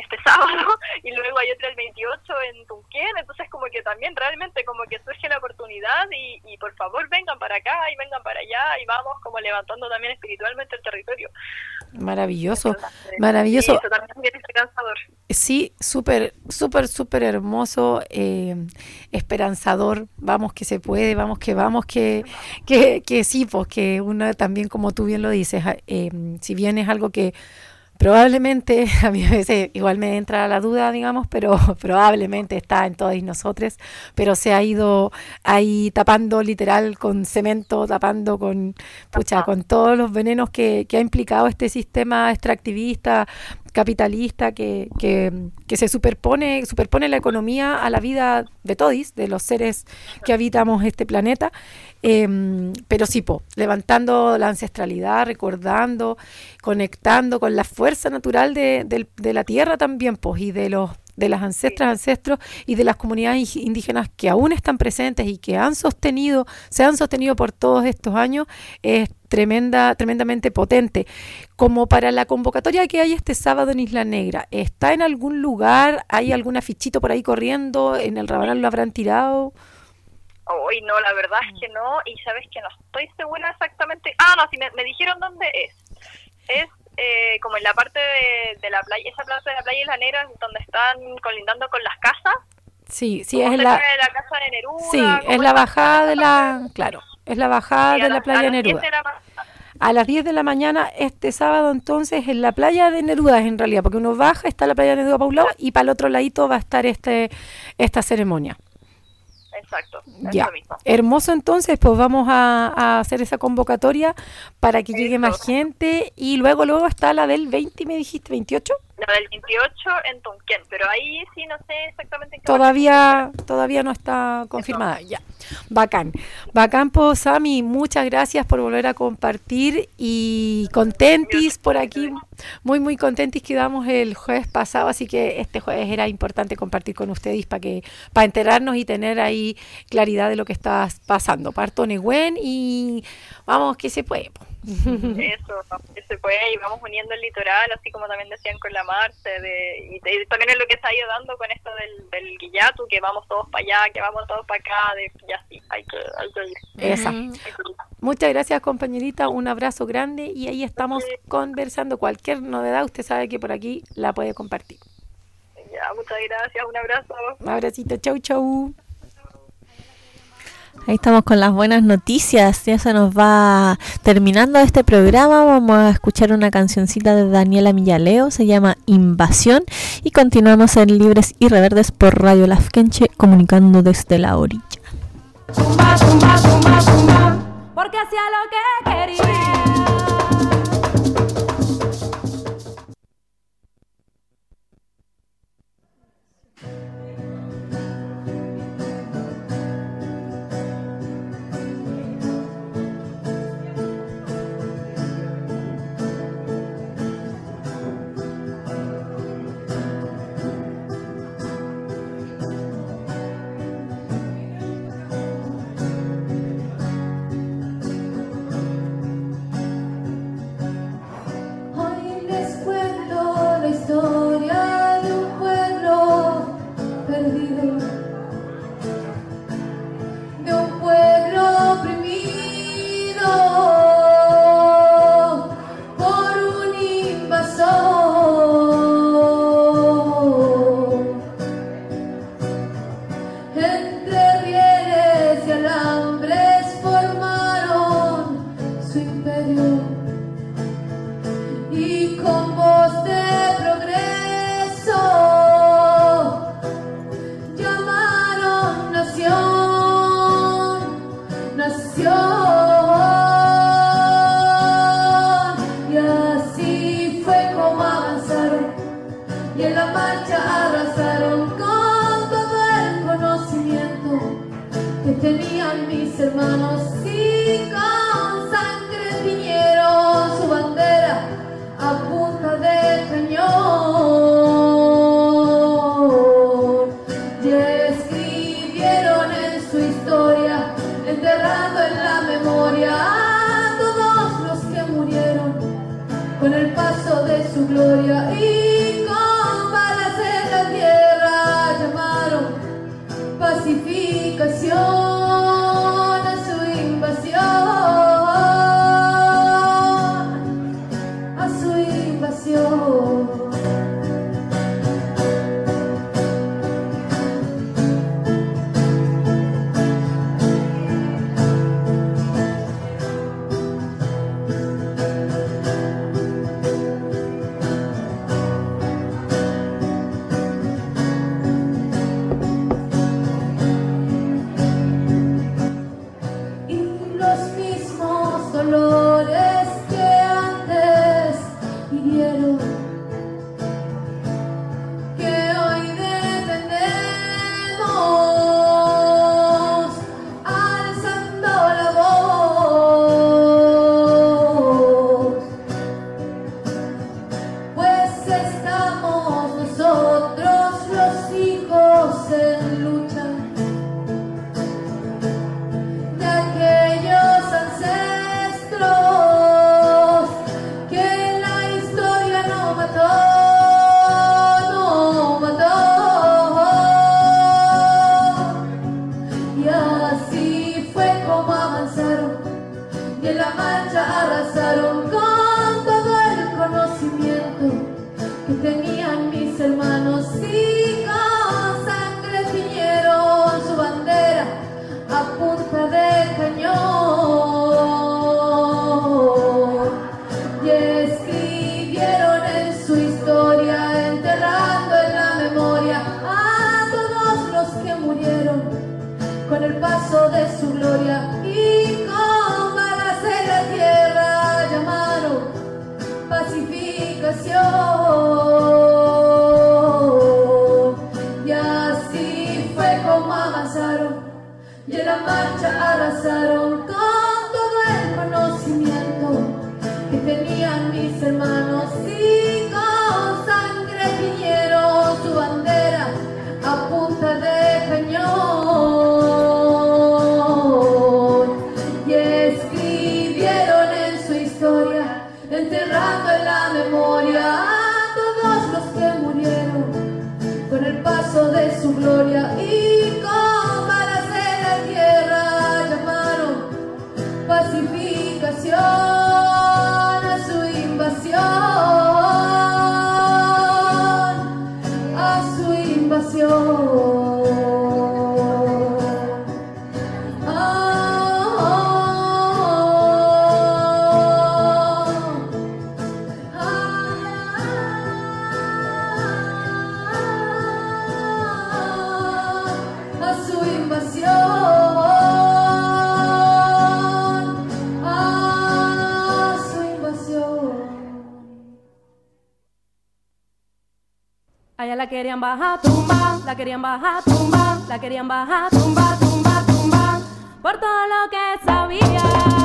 S20: este sábado, y luego hay otra el veintiocho en Tunquén, entonces como que también realmente como que surge la oportunidad y, y por favor vengan para acá y vengan para allá y vamos como levantando también espiritualmente el territorio.
S2: Maravilloso, maravilloso.
S20: Sí, eso también tiene que ser cansador.
S2: Sí, súper, súper, súper hermoso, eh, esperanzador. Vamos que se puede, vamos que vamos, que, que, que sí, pues que uno también, como tú bien lo dices, eh, si bien es algo que probablemente, a mí a veces igual me entra la duda, digamos, pero probablemente está en todos nosotros, pero se ha ido ahí tapando literal con cemento, tapando con, pucha, con todos los venenos que, que ha implicado este sistema extractivista, capitalista, que, que, que se superpone, superpone la economía a la vida de todos, de los seres que habitamos este planeta. Eh, pero sí, po, levantando la ancestralidad, recordando, conectando con la fuerza natural de, de, de la tierra también, pues, y de los de las ancestras, ancestros y de las comunidades indígenas que aún están presentes y que han sostenido, se han sostenido por todos estos años, es tremenda, tremendamente potente. Como para la convocatoria que hay este sábado en Isla Negra, ¿está en algún lugar? ¿Hay algún afichito por ahí corriendo? ¿En el Rabanal lo habrán tirado?
S20: Hoy no, la verdad es que no, y sabes que no estoy segura exactamente. Ah, no, sí, me, me dijeron dónde es. Es eh, como en la parte de, de la playa, esa plaza de la playa Isla Negra, donde están colindando con las casas.
S2: Sí, sí,
S20: como
S2: es
S20: cerca
S2: la,
S20: de la casa de Neruda.
S2: sí, es la bajada de la, claro, es la bajada de la playa de Neruda. A las diez de la mañana este sábado, entonces, en la playa de Neruda, en realidad, porque uno baja, está la playa de Neruda para un lado y para el otro ladito va a estar este esta ceremonia.
S20: Exacto,
S2: Ya,
S20: eso mismo.
S2: hermoso. Entonces, pues vamos a, a hacer esa convocatoria para que llegue más gente, y luego luego está la del veinte, me dijiste, veintiocho.
S20: La del veintiocho en Tunquén, pero ahí sí no sé exactamente en qué
S2: Todavía, todavía no está confirmada. Ya, bacán. Bacán, pues, Sami, muchas gracias por volver a compartir y contentis por aquí. Muy, muy contentis quedamos el jueves pasado, así que este jueves era importante compartir con ustedes para que para enterarnos y tener ahí claridad de lo que está pasando. Parto Nehuen y vamos que se puede.
S20: Eso, que se puede, y vamos uniendo el litoral, así como también decían con la Marce, de, y, de, y también es lo que está ayudando con esto del, del Guillatu, que vamos todos para allá, que vamos todos para acá, de, y así, hay que, hay que ir.
S2: Esa. Muchas gracias, compañerita, un abrazo grande, y ahí estamos sí. conversando. Cualquier novedad, usted sabe que por aquí la puede compartir.
S20: Ya, muchas gracias, un abrazo.
S2: Un abracito, chau, chau.
S7: Ahí estamos con las buenas noticias, ya se nos va terminando este programa. Vamos a escuchar una cancioncita de Daniela Millaleo, se llama Invasión, y continuamos en Libres y Reverdes por Radio Lafkenche, comunicando desde la orilla.
S6: Tumba, tumba, tumba, tumba, porque hacía lo que quería.
S21: Tenían mis hermanos y con sangre tiñeron su bandera a punta de cañón y escribieron en su historia, enterrando en la memoria a todos los que murieron con el paso de su gloria y con balas pacificación a su invasión, a su invasión. Dolores que antes hirieron, que hoy defendemos, alzando la voz, pues estamos nosotros los hijos en lucha de aquellos ancestros que la historia no mató, no mató. Y así fue como avanzaron y en la marcha arrasaron con todo el conocimiento que tenían mis hermanos, y con sangre tiñeron su bandera a punta de cañón. Con el paso de su gloria y con balas en la tierra llamaron pacificación. Y así fue como avanzaron y en la marcha arrasaron con todo el conocimiento que tenían mis hermanos, y con sangre tiñeron su bandera a punta de cañón. Enterrando en la memoria a todos los que murieron con el paso de su gloria, y con balas en la tierra llamaron pacificación a su invasión, a su invasión. Allá la querían bajar, tumba, la querían bajar, tumba, la querían bajar, tumba, tumba, tumba, por todo lo que sabía.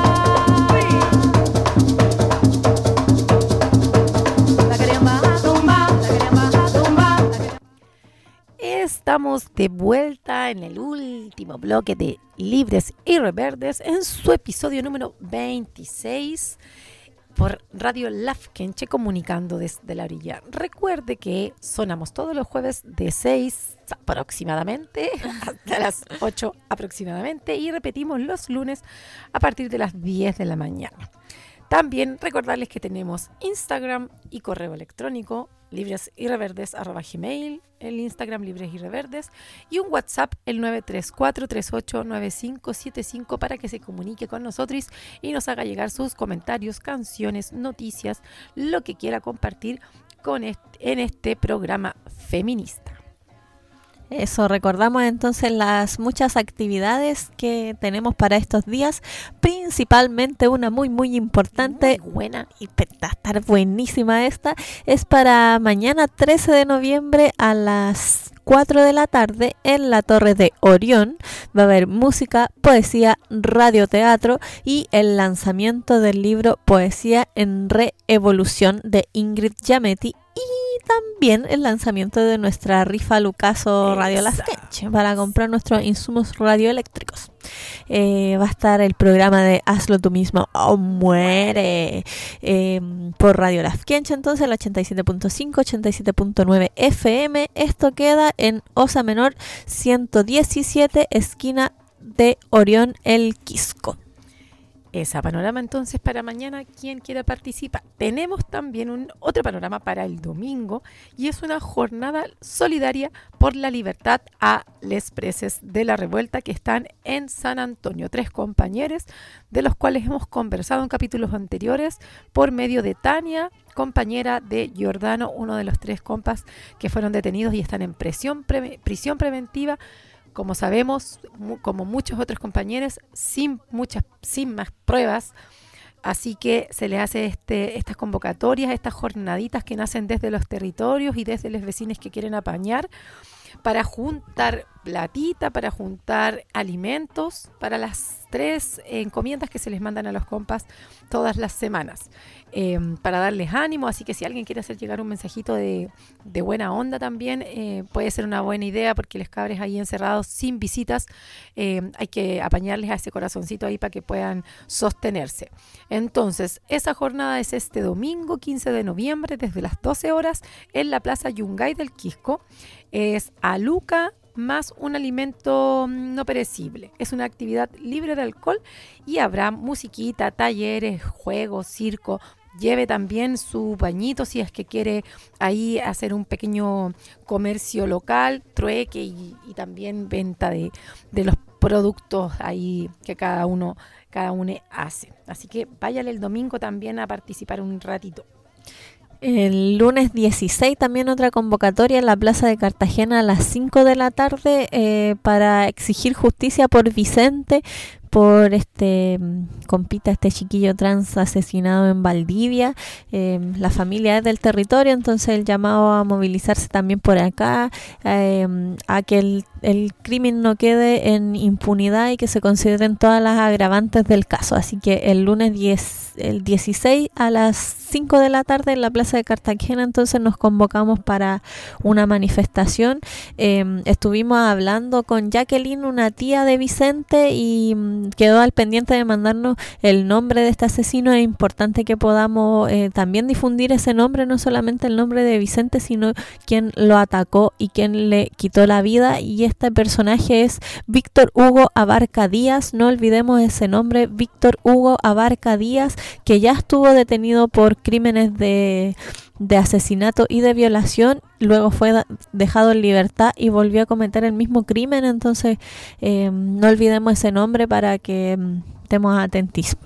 S21: La querían bajar, tumba, la querían bajar, tumba. La querían...
S2: Estamos de vuelta en el último bloque de Libres y Reverdes en su episodio número veintiséis. Por Radio Lafkenche, comunicando desde la orilla. Recuerde que sonamos todos los jueves de seis aproximadamente hasta las ocho aproximadamente, y repetimos los lunes a partir de las diez de la mañana. También recordarles que tenemos Instagram y correo electrónico libresirreverdes arroba gmail, el Instagram Libres y Reverdes, y un WhatsApp el nueve tres cuatro tres ocho nueve cinco siete cinco para que se comunique con nosotros y nos haga llegar sus comentarios, canciones, noticias, lo que quiera compartir con este, en este programa feminista.
S7: Eso, recordamos entonces las muchas actividades que tenemos para estos días, principalmente una muy muy importante,
S2: muy buena
S7: y va a estar buenísima esta, es para mañana trece de noviembre a las cuatro de la tarde en la Torre de Orión. Va a haber música, poesía, radioteatro y el lanzamiento del libro Poesía en Reevolución de Ingrid Giametti. Y también el lanzamiento de nuestra rifa Lucaso Radio Las Quenches para comprar nuestros insumos radioeléctricos. Eh, va a estar el programa de Hazlo tú mismo o muere eh, por Radio Las Quenches, entonces el ochenta y siete punto cinco, ochenta y siete punto nueve F M. Esto queda en Osa Menor ciento diecisiete, esquina de Orión El Quisco.
S2: Esa panorama entonces para mañana, quien quiera participar. Tenemos también un otro panorama para el domingo y es una jornada solidaria por la libertad a les preses de la revuelta que están en San Antonio. Tres compañeros de los cuales hemos conversado en capítulos anteriores por medio de Tania, compañera de Giordano, uno de los tres compas que fueron detenidos y están en prisión, pre- prisión preventiva. Como sabemos, mu- como muchos otros compañeros, sin muchas, sin más pruebas, así que se les hace este, estas convocatorias, estas jornaditas que nacen desde los territorios y desde los vecinos que quieren apañar para juntar platita, para juntar alimentos, para las tres eh, encomiendas que se les mandan a los compas todas las semanas, eh, para darles ánimo. Así que si alguien quiere hacer llegar un mensajito de, de buena onda también, eh, puede ser una buena idea, porque los cabres ahí encerrados sin visitas, eh, hay que apañarles a ese corazoncito ahí para que puedan sostenerse. Entonces, esa jornada es este domingo quince de noviembre desde las doce horas en la Plaza Yungay del Quisco. Es aluca más un alimento no perecible. Es una actividad libre de alcohol y habrá musiquita, talleres, juegos, circo. Lleve también su bañito si es que quiere ahí hacer un pequeño comercio local, trueque y, y también venta de, de los productos ahí que cada uno, cada uno hace. Así que váyale el domingo también a participar un ratito.
S7: El lunes dieciséis también otra convocatoria en la Plaza de Cartagena a las cinco de la tarde eh, para exigir justicia por Vicente, por este compita, este chiquillo trans asesinado en Valdivia. Eh, la familia es del territorio, entonces el llamado a movilizarse también por acá, eh, a que el, el crimen no quede en impunidad y que se consideren todas las agravantes del caso. Así que el lunes diez, el dieciséis a las cinco de la tarde en la Plaza de Cartagena entonces nos convocamos para una manifestación. Eh, estuvimos hablando con Jacqueline, una tía de Vicente, y quedó al pendiente de mandarnos el nombre de este asesino. Es importante que podamos eh, también difundir ese nombre, no solamente el nombre de Vicente, sino quien lo atacó y quien le quitó la vida. Y este personaje es Víctor Hugo Abarca Díaz. No olvidemos ese nombre, Víctor Hugo Abarca Díaz, que ya estuvo detenido por crímenes de, de asesinato y de violación. Luego fue da- dejado en libertad y volvió a cometer el mismo crimen. Entonces eh, no olvidemos ese nombre para que mm, estemos atentos.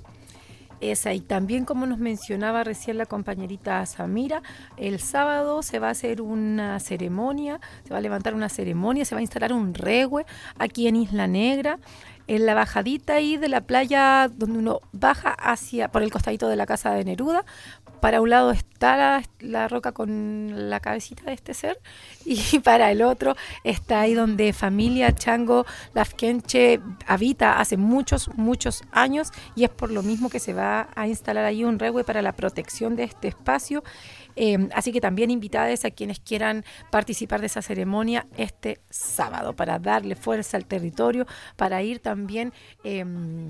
S2: Esa, y también, como nos mencionaba recién la compañerita Samira, el sábado se va a hacer una ceremonia, se va a levantar una ceremonia, se va a instalar un regue aquí en Isla Negra, en la bajadita ahí de la playa donde uno baja hacia por el costadito de la casa de Neruda. Para un lado está la, la roca con la cabecita de este ser, y para el otro está ahí donde familia Chango Las Quenches habita hace muchos, muchos años, y es por lo mismo que se va a instalar ahí un regue para la protección de este espacio. Eh, así que también invitadas a quienes quieran participar de esa ceremonia este sábado, para darle fuerza al territorio, para ir también eh,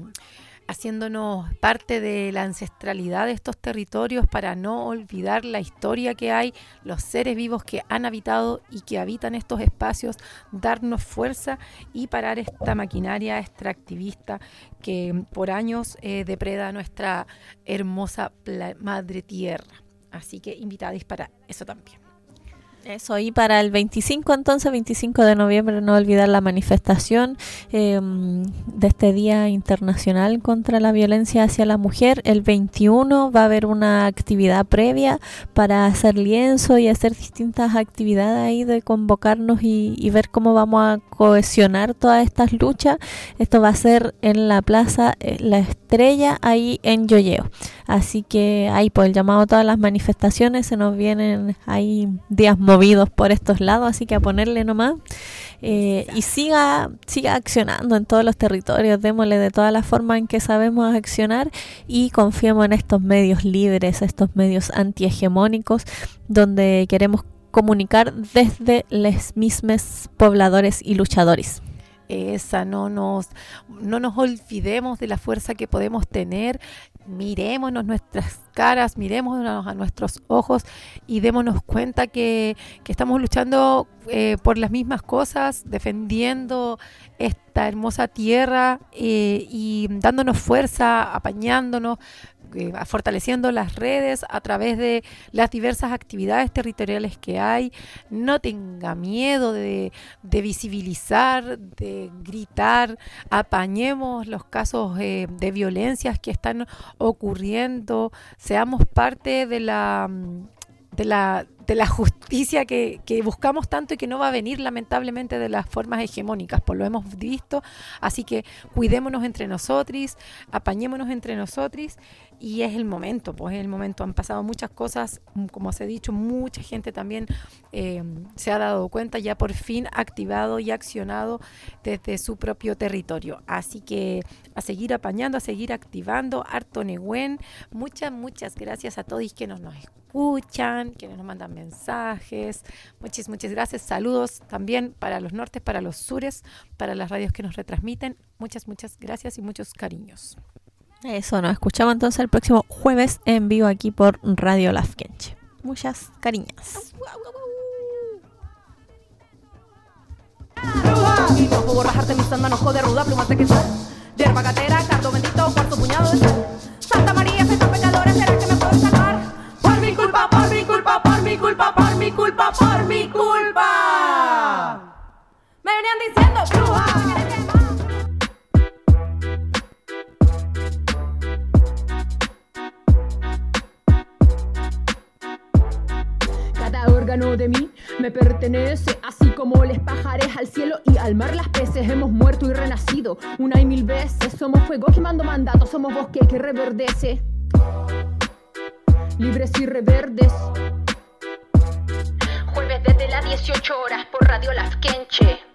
S2: haciéndonos parte de la ancestralidad de estos territorios, para no olvidar la historia que hay, los seres vivos que han habitado y que habitan estos espacios, darnos fuerza y parar esta maquinaria extractivista que por años eh, depreda nuestra hermosa pla- madre tierra. Así que invitados para eso también.
S7: Eso, y para el veinticinco, entonces, veinticinco de noviembre, no olvidar la manifestación eh, de este Día Internacional contra la Violencia hacia la Mujer. El veintiuno va a haber una actividad previa para hacer lienzo y hacer distintas actividades ahí de convocarnos y, y ver cómo vamos a cohesionar todas estas luchas. Esto va a ser en la Plaza eh, La Estrella, ahí en Yoyeo. Así que ahí, por el llamado a todas las manifestaciones, se nos vienen ahí días móviles movidos por estos lados, así que a ponerle nomás. Eh, y siga, siga accionando en todos los territorios, démosle de todas las formas en que sabemos accionar y confiemos en estos medios libres, estos medios antihegemónicos, donde queremos comunicar desde los mismos pobladores y luchadores.
S2: Esa, no nos, no nos olvidemos de la fuerza que podemos tener, mirémonos nuestras caras, mirémonos a nuestros ojos y démonos cuenta que, que estamos luchando eh, por las mismas cosas, defendiendo esta hermosa tierra eh, y dándonos fuerza, apañándonos, eh, fortaleciendo las redes a través de las diversas actividades territoriales que hay. No tenga miedo de, de visibilizar, de gritar, apañemos los casos eh, de violencias que están ocurriendo, seamos parte de la de la de la justicia que, que buscamos tanto y que no va a venir lamentablemente de las formas hegemónicas, pues lo hemos visto, así que cuidémonos entre nosotros, apañémonos entre nosotros y es el momento, pues es el momento, han pasado muchas cosas, como se ha dicho, mucha gente también eh, se ha dado cuenta, ya por fin activado y accionado desde su propio territorio, así que a seguir apañando, a seguir activando, harto Nehuen, muchas, muchas gracias a todos que nos, nos escuchan, que nos mandan mensajes, muchas, muchas gracias, saludos también para los nortes, para los sures, para las radios que nos retransmiten, muchas, muchas gracias y muchos cariños.
S7: Eso, nos escuchamos entonces el próximo jueves en vivo aquí por Radio Lafkenche. Muchas cariñas.
S21: Y no puedo rajarte mis sándanos, joder, ruda, plumas de queso, yerba gatera, cardo bendito, cuarto puñado de sal. Santa María, soy tan pecadora, ¿será que me puedo sacar? Por mi culpa, por mi culpa, por mi culpa, por mi culpa, por mi culpa. Me venían diciendo, bruja. Cada órgano de mí me pertenece, así como les pajares al cielo y al mar las peces. Hemos muerto y renacido una y mil veces. Somos fuego quemando mandatos, somos bosque que reverdece. Libres y reverdes. Jueves desde las dieciocho horas por Radio Lafkenche.